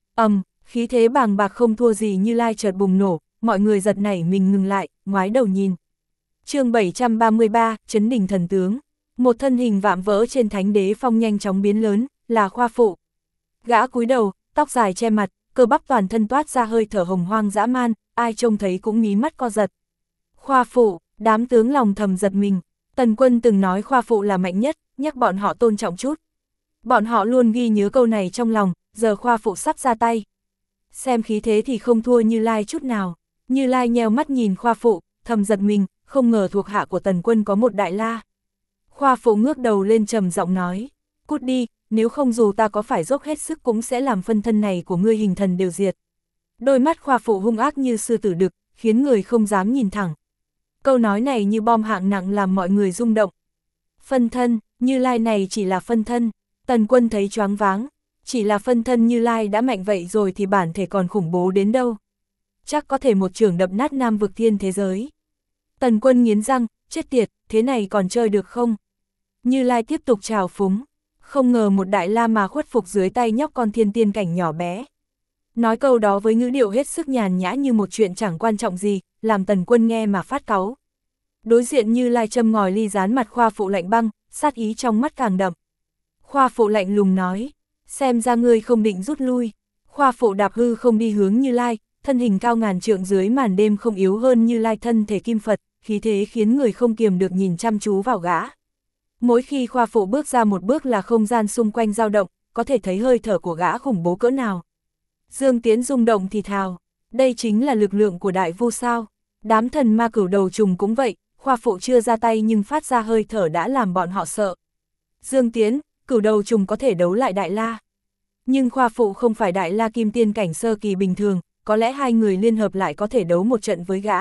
Khí thế bàng bạc không thua gì Như Lai chợt bùng nổ, mọi người giật nảy mình ngừng lại, ngoái đầu nhìn. Chương 733, Chấn Đỉnh Thần Tướng. Một thân hình vạm vỡ trên Thánh Đế Phong nhanh chóng biến lớn, là Khoa Phụ. Gã cúi đầu, tóc dài che mặt, cơ bắp toàn thân toát ra hơi thở hồng hoang dã man, ai trông thấy cũng mí mắt co giật. Khoa Phụ, đám tướng lòng thầm giật mình. Tần Quân từng nói Khoa Phụ là mạnh nhất, nhắc bọn họ tôn trọng chút. Bọn họ luôn ghi nhớ câu này trong lòng, giờ Khoa Phụ sắp ra tay. Xem khí thế thì không thua Như Lai chút nào. Như Lai nheo mắt nhìn Khoa Phụ, thầm giật mình, không ngờ thuộc hạ của Tần Quân có một đại la. Khoa Phụ ngước đầu lên trầm giọng nói, cút đi, nếu không dù ta có phải dốc hết sức cũng sẽ làm phân thân này của ngươi hình thần đều diệt. Đôi mắt Khoa Phụ hung ác như sư tử đực, khiến người không dám nhìn thẳng. Câu nói này như bom hạng nặng làm mọi người rung động. Phân thân, Như Lai này chỉ là phân thân. Tần Quân thấy choáng váng, chỉ là phân thân Như Lai đã mạnh vậy rồi thì bản thể còn khủng bố đến đâu. Chắc có thể một chưởng đập nát Nam Vực Thiên thế giới. Tần Quân nghiến răng, chết tiệt, thế này còn chơi được không? Như Lai tiếp tục trào phúng, không ngờ một đại la mà khuất phục dưới tay nhóc con thiên tiên cảnh nhỏ bé. Nói câu đó với ngữ điệu hết sức nhàn nhã như một chuyện chẳng quan trọng gì, làm Tần Quân nghe mà phát cáu. Đối diện Như Lai châm ngòi ly gián mặt Khoa Phụ lạnh băng, sát ý trong mắt càng đậm. Khoa Phụ lạnh lùng nói, xem ra ngươi không định rút lui. Khoa Phụ đạp hư không đi hướng Như Lai, thân hình cao ngàn trượng dưới màn đêm không yếu hơn Như Lai thân thể kim Phật, khí thế khiến người không kiềm được nhìn chăm chú vào gã. Mỗi khi Khoa Phụ bước ra một bước là không gian xung quanh dao động, có thể thấy hơi thở của gã khủng bố cỡ nào. Dương Tiễn rung động thì thào, đây chính là lực lượng của Đại Vu sao? Đám thần ma Cửu Đầu Trùng cũng vậy, Khoa Phụ chưa ra tay nhưng phát ra hơi thở đã làm bọn họ sợ. Dương Tiễn, Cửu Đầu Trùng có thể đấu lại Đại La. Nhưng Khoa Phụ không phải Đại La Kim Tiên cảnh sơ kỳ bình thường, có lẽ hai người liên hợp lại có thể đấu một trận với gã.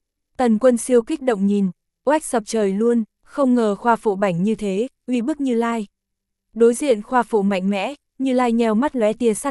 Tần Quân siêu kích động nhìn, oách sập trời luôn, không ngờ Khoa Phụ bảnh như thế, uy bức Như Lai. Đối diện Khoa Phụ mạnh mẽ, Như Lai nheo mắt lóe tia sát ý,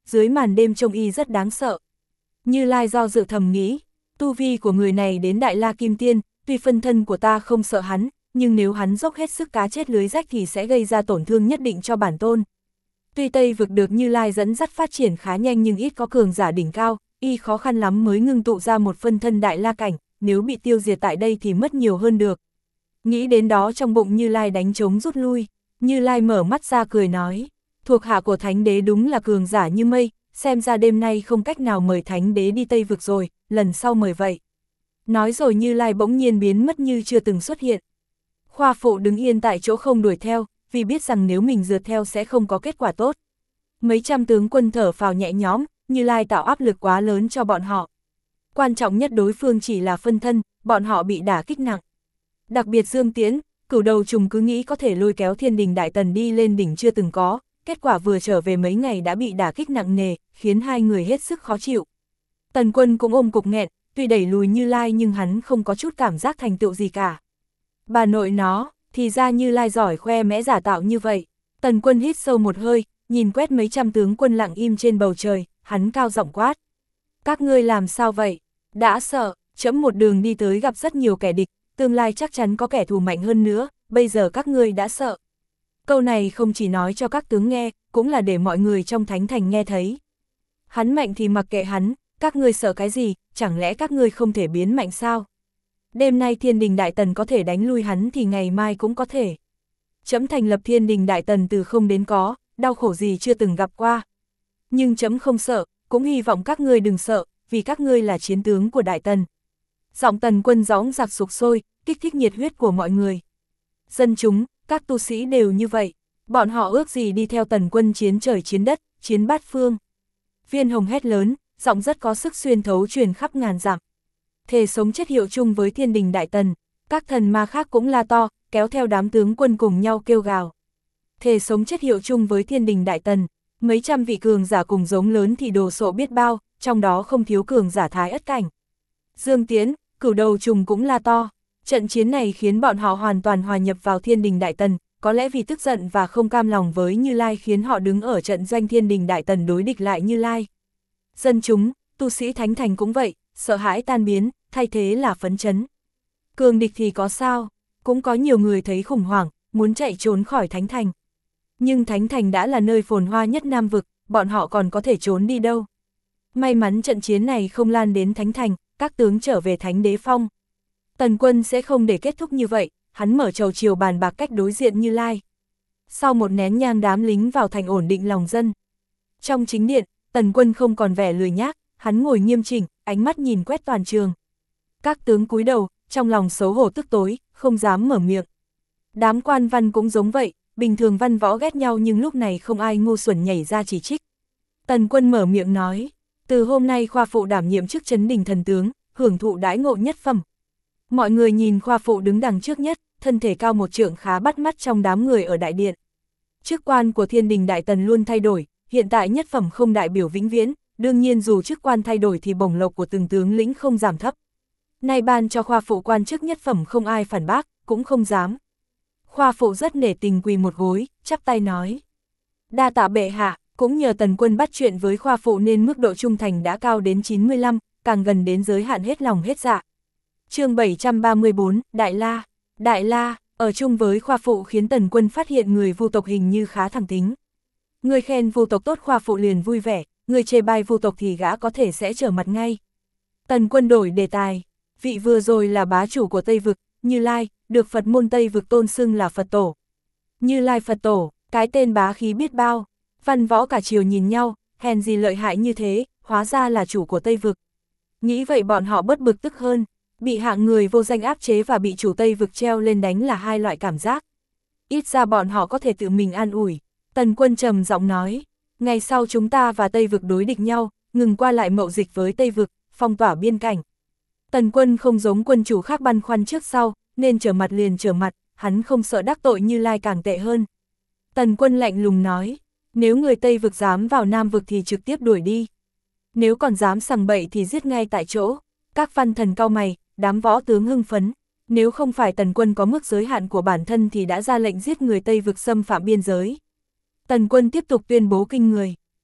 dưới màn đêm trông y rất đáng sợ. Như Lai do dự thầm nghĩ, tu vi của người này đến Đại La Kim Tiên, tuy phân thân của ta không sợ hắn, nhưng nếu hắn dốc hết sức cá chết lưới rách thì sẽ gây ra tổn thương nhất định cho bản tôn. Tuy Tây vực được Như Lai dẫn dắt phát triển khá nhanh nhưng ít có cường giả đỉnh cao, y khó khăn lắm mới ngưng tụ ra một phân thân Đại La cảnh, nếu bị tiêu diệt tại đây thì mất nhiều hơn được. Nghĩ đến đó trong bụng Như Lai đánh trống rút lui, Như Lai mở mắt ra cười nói, thuộc hạ của Thánh Đế đúng là cường giả như mây, xem ra đêm nay không cách nào mời Thánh Đế đi Tây vực rồi, lần sau mời vậy. Nói rồi Như Lai bỗng nhiên biến mất như chưa từng xuất hiện. Khoa phụ đứng yên tại chỗ không đuổi theo, vì biết rằng nếu mình rượt theo sẽ không có kết quả tốt. Mấy trăm tướng quân thở phào nhẹ nhõm, Như Lai tạo áp lực quá lớn cho bọn họ. Quan trọng nhất đối phương chỉ là phân thân, bọn họ bị đả kích nặng. Đặc biệt Dương Tiễn, Cửu Đầu Trùng cứ nghĩ có thể lôi kéo Thiên Đình Đại Tần đi lên đỉnh chưa từng có, kết quả vừa trở về mấy ngày đã bị đả kích nặng nề, khiến hai người hết sức khó chịu. Tần Quân cũng ôm cục nghẹn, tuy đẩy lùi Như Lai nhưng hắn không có chút cảm giác thành tựu gì cả. Bà nội nó, thì ra Như Lai giỏi khoe mẽ giả tạo như vậy. Tần Quân hít sâu một hơi, nhìn quét mấy trăm tướng quân lặng im trên bầu trời, hắn cao giọng quát. Các ngươi làm sao vậy? Đã sợ, trẫm một đường đi tới gặp rất nhiều kẻ địch, tương lai chắc chắn có kẻ thù mạnh hơn nữa, bây giờ các ngươi đã sợ. Câu này không chỉ nói cho các tướng nghe, cũng là để mọi người trong thánh thành nghe thấy. Hắn mạnh thì mặc kệ hắn, các ngươi sợ cái gì, chẳng lẽ các ngươi không thể biến mạnh sao? Đêm nay Thiên Đình Đại Tần có thể đánh lui hắn thì ngày mai cũng có thể. Trẫm thành lập Thiên Đình Đại Tần từ không đến có, đau khổ gì chưa từng gặp qua. Nhưng trẫm không sợ, cũng hy vọng các ngươi đừng sợ, vì các ngươi là chiến tướng của Đại Tần. Giọng Tần Quân dõng dạc sục sôi, kích thích nhiệt huyết của mọi người. Dân chúng, các tu sĩ đều như vậy, bọn họ ước gì đi theo Tần Quân chiến trời chiến đất, chiến bát phương. Viên Hồng hét lớn, giọng rất có sức xuyên thấu truyền khắp ngàn dặm. Thề sống chết hiệu chung với Thiên Đình Đại Tần, các thần ma khác cũng la to, kéo theo đám tướng quân cùng nhau kêu gào. Thề sống chết hiệu chung với Thiên Đình Đại Tần, mấy trăm vị cường giả cùng giống lớn thì đồ sộ biết bao, trong đó không thiếu cường giả Thái Ất cảnh. Dương Tiễn, Cửu Đầu Trùng cũng la to, trận chiến này khiến bọn họ hoàn toàn hòa nhập vào Thiên Đình Đại Tần, có lẽ vì tức giận và không cam lòng với Như Lai khiến họ đứng ở trận doanh Thiên Đình Đại Tần đối địch lại Như Lai. Dân chúng, tu sĩ Thánh Thành cũng vậy, sợ hãi tan biến, thay thế là phấn chấn. Cường địch thì có sao, cũng có nhiều người thấy khủng hoảng, muốn chạy trốn khỏi Thánh Thành. Nhưng Thánh Thành đã là nơi phồn hoa nhất Nam Vực, bọn họ còn có thể trốn đi đâu. May mắn trận chiến này không lan đến Thánh Thành, các tướng trở về Thánh Đế Phong. Tần Quân sẽ không để kết thúc như vậy, hắn mở chầu chiều bàn bạc cách đối diện Như Lai. Sau một nén nhang đám lính vào thành ổn định lòng dân. Trong chính điện, Tần Quân không còn vẻ lười nhác, hắn ngồi nghiêm chỉnh, ánh mắt nhìn quét toàn trường. Các tướng cúi đầu, trong lòng xấu hổ tức tối, không dám mở miệng. Đám quan văn cũng giống vậy, bình thường văn võ ghét nhau nhưng lúc này không ai ngu xuẩn nhảy ra chỉ trích. Tần Quân mở miệng nói, từ hôm nay khoa phụ đảm nhiệm chức Trấn Đình thần tướng, hưởng thụ đãi ngộ nhất phẩm. Mọi người nhìn khoa phụ đứng đằng trước nhất, thân thể cao một trượng khá bắt mắt trong đám người ở đại điện. Chức quan của Thiên Đình Đại Tần luôn thay đổi, hiện tại nhất phẩm không đại biểu vĩnh viễn, đương nhiên dù chức quan thay đổi thì bổng lộc của từng tướng lĩnh không giảm thấp. Nay ban cho khoa phụ quan chức nhất phẩm không ai phản bác, cũng không dám. Khoa phụ rất nể tình quỳ một gối, chắp tay nói. Đa tạ bệ hạ, cũng nhờ Tần Quân bắt chuyện với khoa phụ nên mức độ trung thành đã cao đến 95, càng gần đến giới hạn hết lòng hết dạ. Chương 734, Đại La. Đại La, ở chung với khoa phụ khiến Tần Quân phát hiện người Vu tộc hình như khá thẳng tính. Người khen Vu tộc tốt khoa phụ liền vui vẻ, người chê bai Vu tộc thì gã có thể sẽ trở mặt ngay. Tần Quân đổi đề tài, vị vừa rồi là bá chủ của Tây Vực, Như Lai, được Phật môn Tây Vực tôn xưng là Phật Tổ. Như Lai Phật Tổ, cái tên bá khí biết bao, văn võ cả triều nhìn nhau, hèn gì lợi hại như thế, hóa ra là chủ của Tây Vực. Nghĩ vậy bọn họ bớt bực tức hơn, bị hạng người vô danh áp chế và bị chủ Tây Vực treo lên đánh là hai loại cảm giác. Ít ra bọn họ có thể tự mình an ủi. Tần Quân trầm giọng nói, ngày sau chúng ta và Tây Vực đối địch nhau, ngừng qua lại mậu dịch với Tây Vực, phong tỏa biên cảnh. Tần Quân không giống quân chủ khác băn khoăn trước sau, nên trở mặt liền trở mặt, hắn không sợ đắc tội Như Lai càng tệ hơn. Tần Quân lạnh lùng nói, nếu người Tây Vực dám vào Nam Vực thì trực tiếp đuổi đi. Nếu còn dám sằng bậy thì giết ngay tại chỗ. Các văn thần cau mày, đám võ tướng hưng phấn. Nếu không phải Tần Quân có mức giới hạn của bản thân thì đã ra lệnh giết người Tây Vực xâm phạm biên giới. Tần Quân tiếp tục tuyên bố kinh người.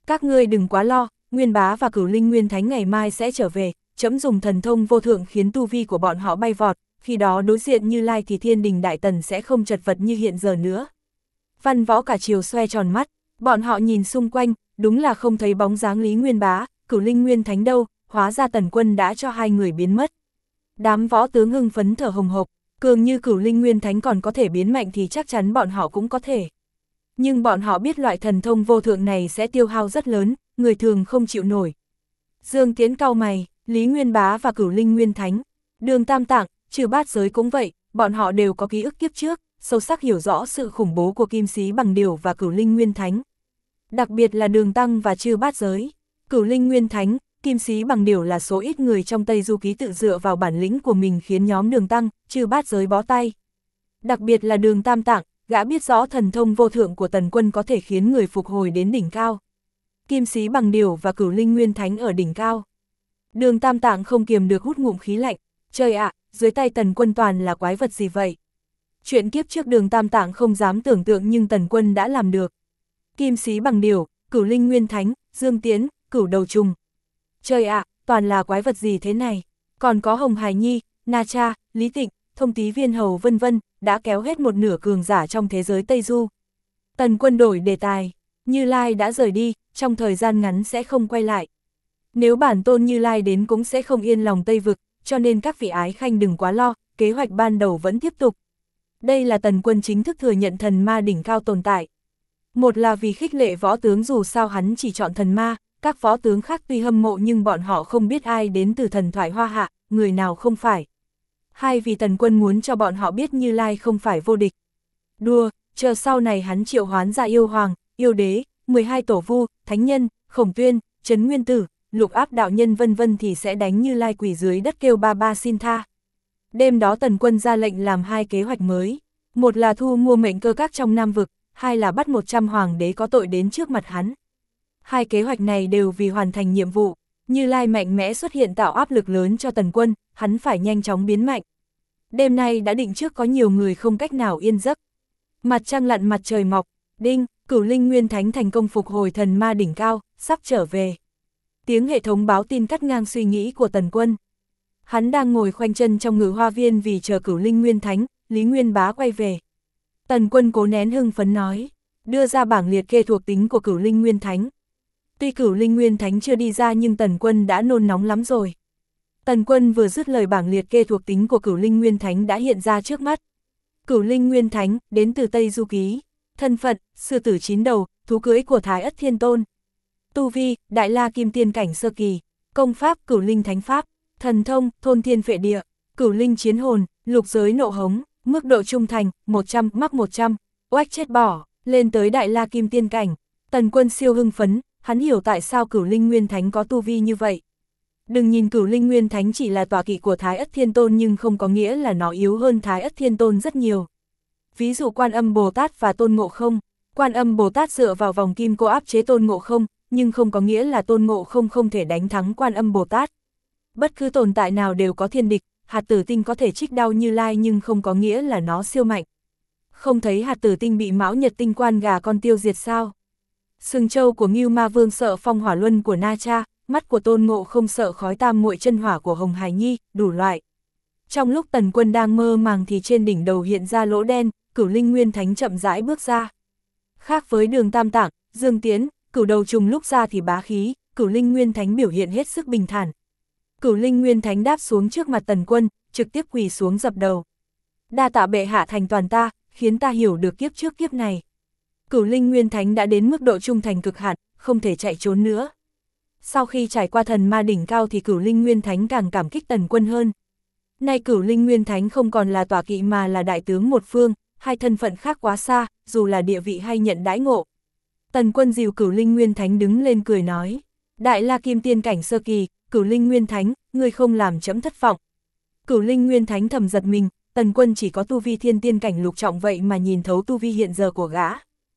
Các ngươi đừng quá lo, Nguyên Bá và Cửu Linh Nguyên Thánh ngày mai sẽ trở về, trẫm dùng thần thông vô thượng khiến tu vi của bọn họ bay vọt, khi đó đối diện Như Lai thì Thiên Đình Đại Tần sẽ không chật vật như hiện giờ nữa. Văn Võ cả triều xoe tròn mắt, bọn họ nhìn xung quanh, đúng là không thấy bóng dáng Lý Nguyên Bá, Cửu Linh Nguyên Thánh đâu, hóa ra Tần Quân đã cho hai người biến mất. Đám võ tướng hưng phấn thở hồng hộc, cường như Cửu Linh Nguyên Thánh còn có thể biến mạnh thì chắc chắn bọn họ cũng có thể. Nhưng bọn họ biết loại thần thông vô thượng này sẽ tiêu hao rất lớn, người thường không chịu nổi. Dương Tiến cau mày, Lý Nguyên Bá và Cửu Linh Nguyên Thánh, Đường Tam Tạng, Trừ Bát Giới cũng vậy, bọn họ đều có ký ức kiếp trước, sâu sắc hiểu rõ sự khủng bố của Kim Sĩ Bằng Điểu và Cửu Linh Nguyên Thánh. Đặc biệt là Đường Tăng và Trừ Bát Giới, Cửu Linh Nguyên Thánh, Kim Sĩ Bằng Điểu là số ít người trong Tây Du Ký tự dựa vào bản lĩnh của mình khiến nhóm Đường Tăng, Trừ Bát Giới bó tay. Đặc biệt là Đường Tam Tạng, gã biết rõ thần thông vô thượng của Tần Quân có thể khiến người phục hồi đến đỉnh cao. Kim Sĩ Bằng Điểu và Cửu Linh Nguyên Thánh ở đỉnh cao. Đường Tam Tạng không kiềm được hút ngụm khí lạnh, trời ạ, dưới tay Tần Quân toàn là quái vật gì vậy? Chuyện kiếp trước Đường Tam Tạng không dám tưởng tượng nhưng Tần Quân đã làm được. Kim Sĩ Bằng Điểu, Cửu Linh Nguyên Thánh, Dương Tiến, Cửu Đầu Trùng. Trời ạ, toàn là quái vật gì thế này? Còn có Hồng Hải Nhi, Na Cha, Lý Tịnh, Thông Tý Viên Hầu vân vân, đã kéo hết một nửa cường giả trong thế giới Tây Du. Tần Quân đổi đề tài, Như Lai đã rời đi, trong thời gian ngắn sẽ không quay lại. Nếu bản tôn Như Lai đến cũng sẽ không yên lòng Tây Vực, cho nên các vị ái khanh đừng quá lo, kế hoạch ban đầu vẫn tiếp tục. Đây là Tần Quân chính thức thừa nhận thần ma đỉnh cao tồn tại. Một là vì khích lệ võ tướng dù sao hắn chỉ chọn thần ma, các võ tướng khác tuy hâm mộ nhưng bọn họ không biết ai đến từ thần thoại Hoa Hạ, người nào không phải. Hai vì Tần Quân muốn cho bọn họ biết Như Lai không phải vô địch. Đùa, chờ sau này hắn triệu hoán ra yêu hoàng, yêu đế, 12 tổ vu, thánh nhân, Khổng Tuyên, Trấn Nguyên Tử, Lục Áp đạo nhân vân vân thì sẽ đánh Như Lai quỳ dưới đất kêu ba ba xin tha. Đêm đó Tần Quân ra lệnh làm hai kế hoạch mới, một là thu mua mệnh cơ các trong Nam Vực, hai là bắt 100 hoàng đế có tội đến trước mặt hắn. Hai kế hoạch này đều vì hoàn thành nhiệm vụ, Như Lai mạnh mẽ xuất hiện tạo áp lực lớn cho Tần Quân, hắn phải nhanh chóng biến mạnh. Đêm nay đã định trước có nhiều người không cách nào yên giấc. Mặt trăng lặn mặt trời mọc, đinh, Cửu Linh Nguyên Thánh thành công phục hồi thần ma đỉnh cao, sắp trở về. Tiếng hệ thống báo tin cắt ngang suy nghĩ của Tần Quân. Hắn đang ngồi khoanh chân trong Ngự Hoa Viên vì chờ Cửu Linh Nguyên Thánh, Lý Nguyên Bá quay về. Tần Quân cố nén hưng phấn nói, đưa ra bảng liệt kê thuộc tính của Cửu Linh Nguyên Thánh. Tuy Cửu Linh Nguyên Thánh chưa đi ra nhưng Tần Quân đã nôn nóng lắm rồi. Tần Quân vừa dứt lời bảng liệt kê thuộc tính của Cửu Linh Nguyên Thánh đã hiện ra trước mắt. Cửu Linh Nguyên Thánh, đến từ Tây Du Ký, thân phận, sư tử 9 đầu, thú cưỡi của Thái Ất Thiên Tôn. Tu vi, Đại La Kim Tiên cảnh sơ kỳ, công pháp, Cửu Linh Thánh Pháp, thần thông, Thôn Thiên Phệ Địa, Cửu Linh Chiến Hồn, lục giới nộ hống, mức độ trung thành, 100, mắc 100, oách chết bỏ, lên tới Đại La Kim Tiên cảnh. Tần Quân siêu hưng phấn, hắn hiểu tại sao Cửu Linh Nguyên Thánh có tu vi như vậy. Đừng nhìn Cửu Linh Nguyên Thánh chỉ là tọa kỵ của Thái Ất Thiên Tôn nhưng không có nghĩa là nó yếu hơn Thái Ất Thiên Tôn rất nhiều. Ví dụ Quan Âm Bồ Tát và Tôn Ngộ Không, Quan Âm Bồ Tát dựa vào vòng kim cô áp chế Tôn Ngộ Không, nhưng không có nghĩa là Tôn Ngộ Không không thể đánh thắng Quan Âm Bồ Tát. Bất cứ tồn tại nào đều có thiên địch, hạt tử tinh có thể trích đau Như Lai nhưng không có nghĩa là nó siêu mạnh. Không thấy hạt tử tinh bị Mão Nhật Tinh Quan gà con tiêu diệt sao? Sừng châu của Ngưu Ma Vương sợ phong hỏa luân của Na Cha, mắt của Tôn Ngộ Không sợ khói tam muội chân hỏa của Hồng Hải Nhi, đủ loại. Trong lúc Tần Quân đang mơ màng thì trên đỉnh đầu hiện ra lỗ đen, Cửu Linh Nguyên Thánh chậm rãi bước ra. Khác với Đường Tam Tạng, Dương Tiến, Cửu Đầu Trùng lúc ra thì bá khí, Cửu Linh Nguyên Thánh biểu hiện hết sức bình thản. Cửu Linh Nguyên Thánh đáp xuống trước mặt Tần Quân, trực tiếp quỳ xuống dập đầu. Đa tạ bệ hạ thành toàn ta, khiến ta hiểu được kiếp trước kiếp này. Cửu Linh Nguyên Thánh đã đến mức độ trung thành cực hạn, không thể chạy trốn nữa. Sau khi trải qua thần ma đỉnh cao thì Cửu Linh Nguyên Thánh càng cảm kích Tần Quân hơn. Nay Cửu Linh Nguyên Thánh không còn là tọa kỵ mà là đại tướng một phương, hai thân phận khác quá xa, dù là địa vị hay nhận đãi ngộ. Tần Quân dìu Cửu Linh Nguyên Thánh đứng lên cười nói, Đại La Kim Tiên cảnh sơ kỳ, Cửu Linh Nguyên Thánh, ngươi không làm chấm thất vọng. Cửu Linh Nguyên Thánh thầm giật mình, Tần Quân chỉ có tu vi thiên tiên cảnh lục trọng vậy mà nhìn thấu tu vi hiện giờ của gã.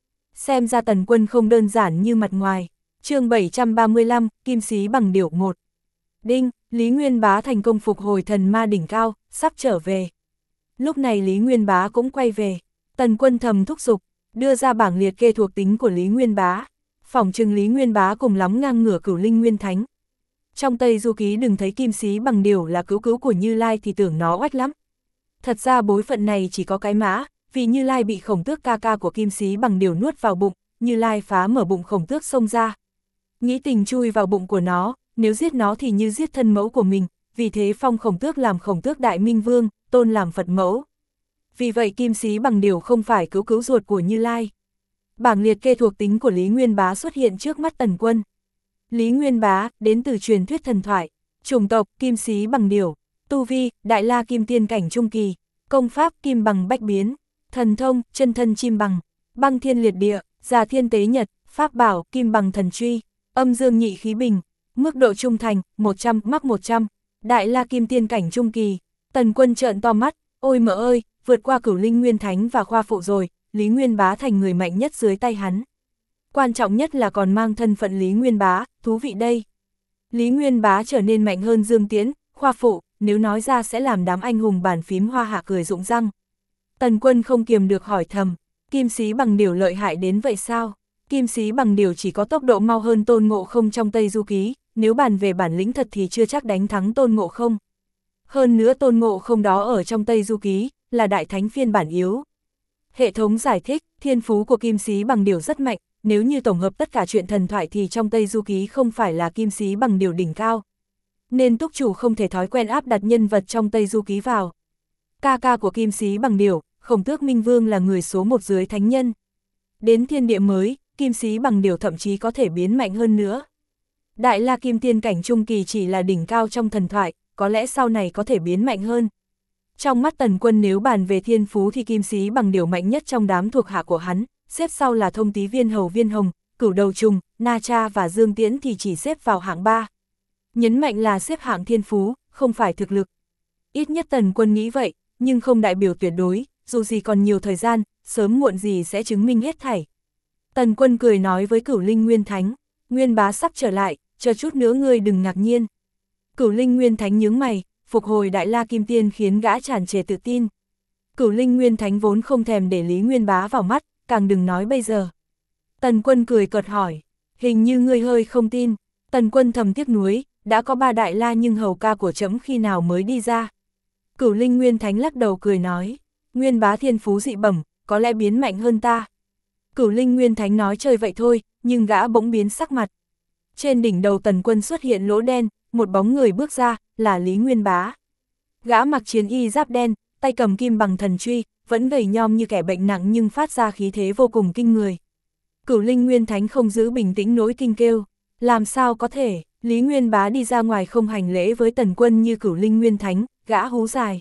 Xem ra Tần Quân không đơn giản như mặt ngoài. Chương 735, Kim Sĩ Bằng Điểu 1. Đinh, Lý Nguyên Bá thành công phục hồi thần ma đỉnh cao, sắp trở về. Lúc này Lý Nguyên Bá cũng quay về. Tần Quân thầm thúc giục, đưa ra bảng liệt kê thuộc tính của Lý Nguyên Bá. phỏng chừng Lý Nguyên Bá cùng lắm ngang ngửa Cửu Linh Nguyên Thánh. Trong Tây Du Ký đừng thấy Kim Sĩ Bằng Điểu là cứu cứu của Như Lai thì tưởng nó oách lắm. Thật ra bối phận này chỉ có cái mã, vì Như Lai bị Khổng Tước ca ca của Kim Sĩ Bằng Điểu nuốt vào bụng, Như Lai phá mở bụng Khổng Tước xông ra. Nghĩ tình chui vào bụng của nó, nếu giết nó thì như giết thân mẫu của mình, vì thế phong Khổng Tước làm Khổng Tước Đại Minh Vương, tôn làm Phật mẫu. Vì vậy Kim Sĩ Bằng Điểu không phải cứu cứu ruột của Như Lai. Bảng liệt kê thuộc tính của Lý Nguyên Bá xuất hiện trước mắt Tần Quân. Lý Nguyên Bá, đến từ truyền thuyết thần thoại, chủng tộc, Kim Sĩ Bằng Điểu, tu vi, Đại La Kim Tiên cảnh trung kỳ, công pháp, Kim Bằng Bách Biến, thần thông, chân thân chim bằng, băng thiên liệt địa, già thiên tế nhật, pháp bảo, Kim Bằng thần truy, âm dương nhị khí bình, mức độ trung thành, 100, mắc 100, Đại La Kim Tiên cảnh trung kỳ. Tần Quân trợn to mắt, ôi mợ ơi, vượt qua Cửu Linh Nguyên Thánh và Khoa Phụ rồi, Lý Nguyên Bá thành người mạnh nhất dưới tay hắn. Quan trọng nhất là còn mang thân phận Lý Nguyên Bá, thú vị đây. Lý Nguyên Bá trở nên mạnh hơn Dương Tiễn, Khoa Phụ, nếu nói ra sẽ làm đám anh hùng bàn phím hoa hạ cười rụng răng. Tần Quân không kiềm được hỏi thầm, Kim Sĩ Bằng Điểu lợi hại đến vậy sao? Kim Sĩ Bằng Điểu chỉ có tốc độ mau hơn Tôn Ngộ Không trong Tây Du Ký, nếu bàn về bản lĩnh thật thì chưa chắc đánh thắng Tôn Ngộ Không. Hơn nữa Tôn Ngộ Không đó ở trong Tây Du Ký, là đại thánh phiên bản yếu. Hệ thống giải thích, thiên phú của Kim Sĩ Bằng Điểu rất mạnh, nếu như tổng hợp tất cả chuyện thần thoại thì trong Tây Du Ký không phải là Kim Sĩ Bằng Điểu đỉnh cao. Nên túc chủ không thể thói quen áp đặt nhân vật trong Tây Du Ký vào. Ca ca của Kim Sĩ Bằng Điểu, Khổng Tước Minh Vương là người số 1 dưới thánh nhân. Đến thiên địa mới, Kim Sĩ Bằng Điểu thậm chí có thể biến mạnh hơn nữa. Đại La Kim Tiên cảnh trung kỳ chỉ là đỉnh cao trong thần thoại, có lẽ sau này có thể biến mạnh hơn. Trong mắt Tần Quân nếu bàn về thiên phú thì Kim Sĩ Bằng Điểu mạnh nhất trong đám thuộc hạ của hắn, xếp sau là Thông Tý Viên Hầu Viên Hồng, Cửu Đầu Trùng, Na Cha và Dương Tiễn thì chỉ xếp vào hạng 3. Nhấn mạnh là xếp hạng thiên phú, không phải thực lực. Ít nhất Tần Quân nghĩ vậy, nhưng không đại biểu tuyệt đối, dù gì còn nhiều thời gian, sớm muộn gì sẽ chứng minh hết thảy. Tần Quân cười nói với Cửu Linh Nguyên Thánh, Nguyên Bá sắp trở lại, chờ chút nữa ngươi đừng ngạc nhiên. Cửu Linh Nguyên Thánh nhướng mày, phục hồi Đại La Kim Tiên khiến gã tràn trề tự tin. Cửu Linh Nguyên Thánh vốn không thèm để Lý Nguyên Bá vào mắt, càng đừng nói bây giờ. Tần Quân cười cợt hỏi, hình như ngươi hơi không tin. Tần Quân thầm tiếc nuối, đã có 3 Đại La nhưng hầu ca của trẫm khi nào mới đi ra. Cửu Linh Nguyên Thánh lắc đầu cười nói, Nguyên Bá thiên phú dị bẩm, có lẽ biến mạnh hơn ta. Cửu Linh Nguyên Thánh nói chơi vậy thôi, nhưng gã bỗng biến sắc mặt. Trên đỉnh đầu Tần Quân xuất hiện lỗ đen, một bóng người bước ra, là Lý Nguyên Bá. Gã mặc chiến y giáp đen, tay cầm kim bằng thần truy, vẫn gầy nhom như kẻ bệnh nặng nhưng phát ra khí thế vô cùng kinh người. Cửu Linh Nguyên Thánh không giữ bình tĩnh nỗi kinh kêu, làm sao có thể, Lý Nguyên Bá đi ra ngoài không hành lễ với Tần Quân như Cửu Linh Nguyên Thánh, gã hú dài.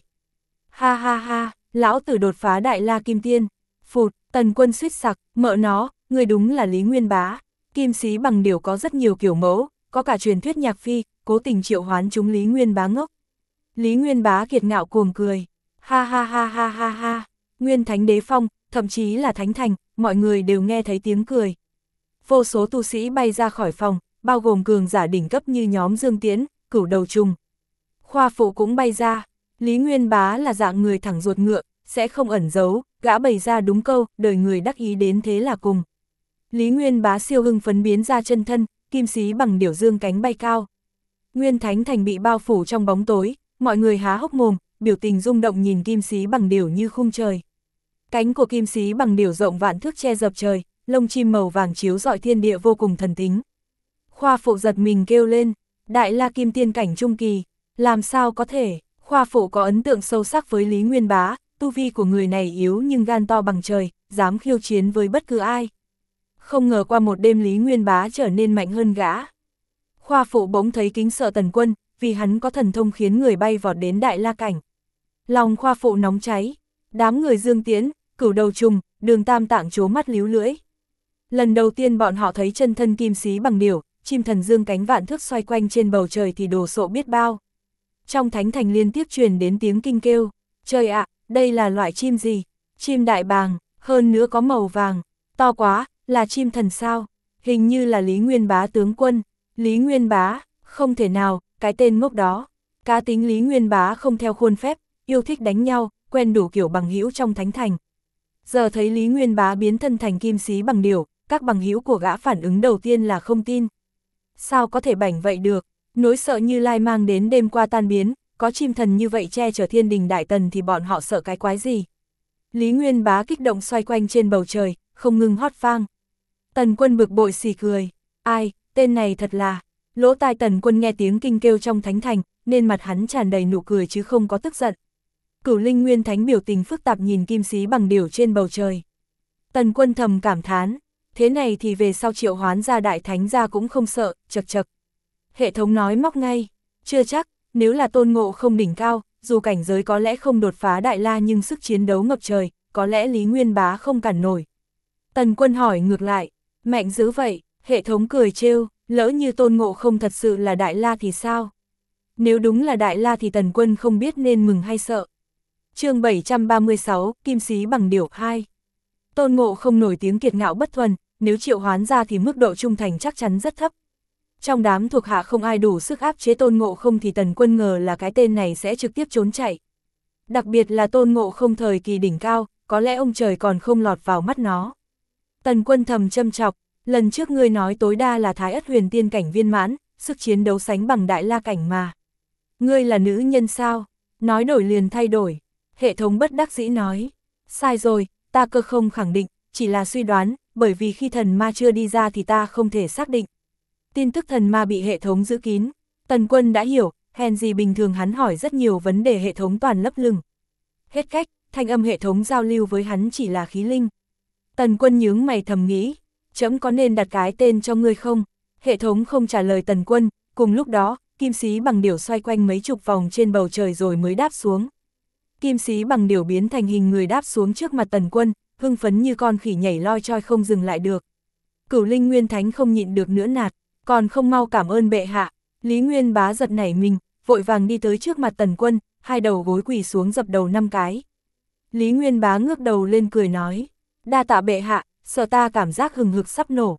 Ha ha ha, lão tử đột phá Đại La Kim Tiên. Phụt, Tần Quân suýt sặc, mợ nó, người đúng là Lý Nguyên Bá. Kim Sĩ Bằng Điểu có rất nhiều kiểu mẫu, có cả truyền thuyết nhạc phi, cố tình triệu hoán chúng Lý Nguyên Bá ngốc. Lý Nguyên Bá kiệt ngạo cuồng cười, ha ha ha ha ha ha, Nguyên Thánh Đế Phong, thậm chí là Thánh Thành, mọi người đều nghe thấy tiếng cười. Vô số tu sĩ bay ra khỏi phòng, bao gồm cường giả đỉnh cấp như nhóm Dương Tiễn, Cửu Đầu Trùng. Khoa Phụ cũng bay ra, Lý Nguyên Bá là dạng người thẳng ruột ngựa, sẽ không ẩn giấu, gã bày ra đúng câu, đời người đắc ý đến thế là cùng. Lý Nguyên Bá siêu hưng phấn biến ra chân thân, Kim Sĩ Bằng Điểu dương cánh bay cao. Nguyên Thánh Thành bị bao phủ trong bóng tối, mọi người há hốc mồm, biểu tình rung động nhìn Kim Sĩ Bằng Điểu như khung trời. Cánh của Kim Sĩ Bằng Điểu rộng vạn thước che dập trời, lông chim màu vàng chiếu rọi thiên địa vô cùng thần tính. Khoa Phụ giật mình kêu lên, Đại La Kim Tiên cảnh trung kỳ, làm sao có thể? Khoa Phụ có ấn tượng sâu sắc với Lý Nguyên Bá, tu vi của người này yếu nhưng gan to bằng trời, dám khiêu chiến với bất cứ ai. Không ngờ qua một đêm Lý Nguyên Bá trở nên mạnh hơn gã. Khoa Phụ bỗng thấy kính sợ Tần Quân, vì hắn có thần thông khiến người bay vọt đến Đại La cảnh. Lòng Khoa Phụ nóng cháy, đám người Dương Tiễn, Cửu Đầu Trùng, Đường Tam Tạng trố mắt líu lưỡi. Lần đầu tiên bọn họ thấy chân thân Kim Sĩ Bằng Điểu, chim thần dương cánh vạn thước xoay quanh trên bầu trời thì đồ sộ biết bao. Trong Thánh Thành liên tiếp truyền đến tiếng kinh kêu, trời ạ, đây là loại chim gì? Chim đại bàng, hơn nữa có màu vàng, to quá, là chim thần sao? Hình như là Lý Nguyên Bá tướng quân. Lý Nguyên Bá, không thể nào, cái tên ngốc đó. Cá tính Lý Nguyên Bá không theo khuôn phép, yêu thích đánh nhau, quen đủ kiểu bằng hữu trong Thánh Thành. Giờ thấy Lý Nguyên Bá biến thân thành Kim Sĩ Bằng Điểu, các bằng hữu của gã phản ứng đầu tiên là không tin. Sao có thể bảnh vậy được, nỗi sợ Như Lai mang đến đêm qua tan biến, có chim thần như vậy che chở thiên đình đại tần thì bọn họ sợ cái quái gì. Lý Nguyên Bá kích động xoay quanh trên bầu trời, không ngừng hót vang. Tần Quân bực bội xì cười, ai, tên này thật là, lỗ tai Tần Quân nghe tiếng kinh kêu trong thánh thành, nên mặt hắn tràn đầy nụ cười chứ không có tức giận. Cửu Linh Nguyên Thánh biểu tình phức tạp nhìn kim sĩ bằng điểu trên bầu trời. Tần Quân thầm cảm thán, thế này thì về sau triệu hoán ra đại thánh ra cũng không sợ, chật chật. Hệ thống nói móc ngay, chưa chắc, nếu là Tôn Ngộ Không đỉnh cao, dù cảnh giới có lẽ không đột phá đại la nhưng sức chiến đấu ngập trời, có lẽ Lý Nguyên Bá không cản nổi. Tần Quân hỏi ngược lại, mạnh dữ vậy, hệ thống cười trêu, lỡ như Tôn Ngộ Không thật sự là đại la thì sao? Nếu đúng là đại la thì Tần Quân không biết nên mừng hay sợ. Chương 736, Kim Sĩ Bằng Điểu 2. Tôn Ngộ Không nổi tiếng kiệt ngạo bất thuần, nếu triệu hoán ra thì mức độ trung thành chắc chắn rất thấp. Trong đám thuộc hạ không ai đủ sức áp chế Tôn Ngộ Không thì Tần Quân ngờ là cái tên này sẽ trực tiếp trốn chạy. Đặc biệt là Tôn Ngộ Không thời kỳ đỉnh cao, có lẽ ông trời còn không lọt vào mắt nó. Tần Quân thầm châm chọc, lần trước ngươi nói tối đa là Thái Ất Huyền Tiên cảnh viên mãn, sức chiến đấu sánh bằng Đại La cảnh mà. Ngươi là nữ nhân sao? Nói đổi liền thay đổi. Hệ thống bất đắc dĩ nói, sai rồi, ta cơ không khẳng định, chỉ là suy đoán, bởi vì khi thần ma chưa đi ra thì ta không thể xác định. Tin tức thần ma bị hệ thống giữ kín, Tần Quân đã hiểu, hèn gì bình thường hắn hỏi rất nhiều vấn đề hệ thống toàn lấp lửng. Hết cách, thanh âm hệ thống giao lưu với hắn chỉ là khí linh. Tần Quân nhướng mày thầm nghĩ, trẫm có nên đặt cái tên cho ngươi không? Hệ thống không trả lời Tần Quân, cùng lúc đó, Kim Sĩ Bằng Điểu xoay quanh mấy chục vòng trên bầu trời rồi mới đáp xuống. Kim Sĩ Bằng Điểu biến thành hình người đáp xuống trước mặt Tần Quân, hưng phấn như con khỉ nhảy loi choi không dừng lại được. Cửu Linh Nguyên Thánh không nhịn được nữa nạt, còn không mau cảm ơn bệ hạ. Lý Nguyên Bá giật nảy mình, vội vàng đi tới trước mặt Tần Quân, hai đầu gối quỳ xuống dập đầu 5 cái. Lý Nguyên Bá ngước đầu lên cười nói, đa tạ bệ hạ, sợ ta cảm giác hừng hực sắp nổ.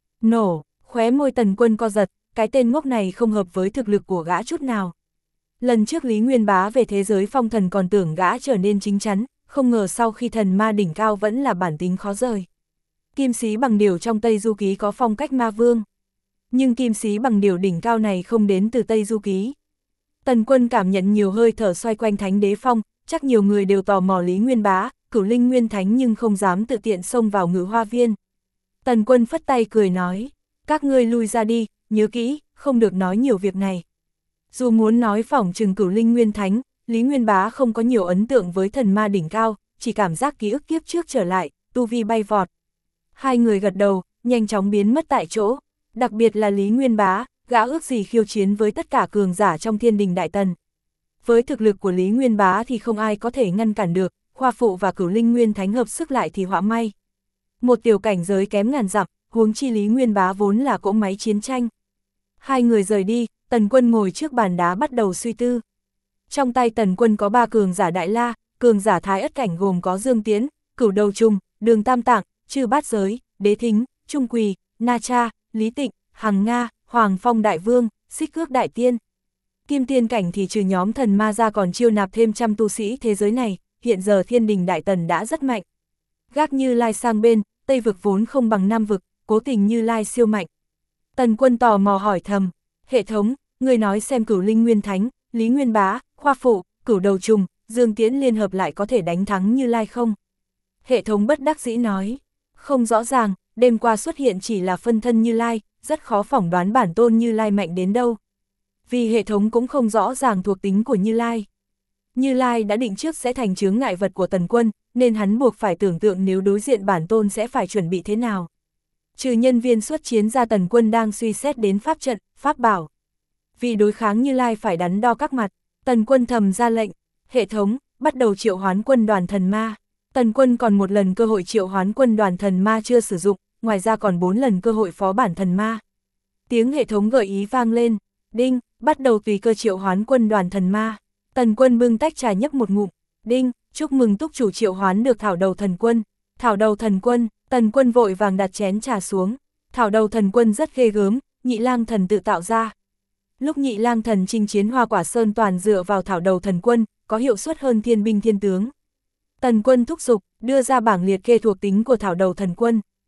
Nổ, khóe môi Tần Quân co giật, cái tên ngốc này không hợp với thực lực của gã chút nào. Lần trước Lý Nguyên Bá về thế giới phong thần còn tưởng gã trở nên chính chắn, không ngờ sau khi thần ma đỉnh cao vẫn là bản tính khó rời. Kim Sĩ Bằng Điểu trong Tây Du Ký có phong cách ma vương. Nhưng Kim Sĩ Bằng Điểu đỉnh cao này không đến từ Tây Du Ký. Tần Quân cảm nhận nhiều hơi thở xoay quanh Thánh Đế Phong, chắc nhiều người đều tò mò Lý Nguyên Bá, Cửu Linh Nguyên Thánh nhưng không dám tự tiện xông vào Ngự Hoa Viên. Tần Quân phất tay cười nói, các ngươi lui ra đi, nhớ kỹ, không được nói nhiều việc này. Dù muốn nói phỏng chừng Cửu Linh Nguyên Thánh, Lý Nguyên Bá không có nhiều ấn tượng với thần ma đỉnh cao, chỉ cảm giác ký ức kiếp trước trở lại, tu vi bay vọt. Hai người gật đầu, nhanh chóng biến mất tại chỗ, đặc biệt là Lý Nguyên Bá, gã ước gì khiêu chiến với tất cả cường giả trong Thiên Đình Đại Tần. Với thực lực của Lý Nguyên Bá thì không ai có thể ngăn cản được, Khoa Phụ và Cửu Linh Nguyên Thánh hợp sức lại thì họa may. Một tiểu cảnh giới kém ngàn dặm, huống chi Lý Nguyên Bá vốn là cỗ máy chiến tranh. Hai người rời đi, Tần Quân ngồi trước bàn đá bắt đầu suy tư. Trong tay Tần Quân có 3 cường giả Đại La, cường giả Thái Ất cảnh gồm có Dương Tiến, Cửu Đầu Trùng, Đường Tam Tạng, Chư Bát Giới, Đế Thính, Trung Quỳ, Na Cha, Lý Tịnh, Hằng Nga, Hoàng Phong Đại Vương, Xích Cước Đại Tiên. Kim Tiên cảnh thì trừ nhóm thần ma ra còn chiêu nạp thêm trăm tu sĩ thế giới này, hiện giờ Thiên Đình Đại Tần đã rất mạnh. Gác Như Lai sang bên, Tây vực vốn không bằng Nam vực, cố tình Như Lai siêu mạnh. Tần Quân tò mò hỏi thầm, hệ thống, người nói xem Cửu Linh Nguyên Thánh, Lý Nguyên Bá, Khoa Phụ, Cửu Đầu Trùng, Dương Tiễn liên hợp lại có thể đánh thắng Như Lai không? Hệ thống bất đắc dĩ nói, không rõ ràng, đêm qua xuất hiện chỉ là phân thân Như Lai, rất khó phỏng đoán bản tôn Như Lai mạnh đến đâu. Vì hệ thống cũng không rõ ràng thuộc tính của Như Lai. Như Lai đã định trước sẽ thành chướng ngại vật của Tần Quân, nên hắn buộc phải tưởng tượng nếu đối diện bản tôn sẽ phải chuẩn bị thế nào. Trừ nhân viên xuất chiến ra, Tần Quân đang suy xét đến pháp trận, pháp bảo. Vì đối kháng Như Lai phải đắn đo các mặt, Tần Quân thầm ra lệnh, hệ thống, bắt đầu triệu hoán quân đoàn thần ma. Tần Quân còn một lần cơ hội triệu hoán quân đoàn thần ma chưa sử dụng, ngoài ra còn 4 lần cơ hội phó bản thần ma. Tiếng hệ thống gợi ý vang lên, đinh, bắt đầu tùy cơ triệu hoán quân đoàn thần ma. Tần Quân bưng tách trà nhấp một ngụm, đinh, chúc mừng túc chủ triệu hoán được Thảo Đầu Thần Quân. Thảo Đầu Thần Quân, Tần Quân vội vàng đặt chén trà xuống. Thảo Đầu Thần Quân rất ghê gớm, Nhị Lang Thần tự tạo ra. Lúc Nhị Lang Thần chinh chiến Hoa Quả Sơn toàn dựa vào Thảo Đầu Thần Quân, có hiệu suất hơn thiên binh thiên tướng. Tần Quân thúc giục, đưa ra bảng liệt kê thuộc tính của Thảo Đầu Thần Quân.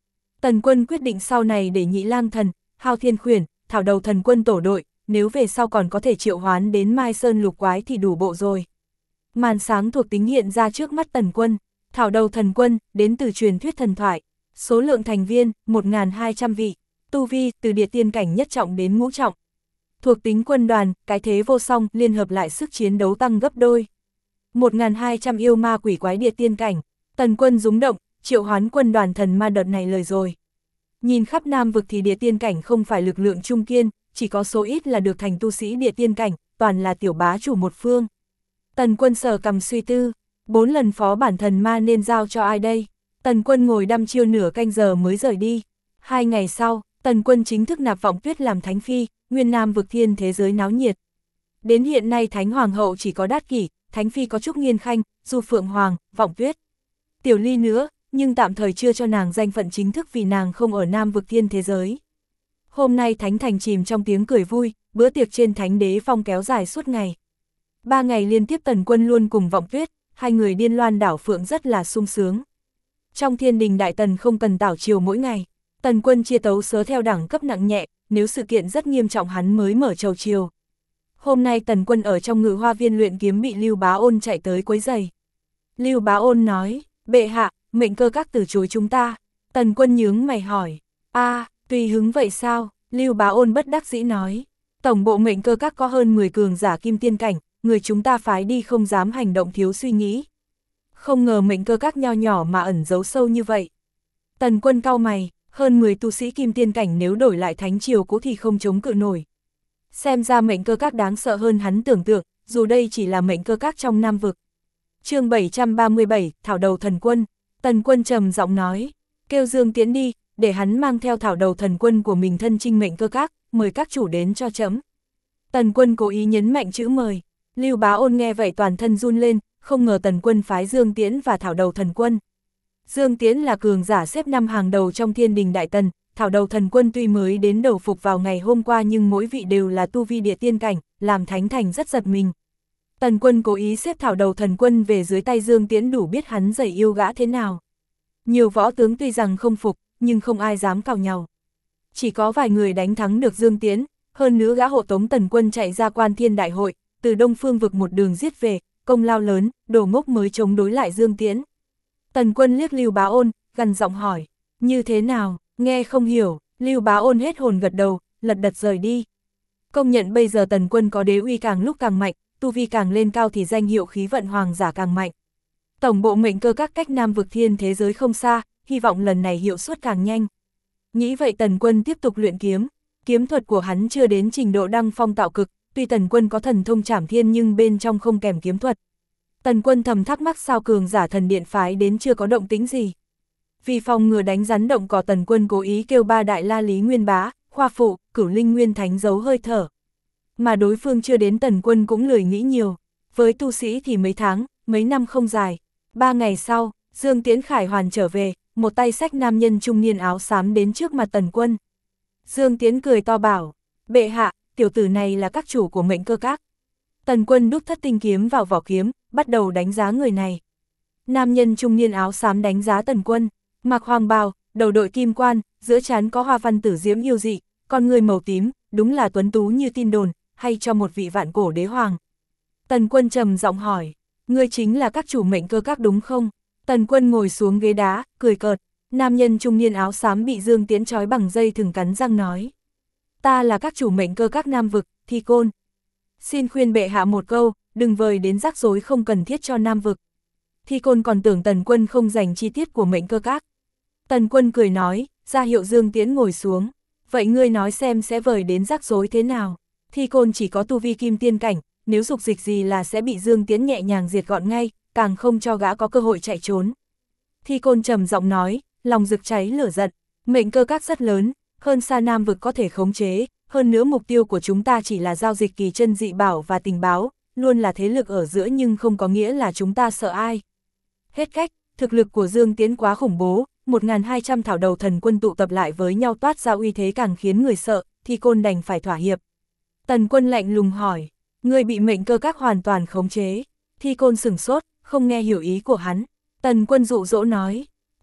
Tần Quân quyết định sau này để Nhị Lang Thần, Hao Thiên Khuyển, Thảo Đầu Thần Quân tổ đội, nếu về sau còn có thể triệu hoán đến Mai Sơn Lục Quái thì đủ bộ rồi. Màn sáng thuộc tính hiện ra trước mắt Tần Quân, Thảo Đầu Thần Quân, đến từ truyền thuyết thần thoại, số lượng thành viên, 1.200 vị, tu vi, từ địa tiên cảnh nhất trọng đến ngũ trọng. Thuộc tính quân đoàn, cái thế vô song, liên hợp lại sức chiến đấu tăng gấp đôi. 1.200 yêu ma quỷ quái địa tiên cảnh, Tần Quân rúng động, triệu hoán quân đoàn thần ma đợt này lời rồi. Nhìn khắp Nam vực thì địa tiên cảnh không phải lực lượng trung kiên, chỉ có số ít là được thành tu sĩ địa tiên cảnh, toàn là tiểu bá chủ một phương. Tần Quân sờ cằm suy tư, 4 lần phó bản thần ma nên giao cho ai đây? Tần Quân ngồi đăm chiêu nửa canh giờ mới rời đi. 2 ngày sau, Tần Quân chính thức nạp Vọng Tuyết làm thánh phi, nguyên nam vực thiên thế giới náo nhiệt. Đến hiện nay thánh hoàng hậu chỉ có Đát Kỷ, thánh phi có Trúc Nghiên Khanh, Du Phượng Hoàng, Vọng Tuyết. Tiểu Ly nữa, nhưng tạm thời chưa cho nàng danh phận chính thức vì nàng không ở nam vực thiên thế giới. Hôm nay thánh thành chìm trong tiếng cười vui, bữa tiệc trên thánh đế phong kéo dài suốt ngày. 3 ngày liên tiếp Tần Quân luôn cùng Vọng Tuyết, hai người điên loan đảo phượng rất là sung sướng. Trong thiên đình đại tần không cần tảo triều mỗi ngày, Tần Quân chia tấu sớ theo đẳng cấp nặng nhẹ, nếu sự kiện rất nghiêm trọng hắn mới mở chầu triều. Hôm nay Tần Quân ở trong Ngự Hoa Viên luyện kiếm bị Lưu Bá Ôn chạy tới quấy rầy. Lưu Bá Ôn nói, bệ hạ, mệnh cơ các từ chối chúng ta. Tần Quân nhướng mày hỏi, tùy hứng vậy sao? Lưu Bá Ôn bất đắc dĩ nói, tổng bộ mệnh cơ các có hơn 10 cường giả kim tiên cảnh, người chúng ta phái đi không dám hành động thiếu suy nghĩ. Không ngờ mệnh cơ các nho nhỏ mà ẩn giấu sâu như vậy. Tần Quân cau mày, hơn 10 tu sĩ kim tiên cảnh nếu đổi lại thánh triều cũ thì không chống cự nổi. Xem ra mệnh cơ các đáng sợ hơn hắn tưởng tượng, dù đây chỉ là mệnh cơ các trong Nam vực. Chương 737, Thảo Đầu Thần Quân. Tần Quân trầm giọng nói, kêu Dương Tiễn đi, để hắn mang theo Thảo Đầu Thần Quân của mình thân chinh mệnh cơ các, mời các chủ đến cho chấm. Tần Quân cố ý nhấn mạnh chữ mời. Lưu Bá Ôn nghe vậy toàn thân run lên, không ngờ Tần Quân phái Dương Tiễn và Thảo Đầu Thần Quân. Dương Tiễn là cường giả xếp 5 hàng đầu trong thiên đình đại tần, Thảo Đầu Thần Quân tuy mới đến đầu phục vào ngày hôm qua nhưng mỗi vị đều là tu vi địa tiên cảnh, làm thánh thành rất giật mình. Tần Quân cố ý xếp Thảo Đầu Thần Quân về dưới tay Dương Tiễn đủ biết hắn dày yêu gã thế nào. Nhiều võ tướng tuy rằng không phục, nhưng không ai dám cào nhau. Chỉ có vài người đánh thắng được Dương Tiễn, hơn nữa gã hộ tống Tần Quân chạy ra Quan Thiên Đại Hội, từ Đông Phương vực một đường giết về, công lao lớn, đồ ngốc mới chống đối lại Dương Tiễn. Tần Quân liếc Lưu Bá Ôn, gằn giọng hỏi, như thế nào, nghe không hiểu. Lưu Bá Ôn hết hồn gật đầu, lật đật rời đi. Công nhận bây giờ Tần Quân có đế uy càng lúc càng mạnh, tu vi càng lên cao thì danh hiệu khí vận hoàng giả càng mạnh. Tổng bộ mệnh cơ các cách Nam vực thiên thế giới không xa, hy vọng lần này hiệu suất càng nhanh. Nghĩ vậy Tần Quân tiếp tục luyện kiếm, kiếm thuật của hắn chưa đến trình độ đăng phong tạo cực, tuy Tần Quân có thần thông trảm thiên nhưng bên trong không kèm kiếm thuật. Tần Quân thầm thắc mắc sao cường giả thần điện phái đến chưa có động tĩnh gì. Vì phòng ngừa đánh rắn động cỏ Tần Quân cố ý kêu 3 đại la lý nguyên bá, khoa phụ, Cửu Linh Nguyên Thánh giấu hơi thở. Mà đối phương chưa đến Tần Quân cũng lười nghĩ nhiều, với tu sĩ thì mấy tháng, mấy năm không dài. 3 ngày sau, Dương Tiễn khải hoàn trở về, một tay xách nam nhân trung niên áo xám đến trước mặt Tần Quân. Dương Tiễn cười to bảo, bệ hạ, tiểu tử này là các chủ của mệnh cơ các. Tần Quân đúc thất tinh kiếm vào vỏ kiếm, bắt đầu đánh giá người này. Nam nhân trung niên áo xám đánh giá Tần Quân, mặc hoàng bào, đầu đội kim quan, giữa trán có hoa văn tử diễm yêu dị, con người màu tím, đúng là tuấn tú như tin đồn, hay cho một vị vạn cổ đế hoàng. Tần Quân trầm giọng hỏi, ngươi chính là các chủ mệnh cơ các đúng không? Tần Quân ngồi xuống ghế đá, cười cợt. Nam nhân trung niên áo xám bị Dương Tiễn trói bằng dây thừng cắn răng nói, ta là các chủ mệnh cơ các Nam vực, Thi Côn. Xin khuyên bệ hạ một câu, đừng vời đến rắc rối không cần thiết cho Nam vực. Thi Côn còn tưởng Tần Quân không dành chi tiết của mệnh cơ các. Tần Quân cười nói, ra hiệu Dương Tiễn ngồi xuống. Vậy ngươi nói xem sẽ vời đến rắc rối thế nào? Thi Côn chỉ có tu vi kim tiên cảnh, nếu dục dịch gì là sẽ bị Dương Tiễn nhẹ nhàng diệt gọn ngay, càng không cho gã có cơ hội chạy trốn. Thi Côn trầm giọng nói, lòng rực cháy lửa giận, mệnh cơ các rất lớn, hơn xa Nam vực có thể khống chế, hơn nữa mục tiêu của chúng ta chỉ là giao dịch kỳ chân dị bảo và tình báo, luôn là thế lực ở giữa nhưng không có nghĩa là chúng ta sợ ai. Hết cách, thực lực của Dương Tiễn quá khủng bố, 1.200 Thảo Đầu Thần Quân tụ tập lại với nhau toát ra uy thế càng khiến người sợ, Thi Côn đành phải thỏa hiệp. Tần Quân lạnh lùng hỏi, ngươi bị mệnh cơ các hoàn toàn khống chế. Thi Côn sửng sốt, không nghe hiểu ý của hắn. Tần Quân dụ dỗ nói,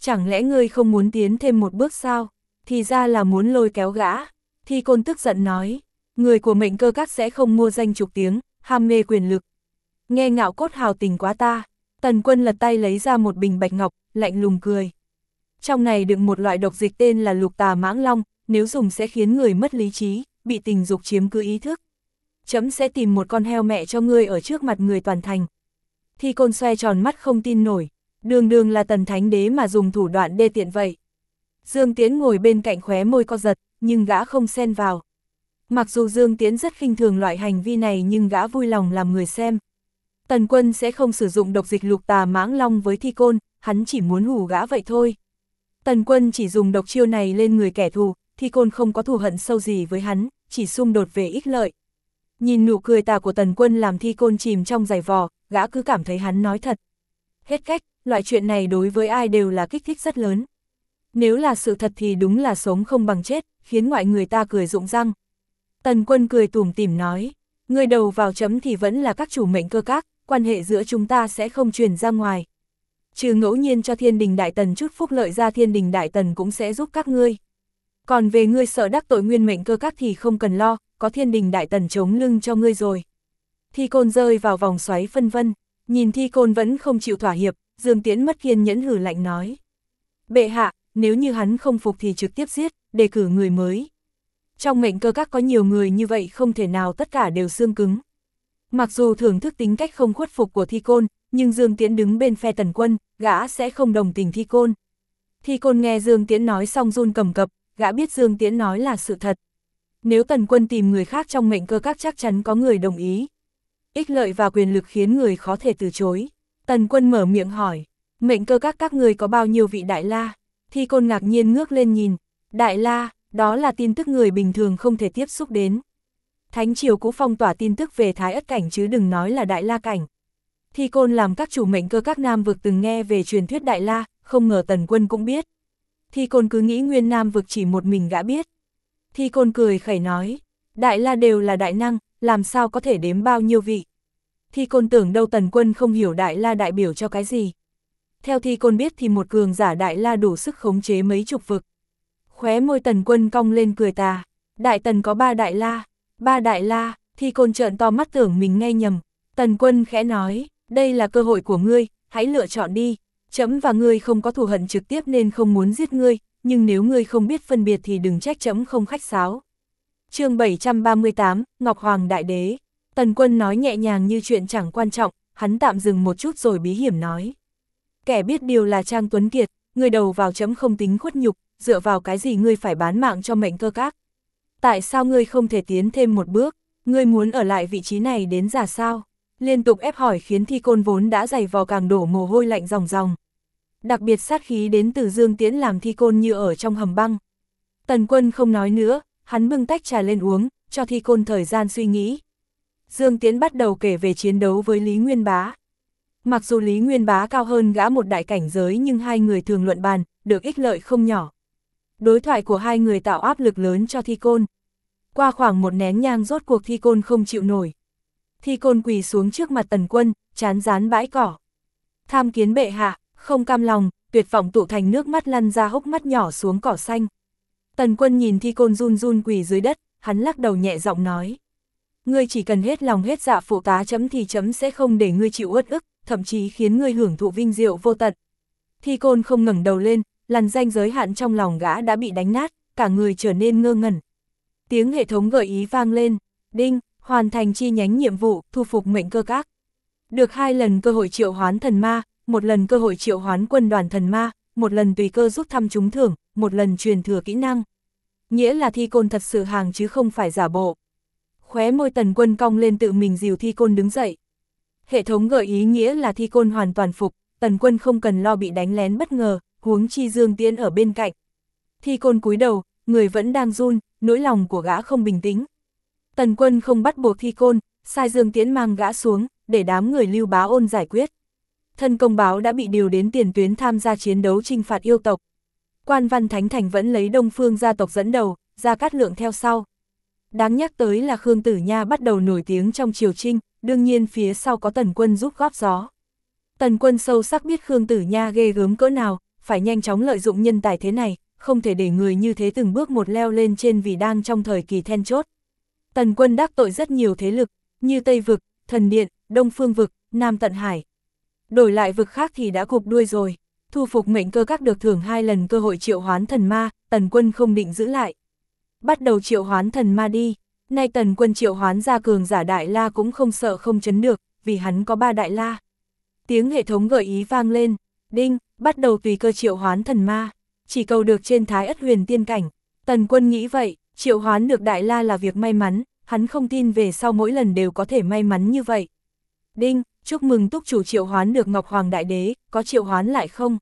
Chẳng lẽ ngươi không muốn tiến thêm một bước sao? Thì ra là muốn lôi kéo gã. Thi Côn tức giận nói, người của Mệnh Cơ Các sẽ không mua danh trục tiếng, ham mê quyền lực. Nghe Ngạo Cốt hào tình quá ta. Tần Quân lật tay lấy ra một bình bạch ngọc, lạnh lùng cười. Trong này đựng một loại độc dịch tên là lục tà mãng long, nếu dùng sẽ khiến người mất lý trí, bị tình dục chiếm cứ ý thức. Chấm sẽ tìm một con heo mẹ cho ngươi ở trước mặt người toàn thành. Thi Côn xoe tròn mắt không tin nổi, đường đường là Tần Thánh Đế mà dùng thủ đoạn đê tiện vậy. Dương Tiễn ngồi bên cạnh khóe môi co giật, nhưng gã không xen vào. Mặc dù Dương Tiễn rất khinh thường loại hành vi này nhưng gã vui lòng làm người xem. Tần Quân sẽ không sử dụng độc dịch lục tà mãng long với Thi Côn, hắn chỉ muốn hù gã vậy thôi. Tần Quân chỉ dùng độc chiêu này lên người kẻ thù, Thi Côn không có thù hận sâu gì với hắn, chỉ xung đột về ích lợi. Nhìn nụ cười tà của Tần Quân làm Thi Côn chìm trong giày vò, gã cứ cảm thấy hắn nói thật. Hết cách, loại chuyện này đối với ai đều là kích thích rất lớn. Nếu là sự thật thì đúng là sống không bằng chết, khiến ngoại người ta cười rụng răng. Tần Quân cười tủm tỉm nói, người đầu vào chấm thì vẫn là các chủ Mệnh Cơ Các, quan hệ giữa chúng ta sẽ không truyền ra ngoài. Trừ ngẫu nhiên cho Thiên Đình Đại Tần chút phúc lợi ra, Thiên Đình Đại Tần cũng sẽ giúp các ngươi. Còn về ngươi sợ đắc tội nguyên Mệnh Cơ Các thì không cần lo, có Thiên Đình Đại Tần chống lưng cho ngươi rồi. Thi Côn rơi vào vòng xoáy phân vân, nhìn Thi Côn vẫn không chịu thỏa hiệp, Dương Tiễn mất kiên nhẫn hử lạnh nói. Bệ hạ, nếu như hắn không phục thì trực tiếp giết, đề cử người mới. Trong Mệnh Cơ Các có nhiều người như vậy không thể nào tất cả đều xương cứng. Mặc dù thưởng thức tính cách không khuất phục của Thi Côn, nhưng Dương Tiễn đứng bên phe Tần Quân, gã sẽ không đồng tình Thi Côn. Thi Côn nghe Dương Tiễn nói xong run cầm cập, gã biết Dương Tiễn nói là sự thật. Nếu Tần Quân tìm người khác trong Mệnh Cơ Các chắc chắn có người đồng ý. Ích lợi và quyền lực khiến người khó thể từ chối. Tần Quân mở miệng hỏi, Mệnh Cơ Các người có bao nhiêu vị Đại La? Thi Côn ngạc nhiên ngước lên nhìn, Đại La, đó là tin tức người bình thường không thể tiếp xúc đến. Thánh triều cũng phong tỏa tin tức về Thái Ất Cảnh chứ đừng nói là Đại La Cảnh. Thi Côn làm các chủ Mệnh Cơ Các Nam vực từng nghe về truyền thuyết Đại La, không ngờ Tần Quân cũng biết. Thi Côn cứ nghĩ nguyên Nam vực chỉ một mình gã biết. Thi Côn cười khẩy nói, Đại La đều là đại năng, làm sao có thể đếm bao nhiêu vị. Thi Côn tưởng đâu Tần Quân không hiểu Đại La đại biểu cho cái gì. Theo Thi Côn biết thì một cường giả Đại La đủ sức khống chế mấy chục vực. Khóe môi Tần Quân cong lên cười tà, Đại Tần có 3 Đại La. 3 Đại La, Thi Côn trợn to mắt tưởng mình nghe nhầm. Tần Quân khẽ nói, đây là cơ hội của ngươi, hãy lựa chọn đi. Chấm và ngươi không có thù hận trực tiếp nên không muốn giết ngươi, nhưng nếu ngươi không biết phân biệt thì đừng trách chấm không khách sáo. Chương 738, Ngọc Hoàng Đại Đế. Tần Quân nói nhẹ nhàng như chuyện chẳng quan trọng, hắn tạm dừng một chút rồi bí hiểm nói. Kẻ biết điều là Trang Tuấn Kiệt, ngươi đầu vào chấm không tính khuất nhục, dựa vào cái gì ngươi phải bán mạng cho Mệnh Cơ Các? Tại sao ngươi không thể tiến thêm một bước, ngươi muốn ở lại vị trí này đến già sao? Liên tục ép hỏi khiến Thi Côn vốn đã dày vò càng đổ mồ hôi lạnh ròng ròng. Đặc biệt sát khí đến từ Dương Tiễn làm Thi Côn như ở trong hầm băng. Tần Quân không nói nữa, hắn bưng tách trà lên uống, cho Thi Côn thời gian suy nghĩ. Dương Tiễn bắt đầu kể về chiến đấu với Lý Nguyên Bá. Mặc dù Lý Nguyên Bá cao hơn gã một đại cảnh giới nhưng hai người thường luận bàn, được ích lợi không nhỏ. Đối thoại của hai người tạo áp lực lớn cho Thi Côn. Qua khoảng một nén nhang rốt cuộc Thi Côn không chịu nổi. Thi Côn quỳ xuống trước mặt Tần Quân, trán rán bãi cỏ. Tham kiến bệ hạ, không cam lòng, tuyệt vọng tụ thành nước mắt lăn ra hốc mắt nhỏ xuống cỏ xanh. Tần Quân nhìn Thi Côn run run quỳ dưới đất, hắn lắc đầu nhẹ giọng nói. Ngươi chỉ cần hết lòng hết dạ phụ tá chấm thì chấm sẽ không để ngươi chịu uất ức, thậm chí khiến ngươi hưởng thụ vinh diệu vô tận. Thi Côn không ngẩng đầu lên, làn ranh giới hạn trong lòng gã đã bị đánh nát, cả người trở nên ngơ ngẩn. Tiếng hệ thống gợi ý vang lên, đinh, hoàn thành chi nhánh nhiệm vụ, thu phục Mệnh Cơ Các. Được 2 lần cơ hội triệu hoán thần ma, 1 lần cơ hội triệu hoán quân đoàn thần ma, 1 lần tùy cơ rút thăm trúng thưởng, 1 lần truyền thừa kỹ năng. Nghĩa là Thi Côn thật sự hàng chứ không phải giả bộ. Khóe môi Tần Quân cong lên tự mình dìu Thi Côn đứng dậy. Hệ thống gợi ý nghĩa là Thi Côn hoàn toàn phục, Tần Quân không cần lo bị đánh lén bất ngờ, huống chi Dương Tiễn ở bên cạnh. Thi Côn cúi đầu, người vẫn đang run, nỗi lòng của gã không bình tĩnh. Tần Quân không bắt buộc Thi Côn, sai Dương Tiễn mang gã xuống, để đám người Lưu Bá Ôn giải quyết. Thân công báo đã bị điều đến tiền tuyến tham gia chiến đấu chinh phạt yêu tộc. Quan Văn Thánh Thành vẫn lấy Đông Phương gia tộc dẫn đầu, Gia Cát Lượng theo sau. Đáng nhắc tới là Khương Tử Nha bắt đầu nổi tiếng trong triều Trinh, đương nhiên phía sau có Tần Quân giúp góp gió. Tần Quân sâu sắc biết Khương Tử Nha ghê gớm cỡ nào, phải nhanh chóng lợi dụng nhân tài thế này, không thể để người như thế từng bước một leo lên trên vì đang trong thời kỳ then chốt. Tần Quân đắc tội rất nhiều thế lực, như Tây Vực, Thần Điện, Đông Phương Vực, Nam Tận Hải. Đổi lại vực khác thì đã cụp đuôi rồi. Thu phục mệnh cơ các được thưởng 2 lần cơ hội triệu hoán thần ma, Tần Quân không định giữ lại. Bắt đầu triệu hoán thần ma đi. Nay Tần Quân triệu hoán ra cường giả Đại La cũng không sợ không chấn được, vì hắn có 3 Đại La. Tiếng hệ thống gợi ý vang lên, đinh, bắt đầu tùy cơ triệu hoán thần ma, chỉ cầu được trên Thái Ất Huyền Tiên cảnh. Tần Quân nghĩ vậy, triệu hoán được Đại La là việc may mắn, hắn không tin về sau mỗi lần đều có thể may mắn như vậy. Đinh, chúc mừng túc chủ triệu hoán được Ngọc Hoàng Đại Đế, có triệu hoán lại không?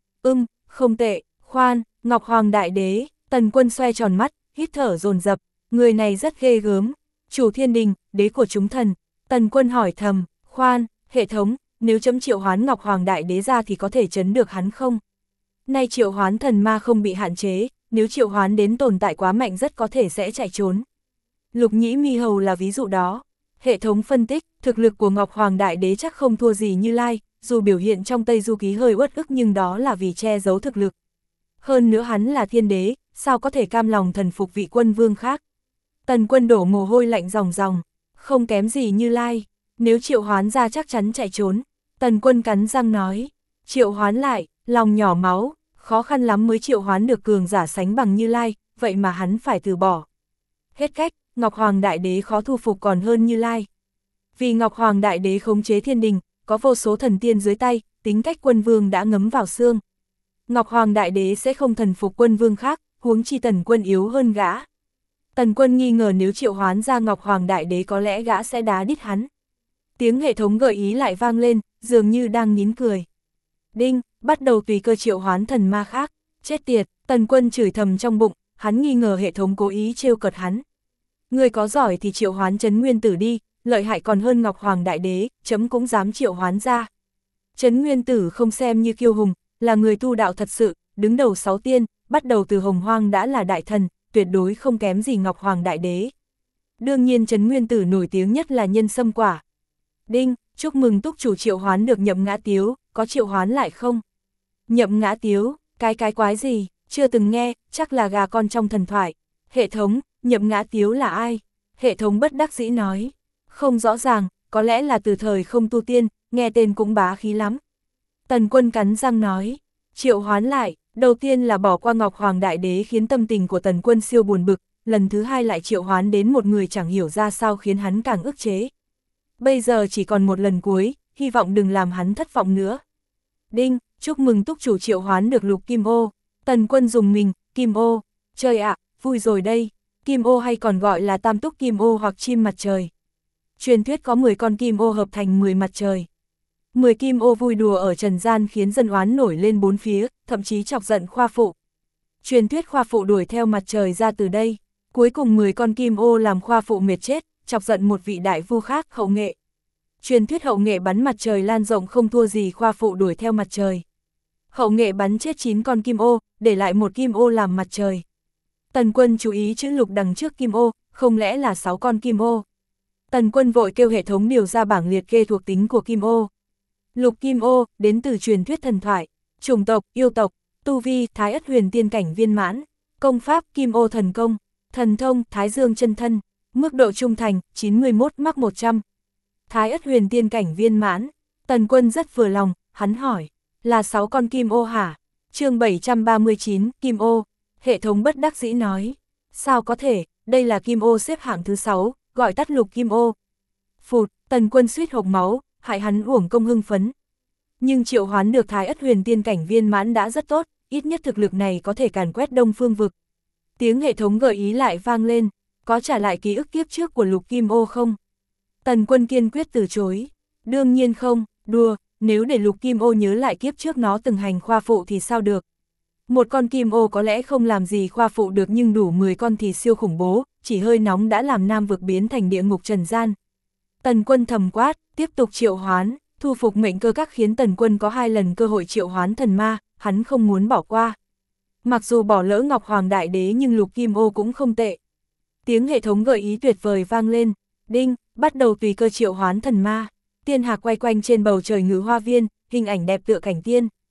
Không tệ, khoan, Ngọc Hoàng Đại Đế. Tần Quân xoay tròn mắt, hít thở dồn dập, người này rất ghê gớm. Chủ thiên đình, đế của chúng thần. Tần Quân hỏi thầm, khoan, hệ thống, nếu chấm triệu hoán Ngọc Hoàng Đại Đế ra thì có thể chấn được hắn không? Nay triệu hoán thần ma không bị hạn chế, nếu triệu hoán đến tồn tại quá mạnh rất có thể sẽ chạy trốn. Lục Nhĩ Mi Hầu là ví dụ đó. Hệ thống phân tích, thực lực của Ngọc Hoàng Đại Đế chắc không thua gì Như Lai, dù biểu hiện trong Tây Du Ký hơi uất ức nhưng đó là vì che giấu thực lực. Hơn nữa hắn là thiên đế, sao có thể cam lòng thần phục vị quân vương khác. Tần Quân đổ mồ hôi lạnh ròng ròng, không kém gì Như Lai, nếu triệu hoán ra chắc chắn chạy trốn. Tần Quân cắn răng nói, triệu hoán lại, lòng nhỏ máu, khó khăn lắm mới triệu hoán được cường giả sánh bằng Như Lai, vậy mà hắn phải từ bỏ. Hết cách, Ngọc Hoàng Đại Đế khó thu phục còn hơn Như Lai. Vì Ngọc Hoàng Đại Đế khống chế thiên đình, có vô số thần tiên dưới tay, tính cách quân vương đã ngấm vào xương. Ngọc Hoàng Đại Đế sẽ không thần phục quân vương khác, huống chi Tần Quân yếu hơn gã. Tần Quân nghi ngờ nếu triệu hoán ra Ngọc Hoàng Đại Đế có lẽ gã sẽ đá đít hắn. Tiếng hệ thống gợi ý lại vang lên, dường như đang nín cười. Đinh, bắt đầu tùy cơ triệu hoán thần ma khác. Chết tiệt, Tần Quân chửi thầm trong bụng, hắn nghi ngờ hệ thống cố ý trêu cợt hắn. Người có giỏi thì triệu hoán Trấn Nguyên Tử đi, lợi hại còn hơn Ngọc Hoàng Đại Đế, chấm cũng dám triệu hoán ra. Trấn Nguyên Tử không xem như kiêu hùng, là người tu đạo thật sự, đứng đầu 6 tiên, bắt đầu từ Hồng Hoang đã là đại thần, tuyệt đối không kém gì Ngọc Hoàng Đại Đế. Đương nhiên Trấn Nguyên Tử nổi tiếng nhất là nhân sâm quả. Đinh, chúc mừng túc chủ triệu hoán được Nhậm Ngã Tiếu, có triệu hoán lại không? Nhậm Ngã Tiếu, cái quái gì, chưa từng nghe, chắc là gà con trong thần thoại. Hệ thống, Nhậm Ngã Tiếu là ai? Hệ thống bất đắc dĩ nói, không rõ ràng, có lẽ là từ thời không tu tiên, nghe tên cũng bá khí lắm. Tần Quân cắn răng nói, triệu hoán lại, đầu tiên là bỏ qua Ngọc Hoàng Đại Đế khiến tâm tình của Tần Quân siêu buồn bực, lần thứ hai lại triệu hoán đến một người chẳng hiểu ra sao khiến hắn càng ức chế. Bây giờ chỉ còn một lần cuối, hy vọng đừng làm hắn thất vọng nữa. Đinh, chúc mừng túc chủ triệu hoán được Lục Kim Ô. Tần Quân dùng mình, Kim Ô, trời ạ, vui rồi đây. Kim Ô hay còn gọi là Tam Túc Kim Ô hoặc chim mặt trời. Truyền thuyết có 10 con Kim Ô hợp thành 10 mặt trời. 10 Kim Ô vui đùa ở trần gian khiến dân oán nổi lên bốn phía, thậm chí chọc giận Khoa Phụ. Truyền thuyết Khoa Phụ đuổi theo mặt trời ra từ đây. Cuối cùng 10 con Kim Ô làm Khoa Phụ mệt chết, chọc giận một vị đại vu khác, Hậu Nghệ. Truyền thuyết Hậu Nghệ bắn mặt trời lan rộng không thua gì Khoa Phụ đuổi theo mặt trời. Hậu Nghệ bắn chết 9 con Kim Ô, để lại một Kim Ô làm mặt trời. Tần Quân chú ý chữ lục đằng trước Kim Ô, không lẽ là 6 con Kim Ô. Tần Quân vội kêu hệ thống điều ra bảng liệt kê thuộc tính của Kim Ô. Lục Kim Ô, đến từ truyền thuyết thần thoại, chủng tộc, yêu tộc, tu vi, Thái Ất Huyền Tiên cảnh viên mãn, công pháp, Kim Ô thần công, thần thông, Thái Dương chân thân, mức độ trung thành, 91 mắc 100. Thái Ất Huyền Tiên cảnh viên mãn. Tần Quân rất vừa lòng, hắn hỏi, là 6 con Kim Ô hả? Chương 739, Kim Ô. Hệ thống bất đắc dĩ nói, sao có thể, đây là Kim Ô xếp hạng thứ 6, gọi tắt Lục Kim Ô. Phụt, Tần Quân suýt hộc máu, hại hắn uổng công hưng phấn. Nhưng triệu hoán được Thái Ất Huyền Tiên cảnh viên mãn đã rất tốt, ít nhất thực lực này có thể càn quét Đông Phương vực. Tiếng hệ thống gợi ý lại vang lên, có trả lại ký ức kiếp trước của Lục Kim Ô không? Tần Quân kiên quyết từ chối, đương nhiên không, đùa, nếu để Lục Kim Ô nhớ lại kiếp trước nó từng hành Khoa Phụ thì sao được? Một con Kim Ô có lẽ không làm gì Khoa Phụ được nhưng đủ 10 con thì siêu khủng bố, chỉ hơi nóng đã làm Nam vực biến thành địa ngục trần gian. Tần Quân thầm quát, tiếp tục triệu hoán, thu phục mệnh cơ các khiến Tần Quân có 2 lần cơ hội triệu hoán thần ma, hắn không muốn bỏ qua. Mặc dù bỏ lỡ Ngọc Hoàng Đại Đế nhưng Lục Kim Ô cũng không tệ. Tiếng hệ thống gợi ý tuyệt vời vang lên, đinh, bắt đầu tùy cơ triệu hoán thần ma. Tiên hạc quay quanh trên bầu trời Ngự Hoa Viên, hình ảnh đẹp tựa cảnh tiên.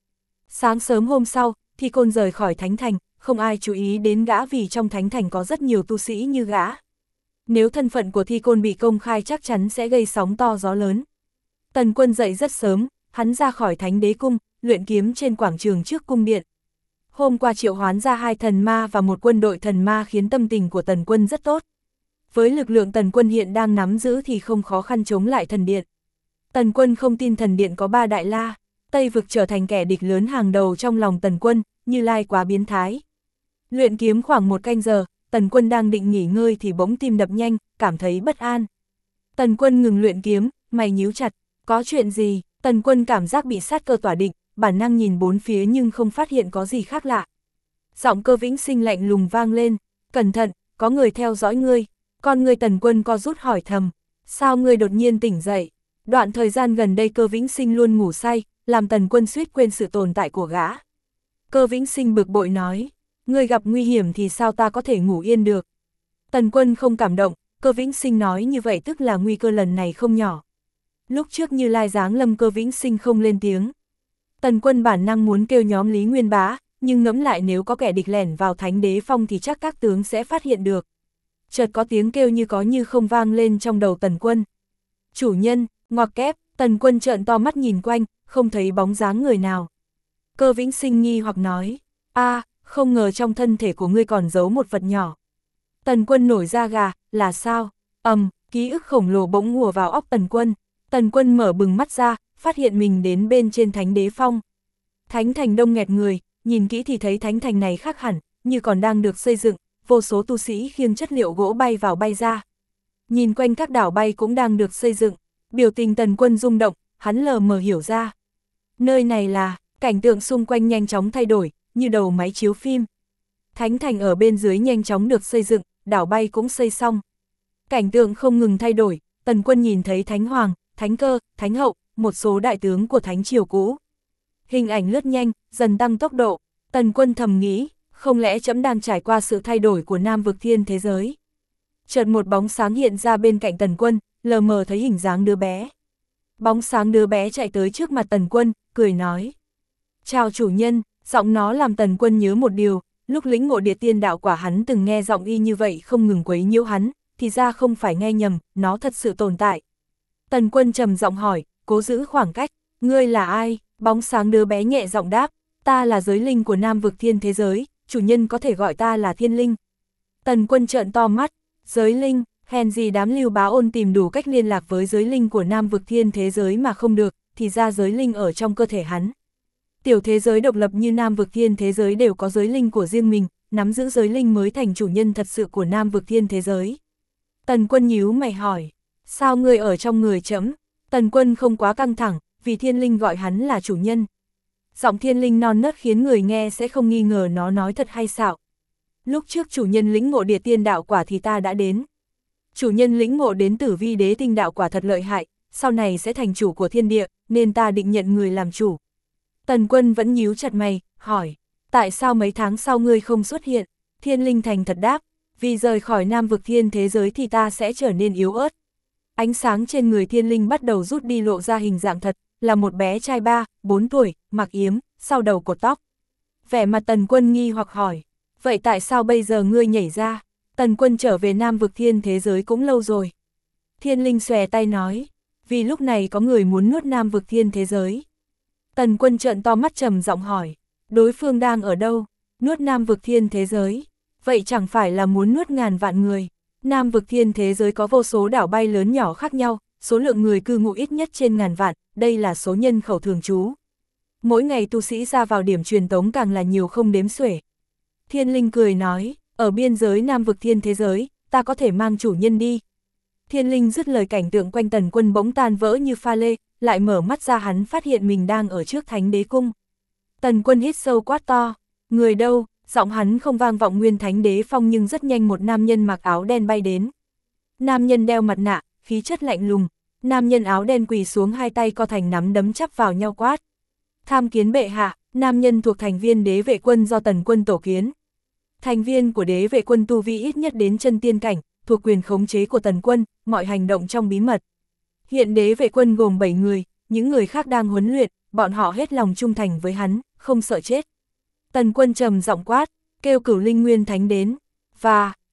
Sáng sớm hôm sau, Thi Côn rời khỏi Thánh Thành, không ai chú ý đến gã vì trong Thánh Thành có rất nhiều tu sĩ như gã. Nếu thân phận của Thi Côn bị công khai chắc chắn sẽ gây sóng to gió lớn. Tần Quân dậy rất sớm, hắn ra khỏi Thánh Đế Cung, luyện kiếm trên quảng trường trước cung điện. Hôm qua triệu hoán ra 2 thần ma và một quân đội thần ma khiến tâm tình của Tần Quân rất tốt. Với lực lượng Tần Quân hiện đang nắm giữ thì không khó khăn chống lại thần điện. Tần Quân không tin thần điện có 3 đại la, Tây vực trở thành kẻ địch lớn hàng đầu trong lòng Tần Quân, Như Lai quá biến thái. Luyện kiếm khoảng 1 canh giờ, Tần Quân đang định nghỉ ngơi thì bỗng tim đập nhanh, cảm thấy bất an. Tần Quân ngừng luyện kiếm, mày nhíu chặt, có chuyện gì? Tần Quân cảm giác bị sát cơ tỏa định, bản năng nhìn bốn phía nhưng không phát hiện có gì khác lạ. Giọng Cơ Vĩnh Sinh lạnh lùng vang lên, cẩn thận, có người theo dõi ngươi. Con người Tần Quân co rút hỏi thầm, sao ngươi đột nhiên tỉnh dậy? Đoạn thời gian gần đây Cơ Vĩnh Sinh luôn ngủ say, làm Tần Quân suýt quên sự tồn tại của gã. Cơ Vĩnh Sinh bực bội nói, ngươi gặp nguy hiểm thì sao ta có thể ngủ yên được? Tần Quân không cảm động, Cơ Vĩnh Sinh nói như vậy tức là nguy cơ lần này không nhỏ. Lúc trước Như Lai giáng lâm Cơ Vĩnh Sinh không lên tiếng. Tần Quân bản năng muốn kêu nhóm Lý Nguyên Bá, nhưng ngẫm lại nếu có kẻ địch lẻn vào Thánh Đế Phong thì chắc các tướng sẽ phát hiện được. Chợt có tiếng kêu như có như không vang lên trong đầu Tần Quân. Chủ nhân, ngoặc kép, Tần Quân trợn to mắt nhìn quanh, không thấy bóng dáng người nào. Cơ Vĩnh Sinh nghi hoặc nói, không ngờ trong thân thể của ngươi còn giấu một vật nhỏ. Tần Quân nổi da gà, là sao? Ký ức khổng lồ bỗng ùa vào óc Tần Quân. Tần Quân mở bừng mắt ra, phát hiện mình đến bên trên Thánh Đế Phong. Thánh Thành đông nghẹt người, nhìn kỹ thì thấy Thánh Thành này khác hẳn, như còn đang được xây dựng, vô số tu sĩ khiêng chất liệu gỗ bay vào bay ra. Nhìn quanh các đảo bay cũng đang được xây dựng, biểu tình Tần Quân rung động, hắn lờ mờ hiểu ra. Nơi này là, cảnh tượng xung quanh nhanh chóng thay đổi, như đầu máy chiếu phim. Thánh Thành ở bên dưới nhanh chóng được xây dựng, đảo bay cũng xây xong. Cảnh tượng không ngừng thay đổi, Tần Quân nhìn thấy Thánh Hoàng, Thánh Cơ, Thánh Hậu, một số đại tướng của Thánh Triều cũ. Hình ảnh lướt nhanh, dần tăng tốc độ, Tần Quân thầm nghĩ, không lẽ trẫm đang trải qua sự thay đổi của Nam vực thiên thế giới. Chợt một bóng sáng hiện ra bên cạnh Tần Quân, lờ mờ thấy hình dáng đứa bé. Bóng sáng đứa bé chạy tới trước mặt Tần Quân, cười nói. Chào chủ nhân, giọng nó làm Tần Quân nhớ một điều, lúc lĩnh ngộ địa tiên đạo quả hắn từng nghe giọng y như vậy không ngừng quấy nhiễu hắn, thì ra không phải nghe nhầm, nó thật sự tồn tại. Tần Quân trầm giọng hỏi, cố giữ khoảng cách, ngươi là ai? Bóng sáng đứa bé nhẹ giọng đáp, ta là giới linh của Nam vực thiên thế giới, chủ nhân có thể gọi ta là thiên linh. Tần Quân trợn to mắt, giới linh, hèn gì đám Lưu Bá Ôn tìm đủ cách liên lạc với giới linh của Nam vực thiên thế giới mà không được, thì ra giới linh ở trong cơ thể hắn. Tiểu thế giới độc lập như Nam vực thiên thế giới đều có giới linh của riêng mình, nắm giữ giới linh mới thành chủ nhân thật sự của Nam vực thiên thế giới. Tần Quân nhíu mày hỏi, sao ngươi ở trong người trẫm? Tần Quân không quá căng thẳng, vì thiên linh gọi hắn là chủ nhân. Giọng thiên linh non nớt khiến người nghe sẽ không nghi ngờ nó nói thật hay xạo. Lúc trước chủ nhân lĩnh ngộ địa tiên đạo quả thì ta đã đến. Chủ nhân lĩnh ngộ đến Tử Vi Đế tinh đạo quả thật lợi hại, sau này sẽ thành chủ của thiên địa, nên ta định nhận người làm chủ. Tần Quân vẫn nhíu chặt mày, hỏi, tại sao mấy tháng sau ngươi không xuất hiện? Thiên linh thành thật đáp, vì rời khỏi Nam vực thiên thế giới thì ta sẽ trở nên yếu ớt. Ánh sáng trên người thiên linh bắt đầu rút đi lộ ra hình dạng thật, là một bé trai 3-4 tuổi, mặc yếm, sau đầu cột tóc. Vẻ mặt Tần Quân nghi hoặc hỏi, vậy tại sao bây giờ ngươi nhảy ra? Tần Quân trở về Nam vực thiên thế giới cũng lâu rồi. Thiên linh xòe tay nói, vì lúc này có người muốn nuốt Nam vực thiên thế giới. Tần Quân trợn to mắt trầm giọng hỏi, đối phương đang ở đâu? Nuốt Nam vực thiên thế giới, vậy chẳng phải là muốn nuốt ngàn vạn người? Nam vực thiên thế giới có vô số đảo bay lớn nhỏ khác nhau, số lượng người cư ngụ ít nhất trên ngàn vạn, đây là số nhân khẩu thường trú. Mỗi ngày tu sĩ ra vào điểm truyền tống càng là nhiều không đếm xuể. Thiên linh cười nói, ở biên giới Nam vực thiên thế giới, ta có thể mang chủ nhân đi. Thiên linh dứt lời cảnh tượng quanh Tần Quân bỗng tan vỡ như pha lê, lại mở mắt ra hắn phát hiện mình đang ở trước Thánh Đế Cung. Tần Quân hít sâu quát to, người đâu? Giọng hắn không vang vọng nguyên Thánh Đế Phong nhưng rất nhanh một nam nhân mặc áo đen bay đến. Nam nhân đeo mặt nạ, khí chất lạnh lùng, nam nhân áo đen quỳ xuống hai tay co thành nắm đấm chắp vào nhau quát. Tham kiến bệ hạ, nam nhân thuộc thành viên đế vệ quân do Tần Quân tổ kiến. Thành viên của đế vệ quân tu vi ít nhất đến chân tiên cảnh, thuộc quyền khống chế của Tần Quân, mọi hành động trong bí mật. Hiện đế vệ quân gồm 7 người, những người khác đang huấn luyện, bọn họ hết lòng trung thành với hắn, không sợ chết. Tần Quân trầm giọng quát, kêu Cửu Linh Nguyên Thánh đến, và